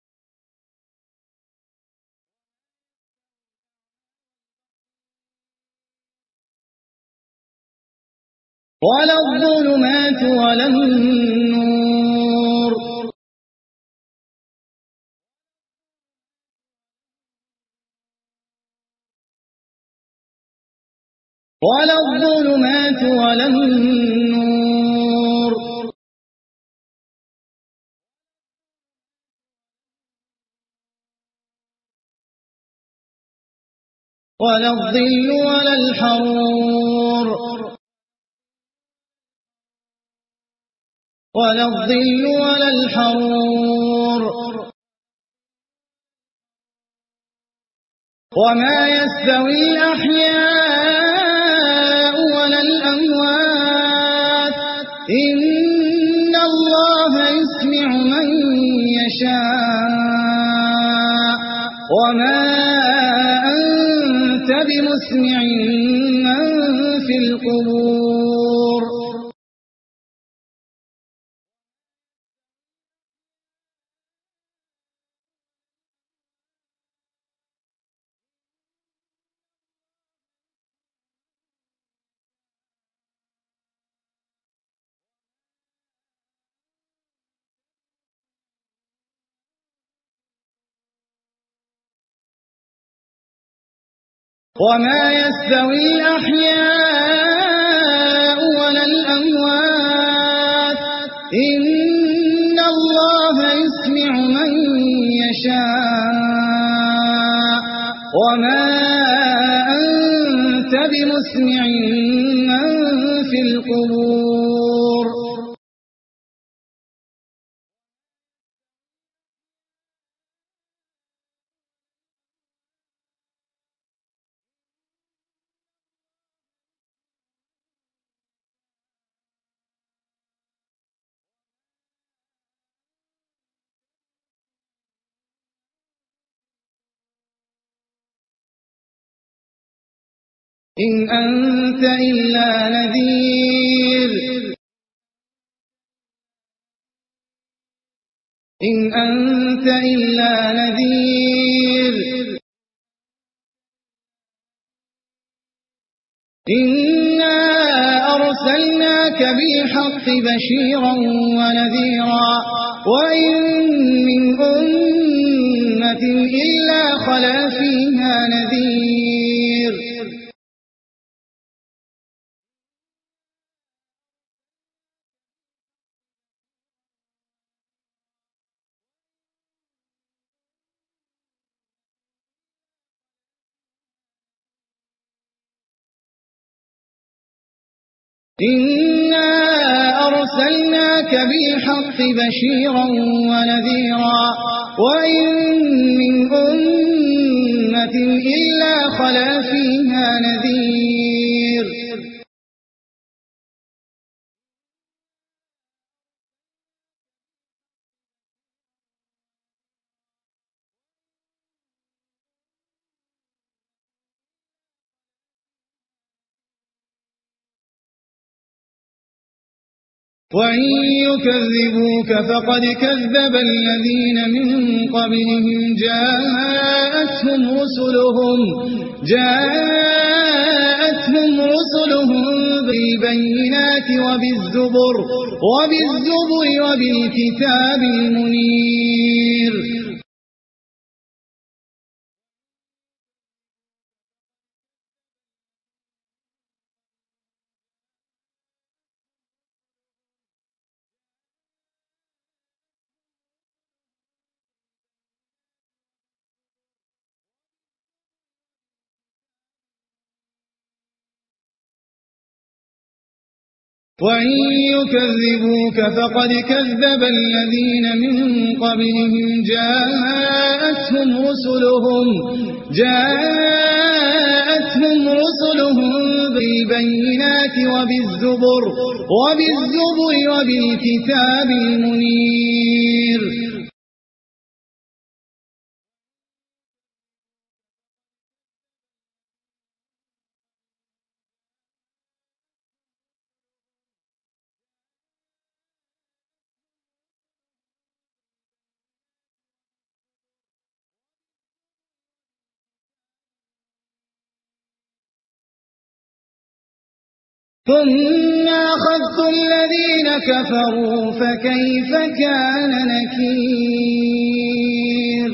ولا الظلمات ولا النور ولا الظلمات ولا النور ولا الظل ولا الحرور ولا الظل ولا الحرور وما يستوي الأحياء ولا الأموات إن الله يسمع من يشاء وما أنت بمسمع من في القبور وما يستوي الأحياء ولا الأموات إن الله يسمع من يشاء وما أنت بمسمع من في القبور إن أنت إلا نذير إن أنت إلا نذير إنا أرسلناك بالحق بشيرا ونذيرا وإن من أمة إلا خلا فيها نذير إنا أرسلناك بالحق بشيرا ونذيرا وإن من أمة إلا خلا فيها نذير وإن يكذبوك فقد كذب الذين من قبلهم جاءتهم رسلهم جاءتهم رسلهم بالبينات وبالزبر وبالزبر وبالكتاب المنير وإن يكذبوك فقد كذب الذين من قبلهم جاءتهم رسلهم جاءتهم رسلهم بالبينات وبالزبر وبالزبر وبالكتاب المنير ثم أخذت الذين كفروا فكيف كان نكير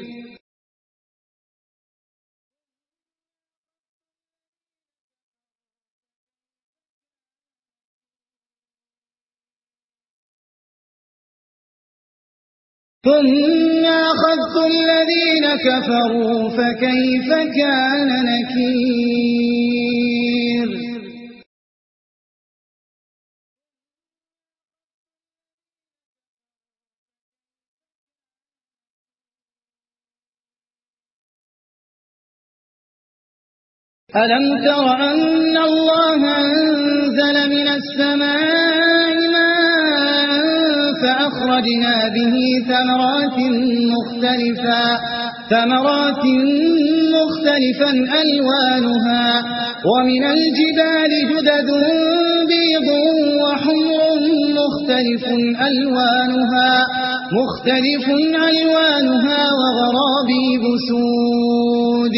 ثم أخذت الذين كفروا فكيف كان نكير ألم تر أن الله أنزل من السماء ماء فأخرجنا به ثمرات مختلفا ثمرات مختلفا ألوانها ومن الجبال جدد بيض وحمر مختلف ألوانها مختلف ألوانها وغرابيب سود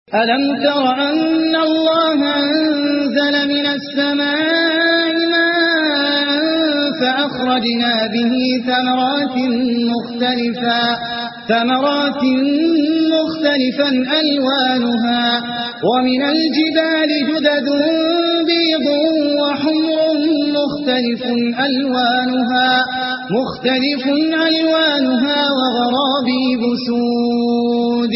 ألم تر أن الله أنزل من السماء ماء فأخرجنا به ثمرات مختلفا ثمرات مختلفا ألوانها ومن الجبال جدد بيض وحمر مختلف ألوانها مختلف ألوانها وغرابيب سود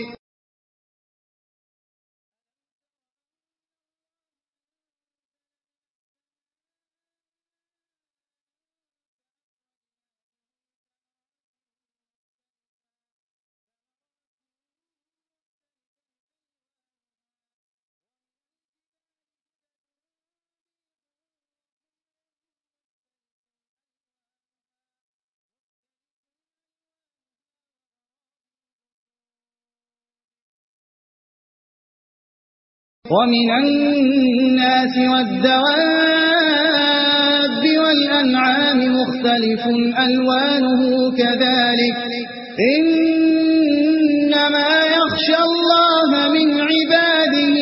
ومن الناس والدواب والأنعام مختلف ألوانه كذلك إنما يخشى الله من عباده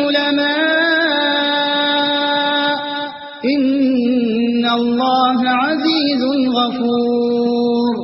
العلماء إن الله عزيز غفور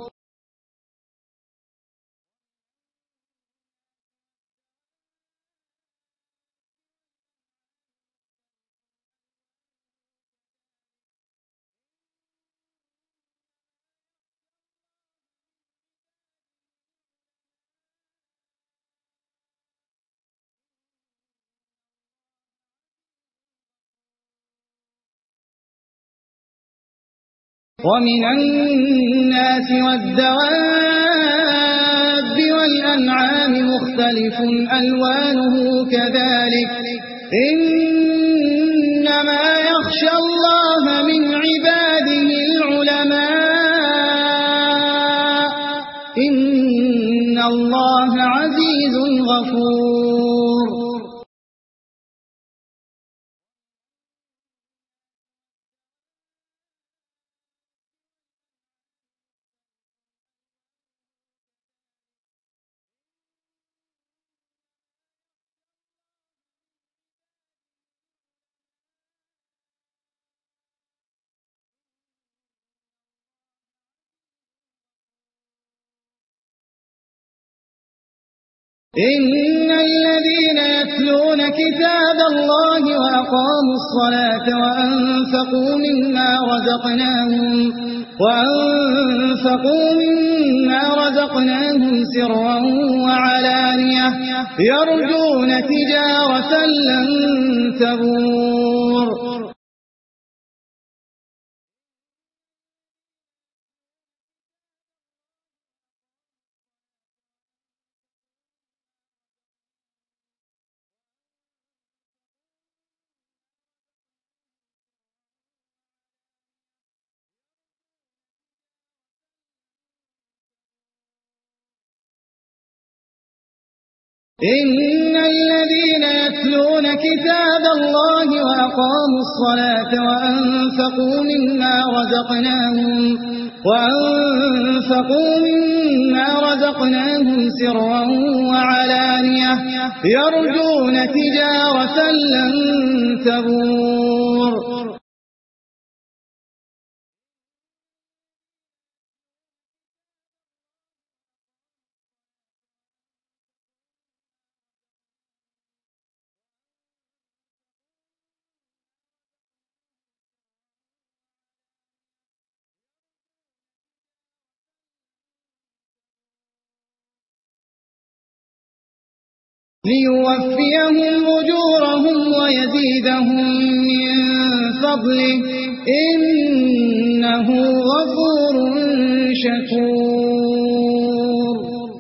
ومن الناس والدواب والأنعام مختلف ألوانه كذلك إنما يخشى الله من عباده العلماء إن الله عزيز غفور إن الذين يتلون كتاب الله وأقاموا الصلاة وأنفقوا مما رزقناهم وأنفقوا مما رزقناهم سرا وعلانية يرجون تجارة لن تبور إن الذين يتلون كتاب الله وأقاموا الصلاة وأنفقوا مما رزقناهم وأنفقوا مما رزقناهم سرا وعلانية يرجون تجارة لن تبور ليوفيهم أجورهم ويزيدهم من فضله إنه غفور شكور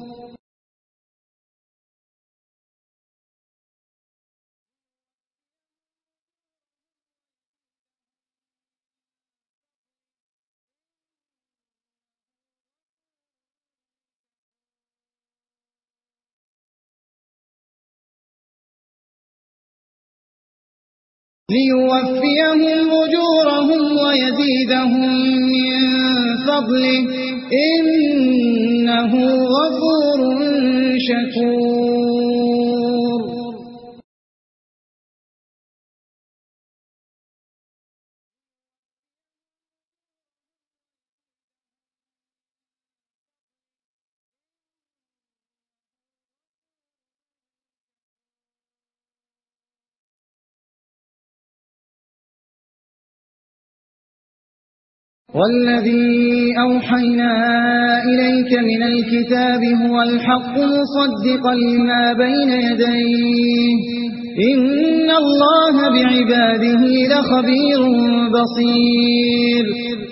ليوفيهم أجورهم ويزيدهم من فضله إنه غفور شكور والذي أوحينا إليك من الكتاب هو الحق مصدقا لما بين يديه إن الله بعباده لخبير بصير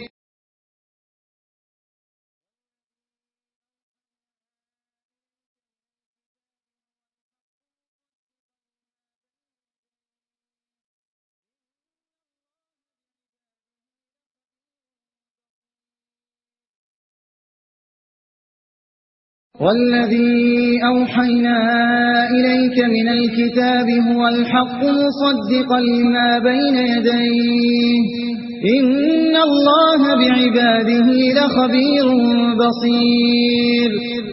والذي أوحينا إليك من الكتاب هو الحق مصدقا لما بين يديه إن الله بعباده لخبير بصير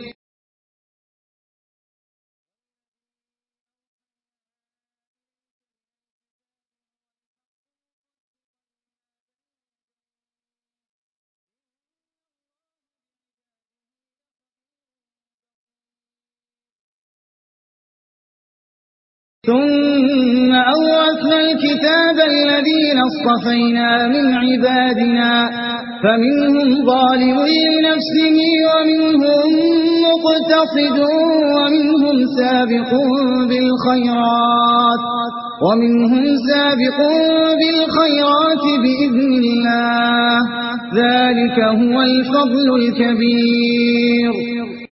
ثم أورثنا الكتاب الذين اصطفينا من عبادنا فمنهم ظالم لنفسه ومنهم مقتصد ومنهم سابق بالخيرات ومنهم سابق بالخيرات بإذن الله ذلك هو الفضل الكبير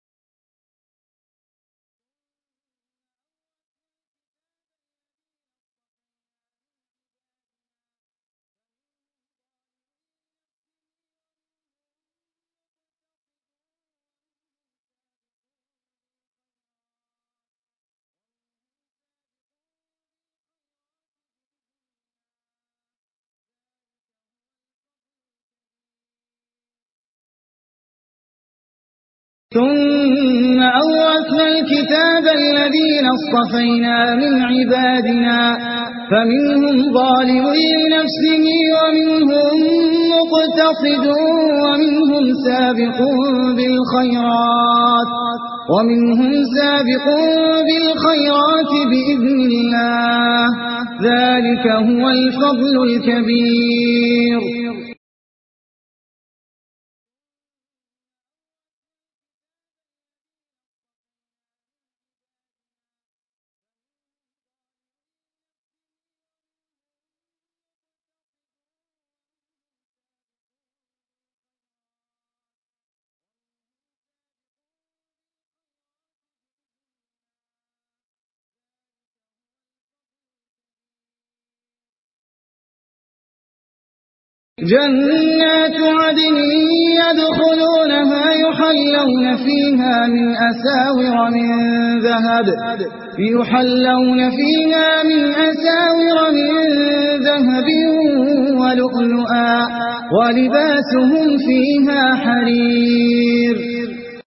ثم أورثنا الكتاب الذين اصطفينا من عبادنا فمنهم ظالم لنفسه ومنهم مقتصد ومنهم سابق بالخيرات ومنهم سابق بالخيرات بإذن الله ذلك هو الفضل الكبير جنات عدن يدخلونها يحلون فيها من أساور من ذهب يحلون فيها من أساور من ذهب ولؤلؤا ولباسهم فيها حرير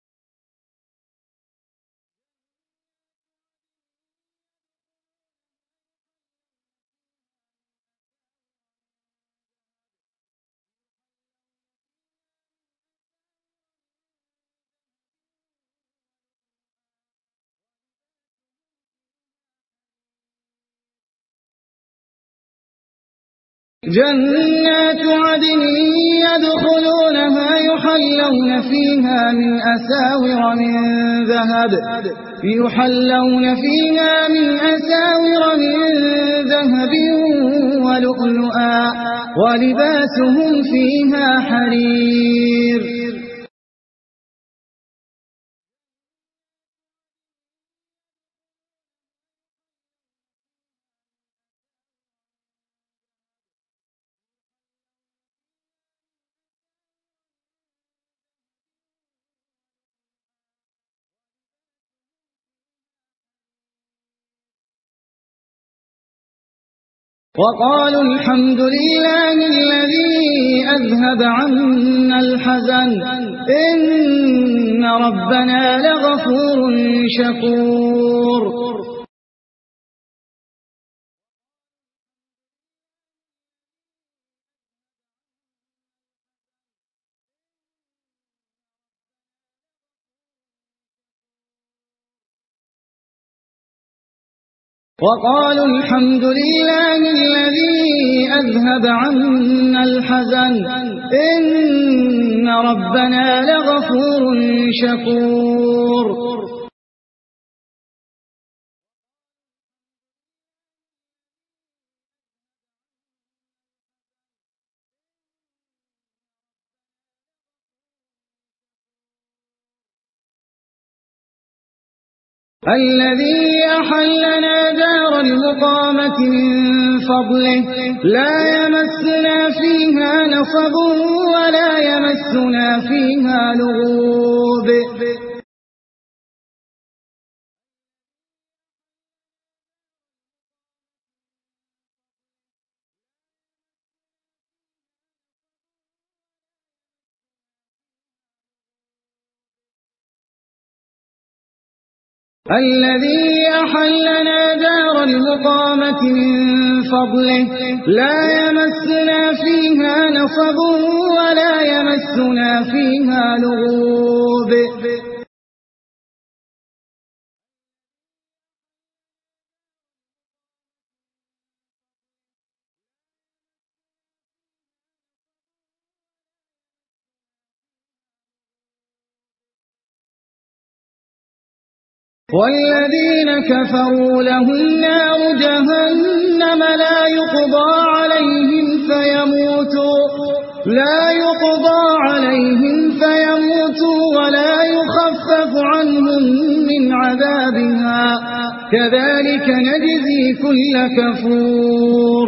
جنات عدن يدخلونها يحلون فيها من أساور من ذهب يحلون فيها من أساور من ذهب ولؤلؤا ولباسهم فيها حرير وقالوا الحمد لله الذي أذهب عنا الحزن إن ربنا لغفور شكور وقالوا الحمد لله الذي أذهب عنا الحزن إن ربنا لغفور شكور الذي أحلنا دار المقامة من فضله لا يمسنا فيها نصب ولا يمسنا فيها لغوب الذي أحلنا دار المقامة من فضله لا يمسنا فيها نصب ولا يمسنا فيها لغوب والذين كفروا لهم نار جهنم لا يقضى عليهم فيموتوا لا يقضى عليهم فيموتوا ولا يخفف عنهم من عذابها كذلك نجزي كل كفور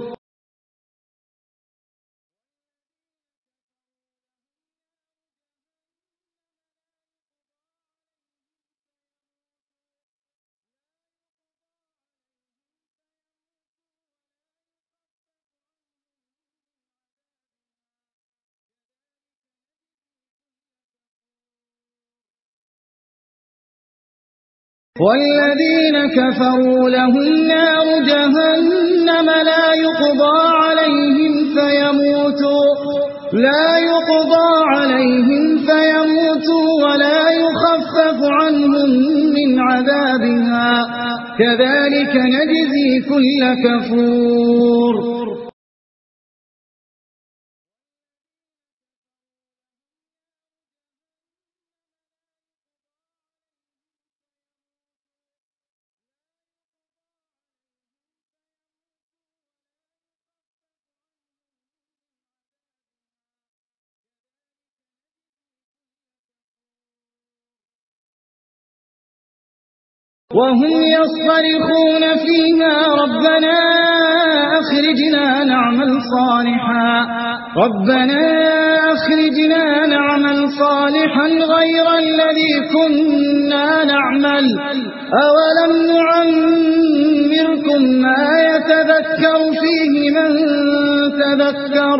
والذين كفروا لهم نار جهنم لا يقضى عليهم فيموتوا لا يقضى عليهم فيموتوا ولا يخفف عنهم من عذابها كذلك نجزي كل كفور وهم يصطرخون فيها ربنا أخرجنا نعمل صالحا ربنا أخرجنا نعمل صالحا غير الذي كنا نعمل أولم نعمركم ما يتذكر فيه من تذكر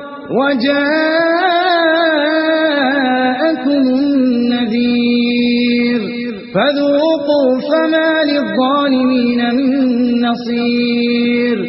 وجاءكم النذير فذوقوا فما للظالمين من نصير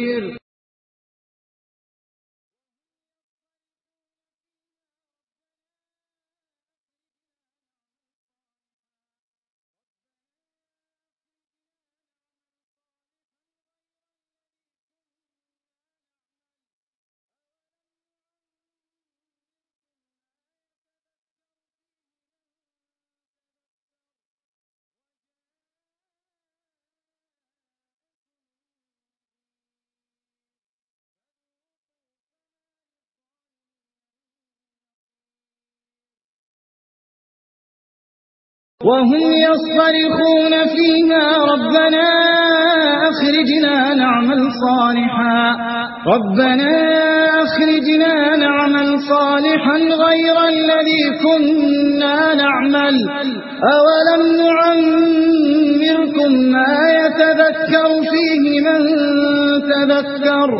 وهم يصطرخون فيها ربنا أخرجنا نعمل صالحا ربنا أخرجنا نعمل صالحا غير الذي كنا نعمل أولم نعمركم ما يتذكر فيه من تذكر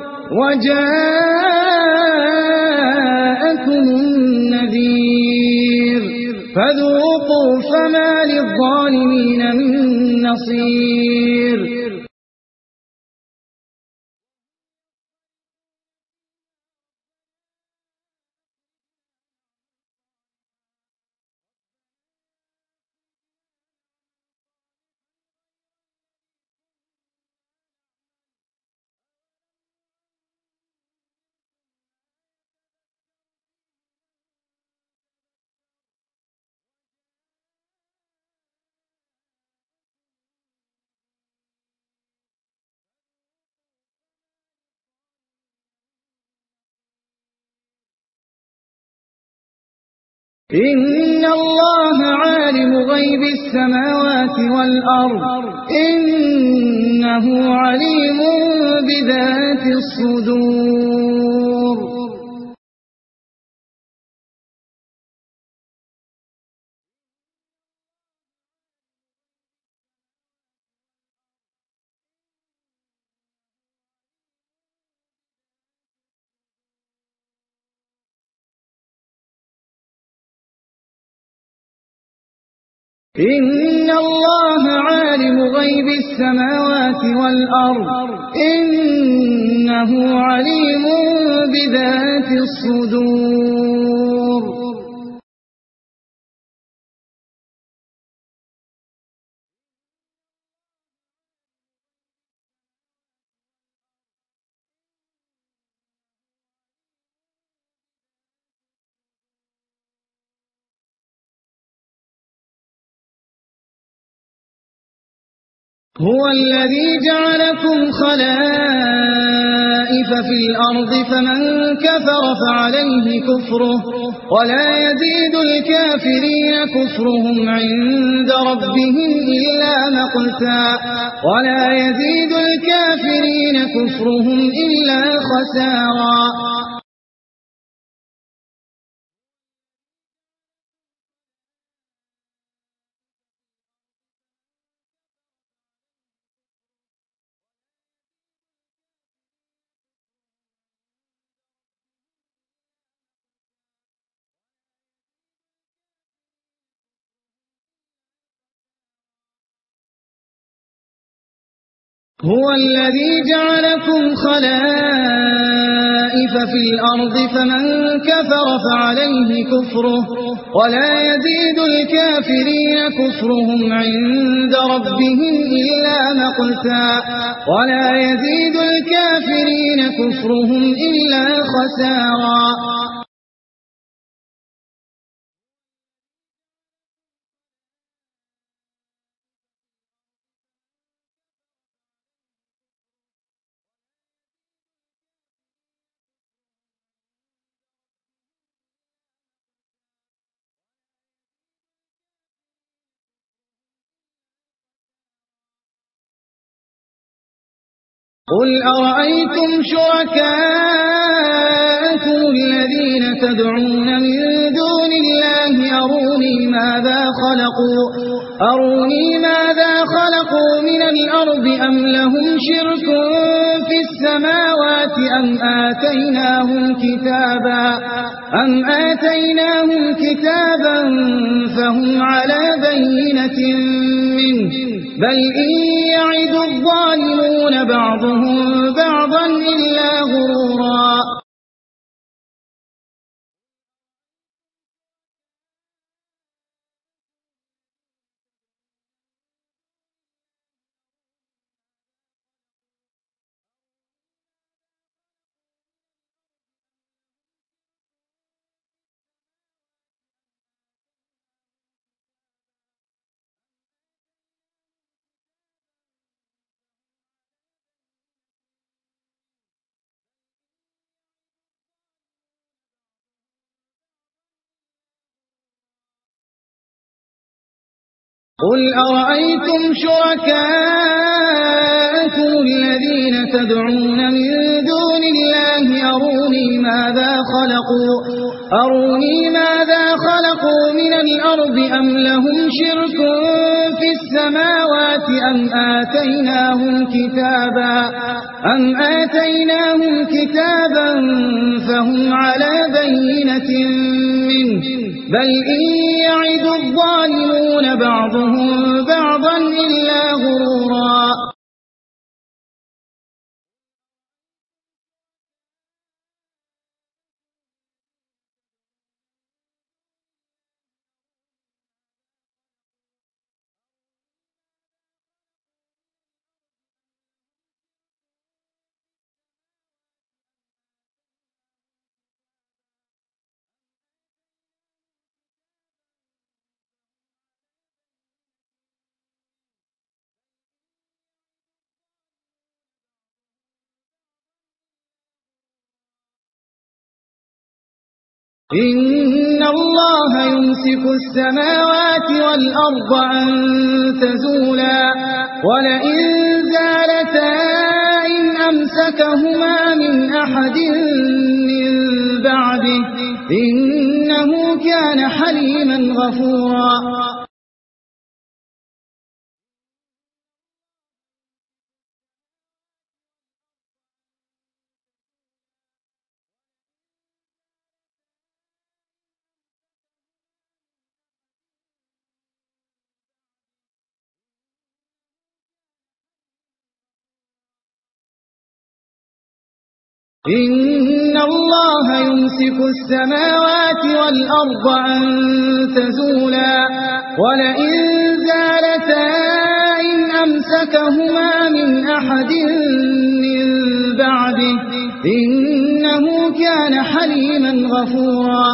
وجاءكم النذير فذوقوا فما للظالمين من نصير إن الله عالم غيب السماوات والأرض إنه عليم بذات الصدور إن الله عالم غيب السماوات والأرض إنه عليم بذات الصدور هو الذي جعلكم خلائف في الأرض فمن كفر فعليه كفره ولا يزيد الكافرين كفرهم عند ربهم إلا مقتا ولا يزيد الكافرين كفرهم إلا خسارا هو الذي جعلكم خلائف في الأرض فمن كفر فعليه كفره ولا يزيد الكافرين كفرهم عند ربهم إلا مقتا ولا يزيد الكافرين كفرهم إلا خسارا قل أرأيتم شركاءكم الذين تدعون من دون الله أروني ماذا خلقوا أروني ماذا خلقوا من الأرض أم لهم شرك في السماوات أم آتيناهم كتابا أم آتيناهم كتابا فهم على بينة منه بل إن يعد الظالمون بعضهم بعضا إلا غرورا قل أرأيتم شركاءكم الذين تدعون من دون الله أروني ماذا خلقوا أروني ماذا خلقوا من الأرض أم لهم شرك في السماوات أم آتيناهم كتابا أم آتيناهم كتابا فهم على بينة منه بل إن يعد الظالمون بعضهم بعضا إلا غرورا إن الله يمسك السماوات والأرض أن تزولا ولئن زالتا إن أمسكهما من أحد من بعده إنه كان حليما غفورا إن الله يمسك السماوات والأرض أن تزولا ولئن زالتا إن أمسكهما من أحد من بعده إنه كان حليما غفورا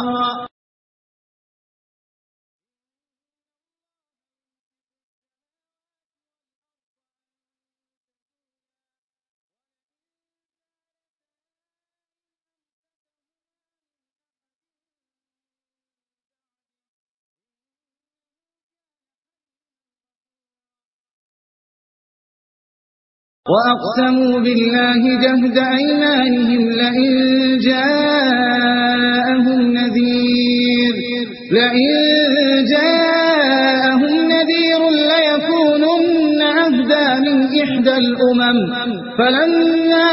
وأقسموا بالله جهد أيمانهم لئن جاءهم نذير لئن جاءهم نذير ليكونن أهدى من إحدى الأمم فلما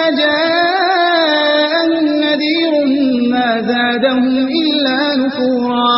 جاءهم نذير ما زادهم إلا نفورا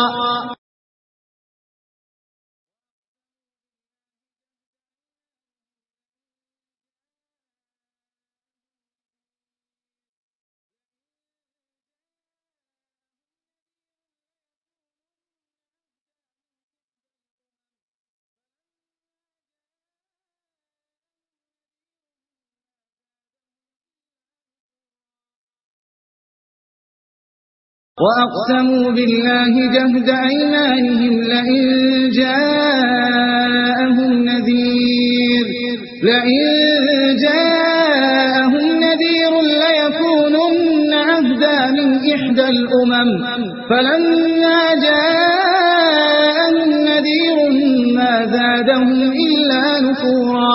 وأقسموا بالله جهد أيمانهم لئن جاءهم نذير لئن جاءهم نذير ليكونن أهدى من إحدى الأمم فلما جاءهم نذير ما زادهم إلا نفورا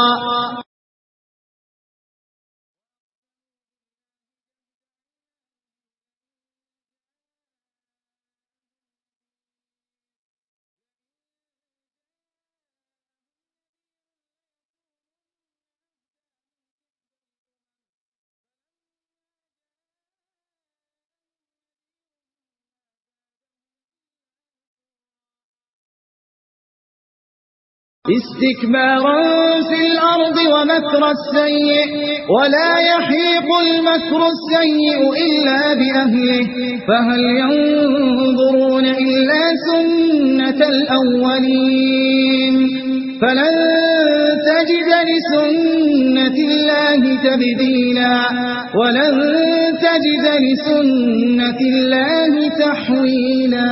استكبارا في الأرض ومكر السيء ولا يحيق المكر السيء إلا بأهله فهل ينظرون إلا سنة الأولين فلن تجد لسنة الله تبديلا ولن تجد لسنة الله تحويلا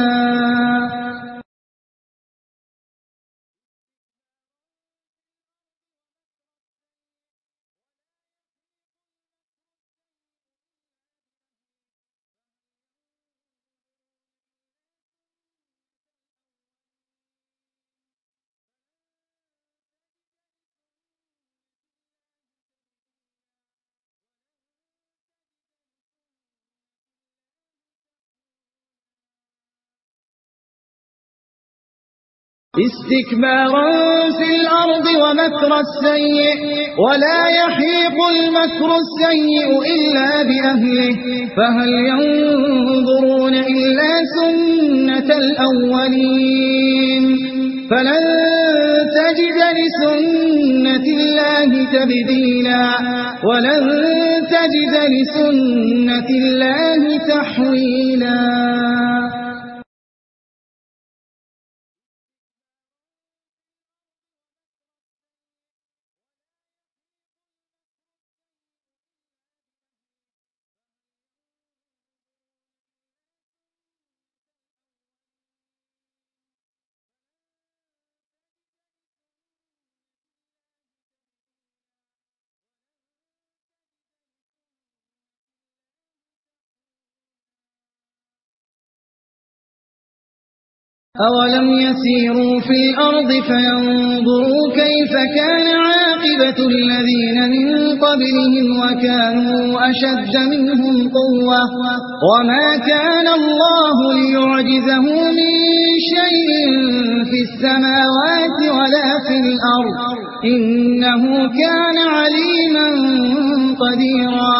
استكبارا في الأرض ومكر السيء ولا يحيق المكر السيء إلا بأهله فهل ينظرون إلا سنة الأولين فلن تجد لسنة الله تبديلا ولن تجد لسنة الله تحويلا أولم يسيروا في الأرض فينظروا كيف كان عاقبة الذين من قبلهم وكانوا أشد منهم قوة وما كان الله ليعجزه من شيء في السماوات ولا في الأرض إنه كان عليما قديرا.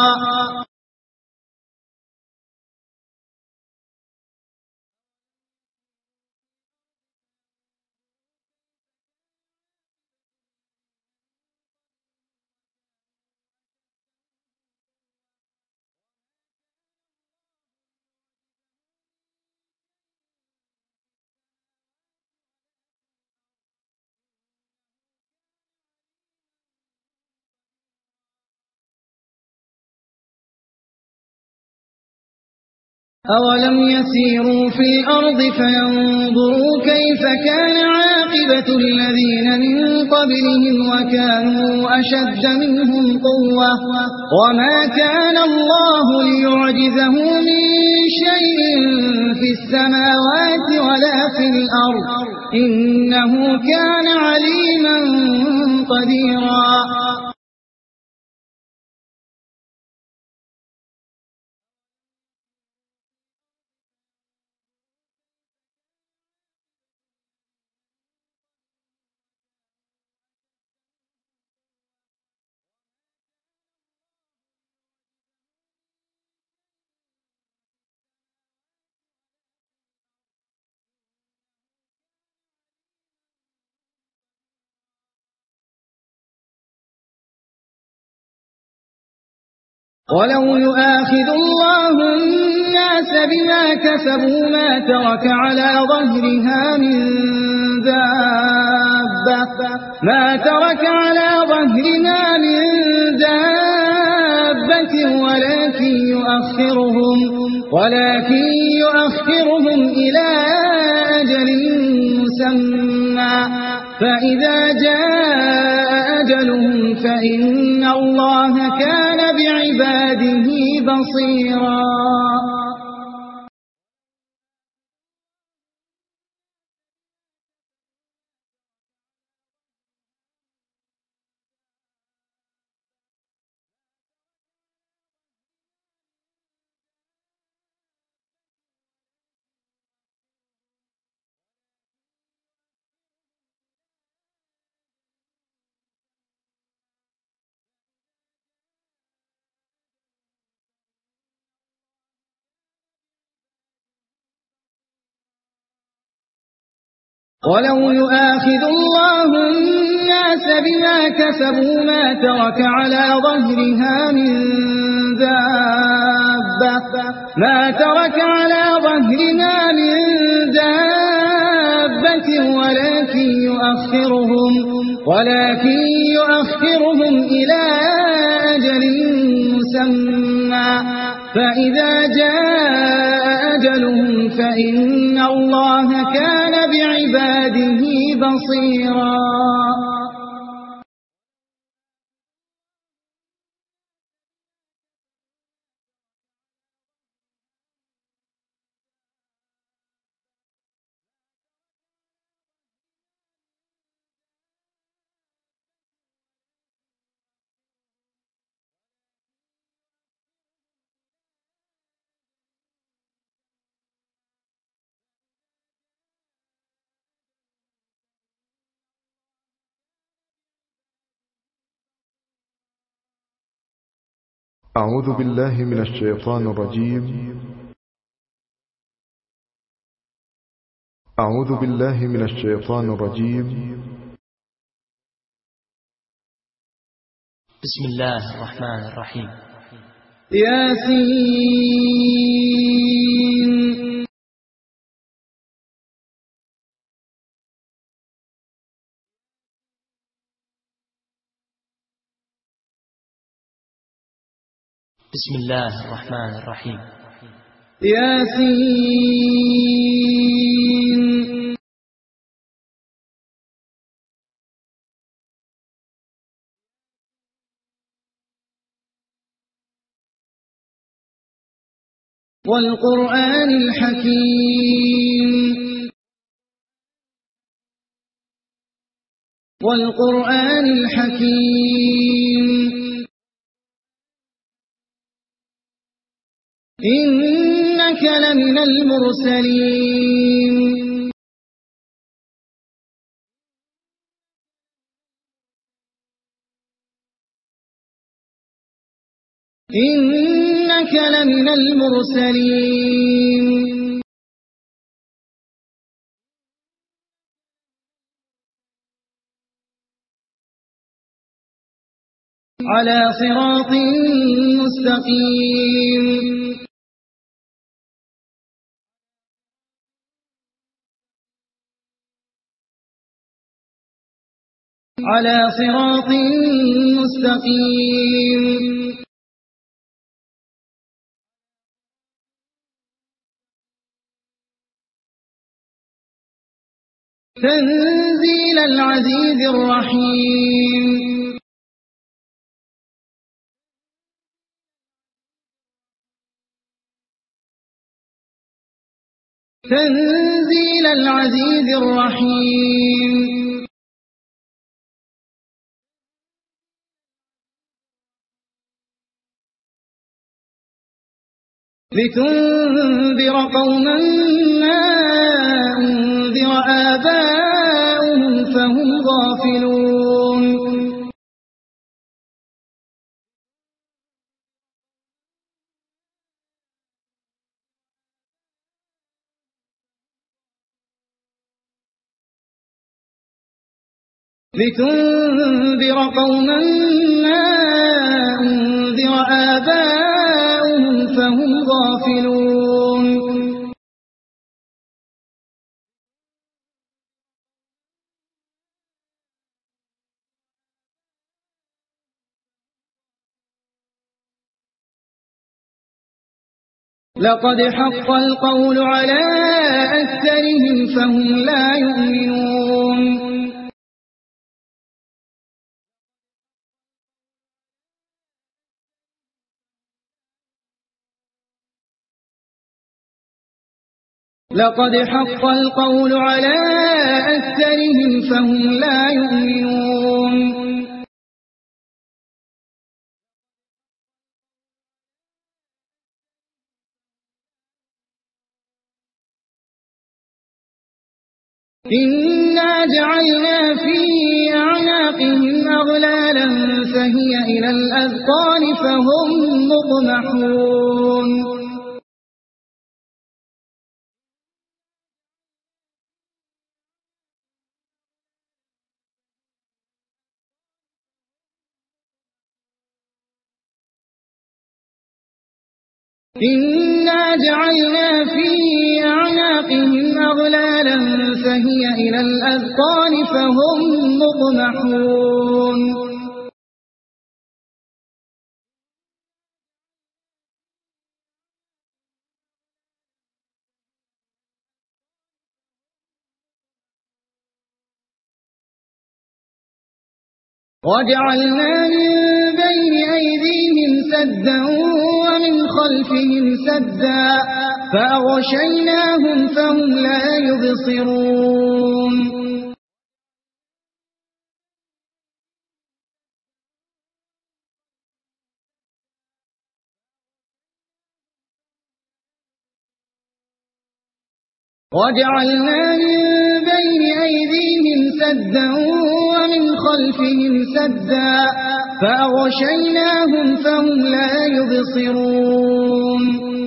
أولم يسيروا في الأرض فينظروا كيف كان عاقبة الذين من قبلهم وكانوا أشد منهم قوة وما كان الله ليعجزه من شيء في السماوات ولا في الأرض إنه كان عليما قديرا. ولو يؤاخذ الله الناس بما كسبوا ما ترك على ظهرها من دابة ما ترك على ظهرها من دابة ولكن يؤخرهم ولكن يؤخرهم إلى أجل مسمى فإذا جاء أجلهم فإن الله كان بعباده بصيرا. ولو يؤاخذ الله الناس بما كسبوا ما ترك على ظهرها من دابة ما ترك على ظهرها من دابة ولكن يؤخرهم ولكن يؤخرهم إلى أجل مسمى فإذا جاء أجلهم فإن الله كان بعباده بصيرا. أعوذ بالله من الشيطان الرجيم. أعوذ بالله من الشيطان الرجيم. بسم الله الرحمن الرحيم. ياسين. بسم الله الرحمن الرحيم. ياسين. والقرآن الحكيم. والقرآن الحكيم إنك لمن المرسلين إنك لمن المرسلين على صراط مستقيم على صراط مستقيم تنزيل العزيز الرحيم تنزيل العزيز الرحيم لتنذر قوما ما أنذر آباؤهم فهم غافلون لتنذر قوما ما أنذر آباؤهم فهم غافلون لقد حق القول على أكثرهم فهم لا يؤمنون لقد حق القول على أكثرهم فهم لا يؤمنون إنا جعلنا في أعناقهم أغلالا فهي إلى الأذقان فهم مقمحون إنا جعلنا في أعناقهم أغلالا فهي إلى الأذقان فهم مقمحون وجعلنا من بين أيديهم سدا ومن خلفهم سدا فأغشيناهم فهم لا يبصرون وجعلنا من بين أيديهم سدا ومن خلفهم سدا فأغشيناهم فهم لا يبصرون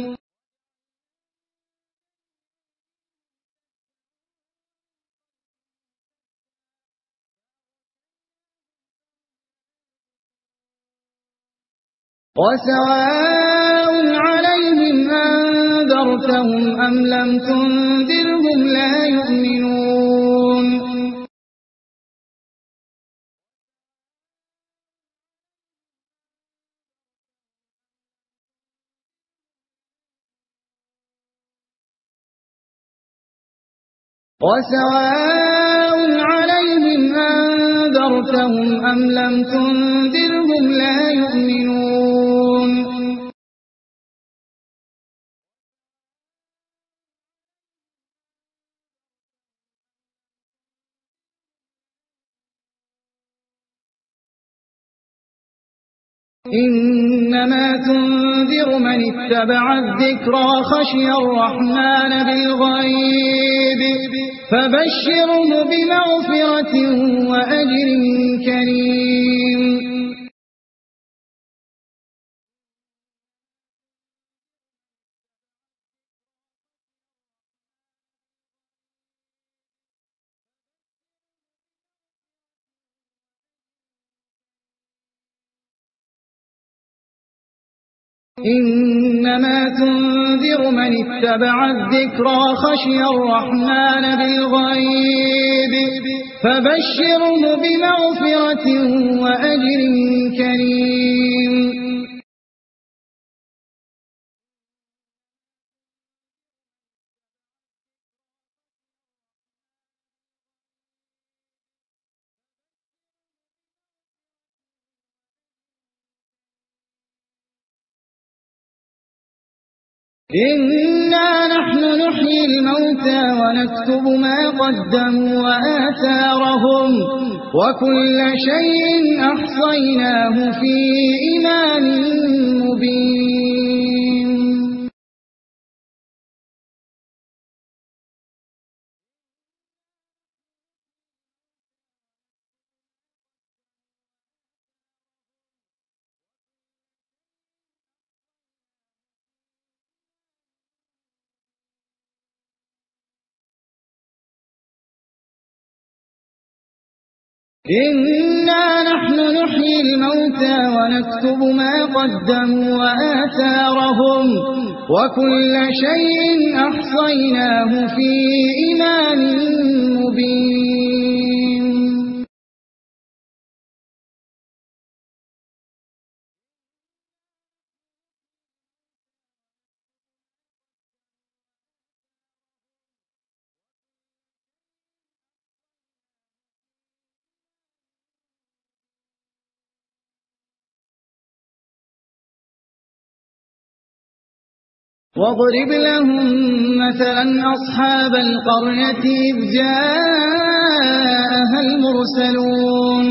وسواء عليهم أنذرتهم أم لم تنذرهم لا يؤمنون وسواء عليهم أنذرتهم أم لم تنذرهم لا يؤمنون إنما تنذر من اتبع الذكرى خشي الرحمن بالغيب فبشره بمغفرة وأجر كريم. إنما تنذر من اتبع الذكرى خشي الرحمن بالغيب فبشره بمغفرة وأجر كريم. إنا نحن نحيي الموتى ونكتب ما قدموا وآثارهم وكل شيء أحصيناه في إمام مبين. إنا نحن نحيي الموتى ونكتب ما قدموا وآثارهم وكل شيء أحصيناه في إمام مبين. واضرب لهم مثلا أصحاب القرية إذ جاءها المرسلون.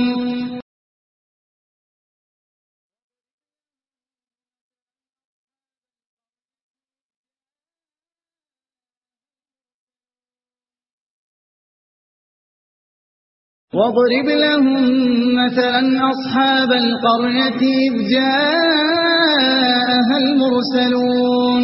واضرب لهم مثلا أصحاب القرية إذ جاءها المرسلون.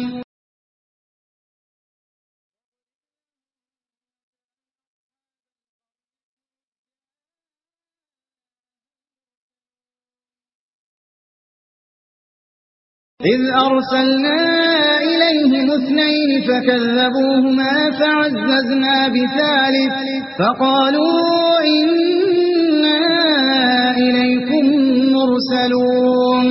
إذ أرسلنا إليهم اثنين فكذبوهما فعززنا بثالث فقالوا إنا إليكم مرسلون.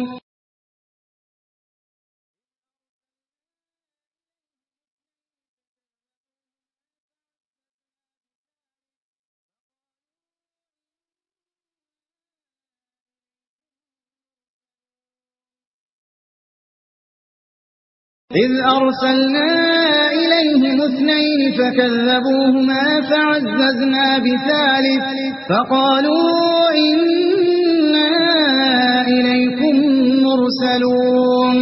إذ أرسلنا إليهم اثنين فكذبوهما فعززنا بثالث فقالوا إنا إليكم مرسلون.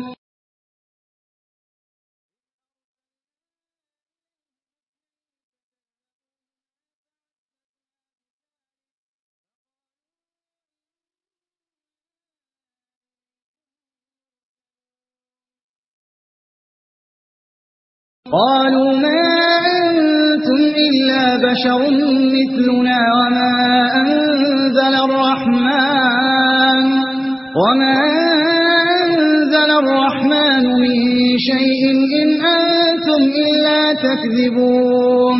قالوا ما أنتم إلا بشر مثلنا وما أنزل الرحمن وما أنزل الرحمن من شيء إن أنتم إلا تكذبون.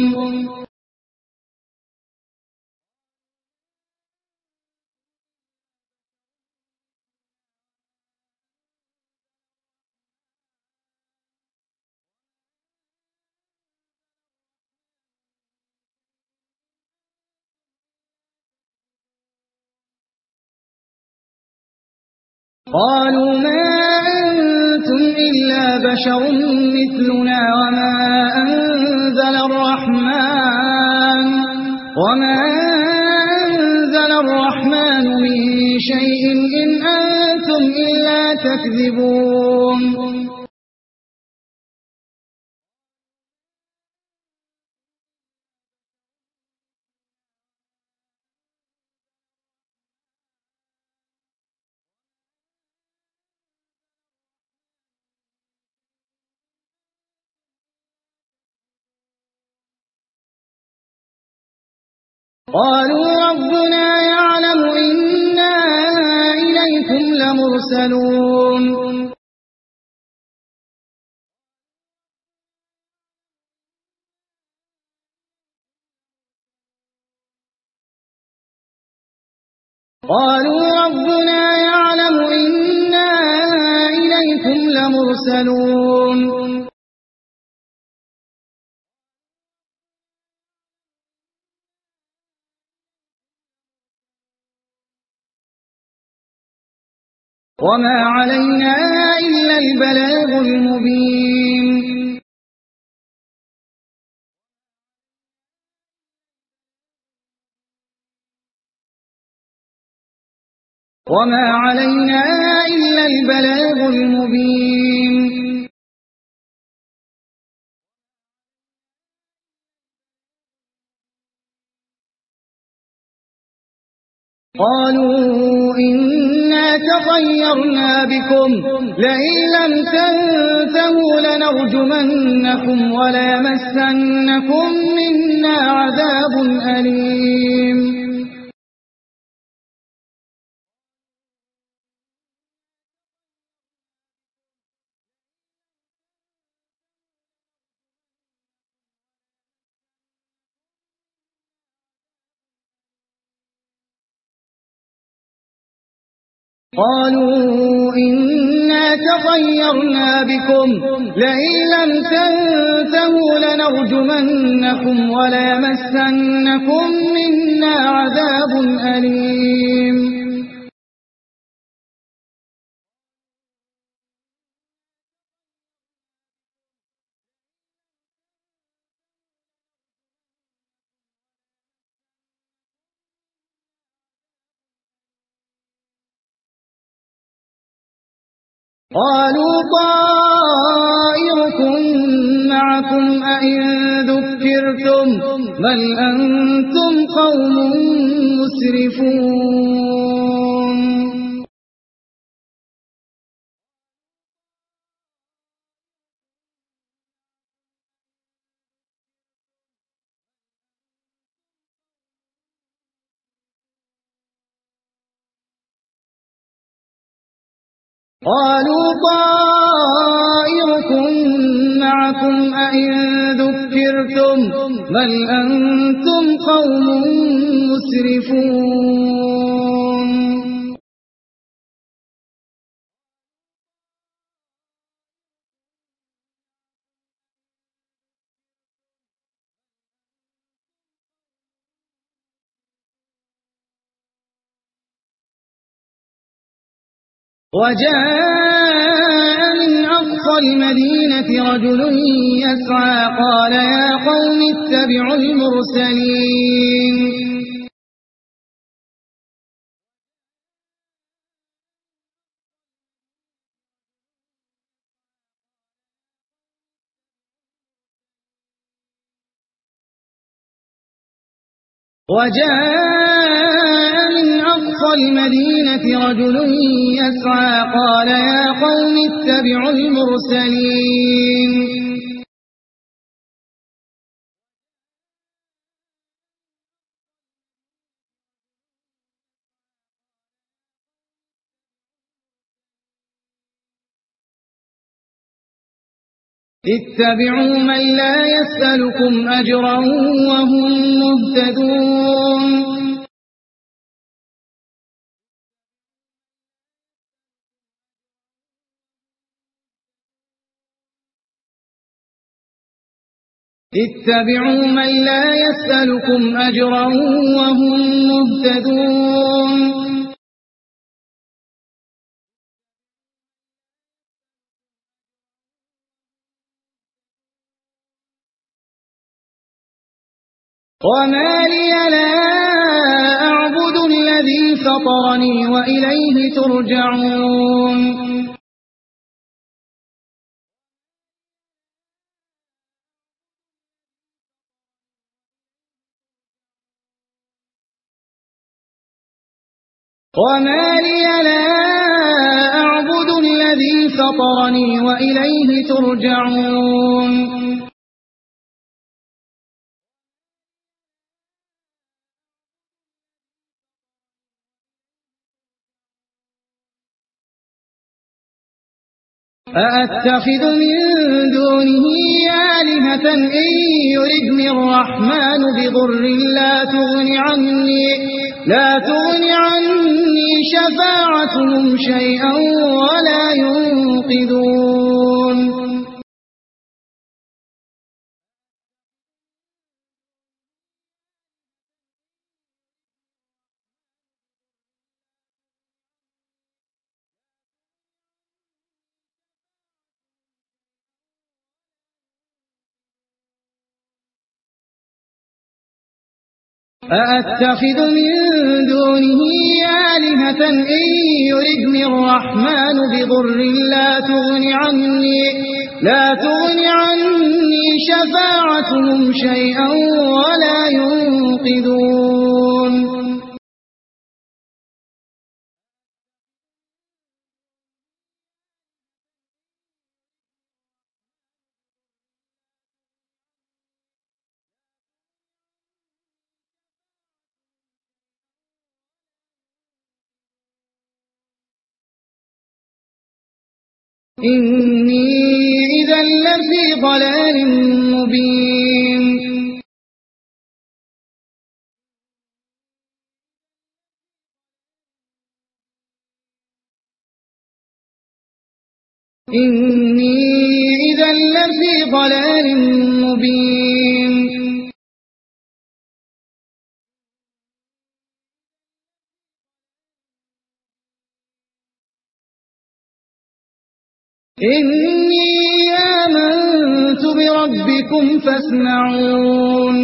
قالوا ما أنتم إلا بشر مثلنا وما أنزل الرحمن وما أنزل الرحمن من شيء إن أنتم إلا تكذبون قالوا ربنا يعلم إنا إليكم لمرسلون قالوا ربنا يعلم إنا إليكم لمرسلون وما علينا إلا البلاغ المبين وما علينا إلا البلاغ المبين قالوا إنا تطيرنا بكم لئن لم تنتهوا لنرجمنكم وليمسنكم منا عذاب أليم قالوا إنا تطيرنا بكم لئن لم تنتهوا لنرجمنكم وليمسنكم منا عذاب أليم قالوا طائركم معكم أئن ذكرتم بل أنتم قوم مسرفون قالوا طائركم معكم أئن ذكرتم بل أنتم قوم مسرفون وجاء من أقصى المدينة رجل يسعى قال يا قوم اتبعوا المرسلين وجاء من أقصى المدينة رجل يسعى قال يا قوم اتبعوا المرسلين اتبعوا من لا يسألكم أجرا وهم مهتدون اتبعوا من لا يسألكم أجرا وهم مهتدون وما لي لا أعبد الذي فطرني وإليه ترجعون وما لي لا أعبد الذي فطرني وإليه ترجعون أأتخذ من دونه آلهة إن يردني الرحمن بضر لا تغن عني لا تغن عني شفاعتهم شيئا ولا ينقذون أأتخذ من دونه آلهة إن يردني الرحمن بضر لا تغن عني لا تغن عني شفاعتهم شيئا ولا ينقذون إني إذا لفي ضلال مبين إني إذا لفي ضلال مبين إني آمنت بربكم فاسمعون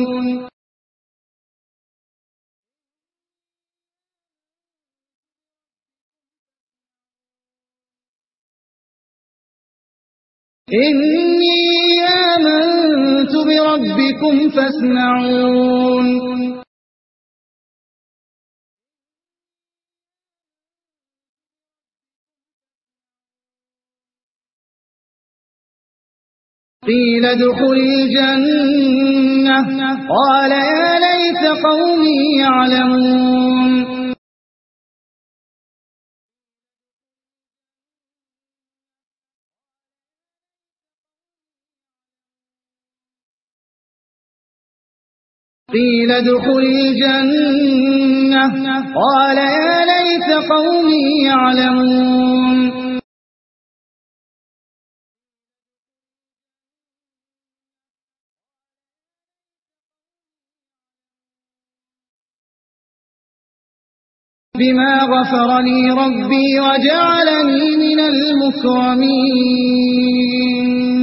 إني آمنت بربكم فاسمعون قيل ادخل الجنة قال يا ليت قومي يعلمون قيل ادخل الجنة قال يا ليت قومي يعلمون بما غفر لي ربي وجعلني من المكرمين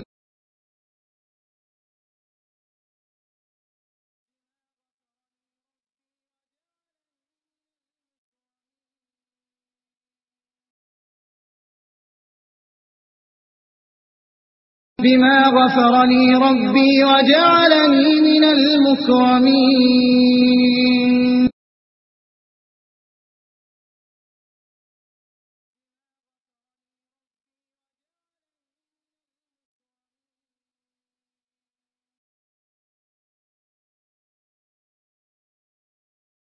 بما غفر لي ربي وجعلني من المكرمين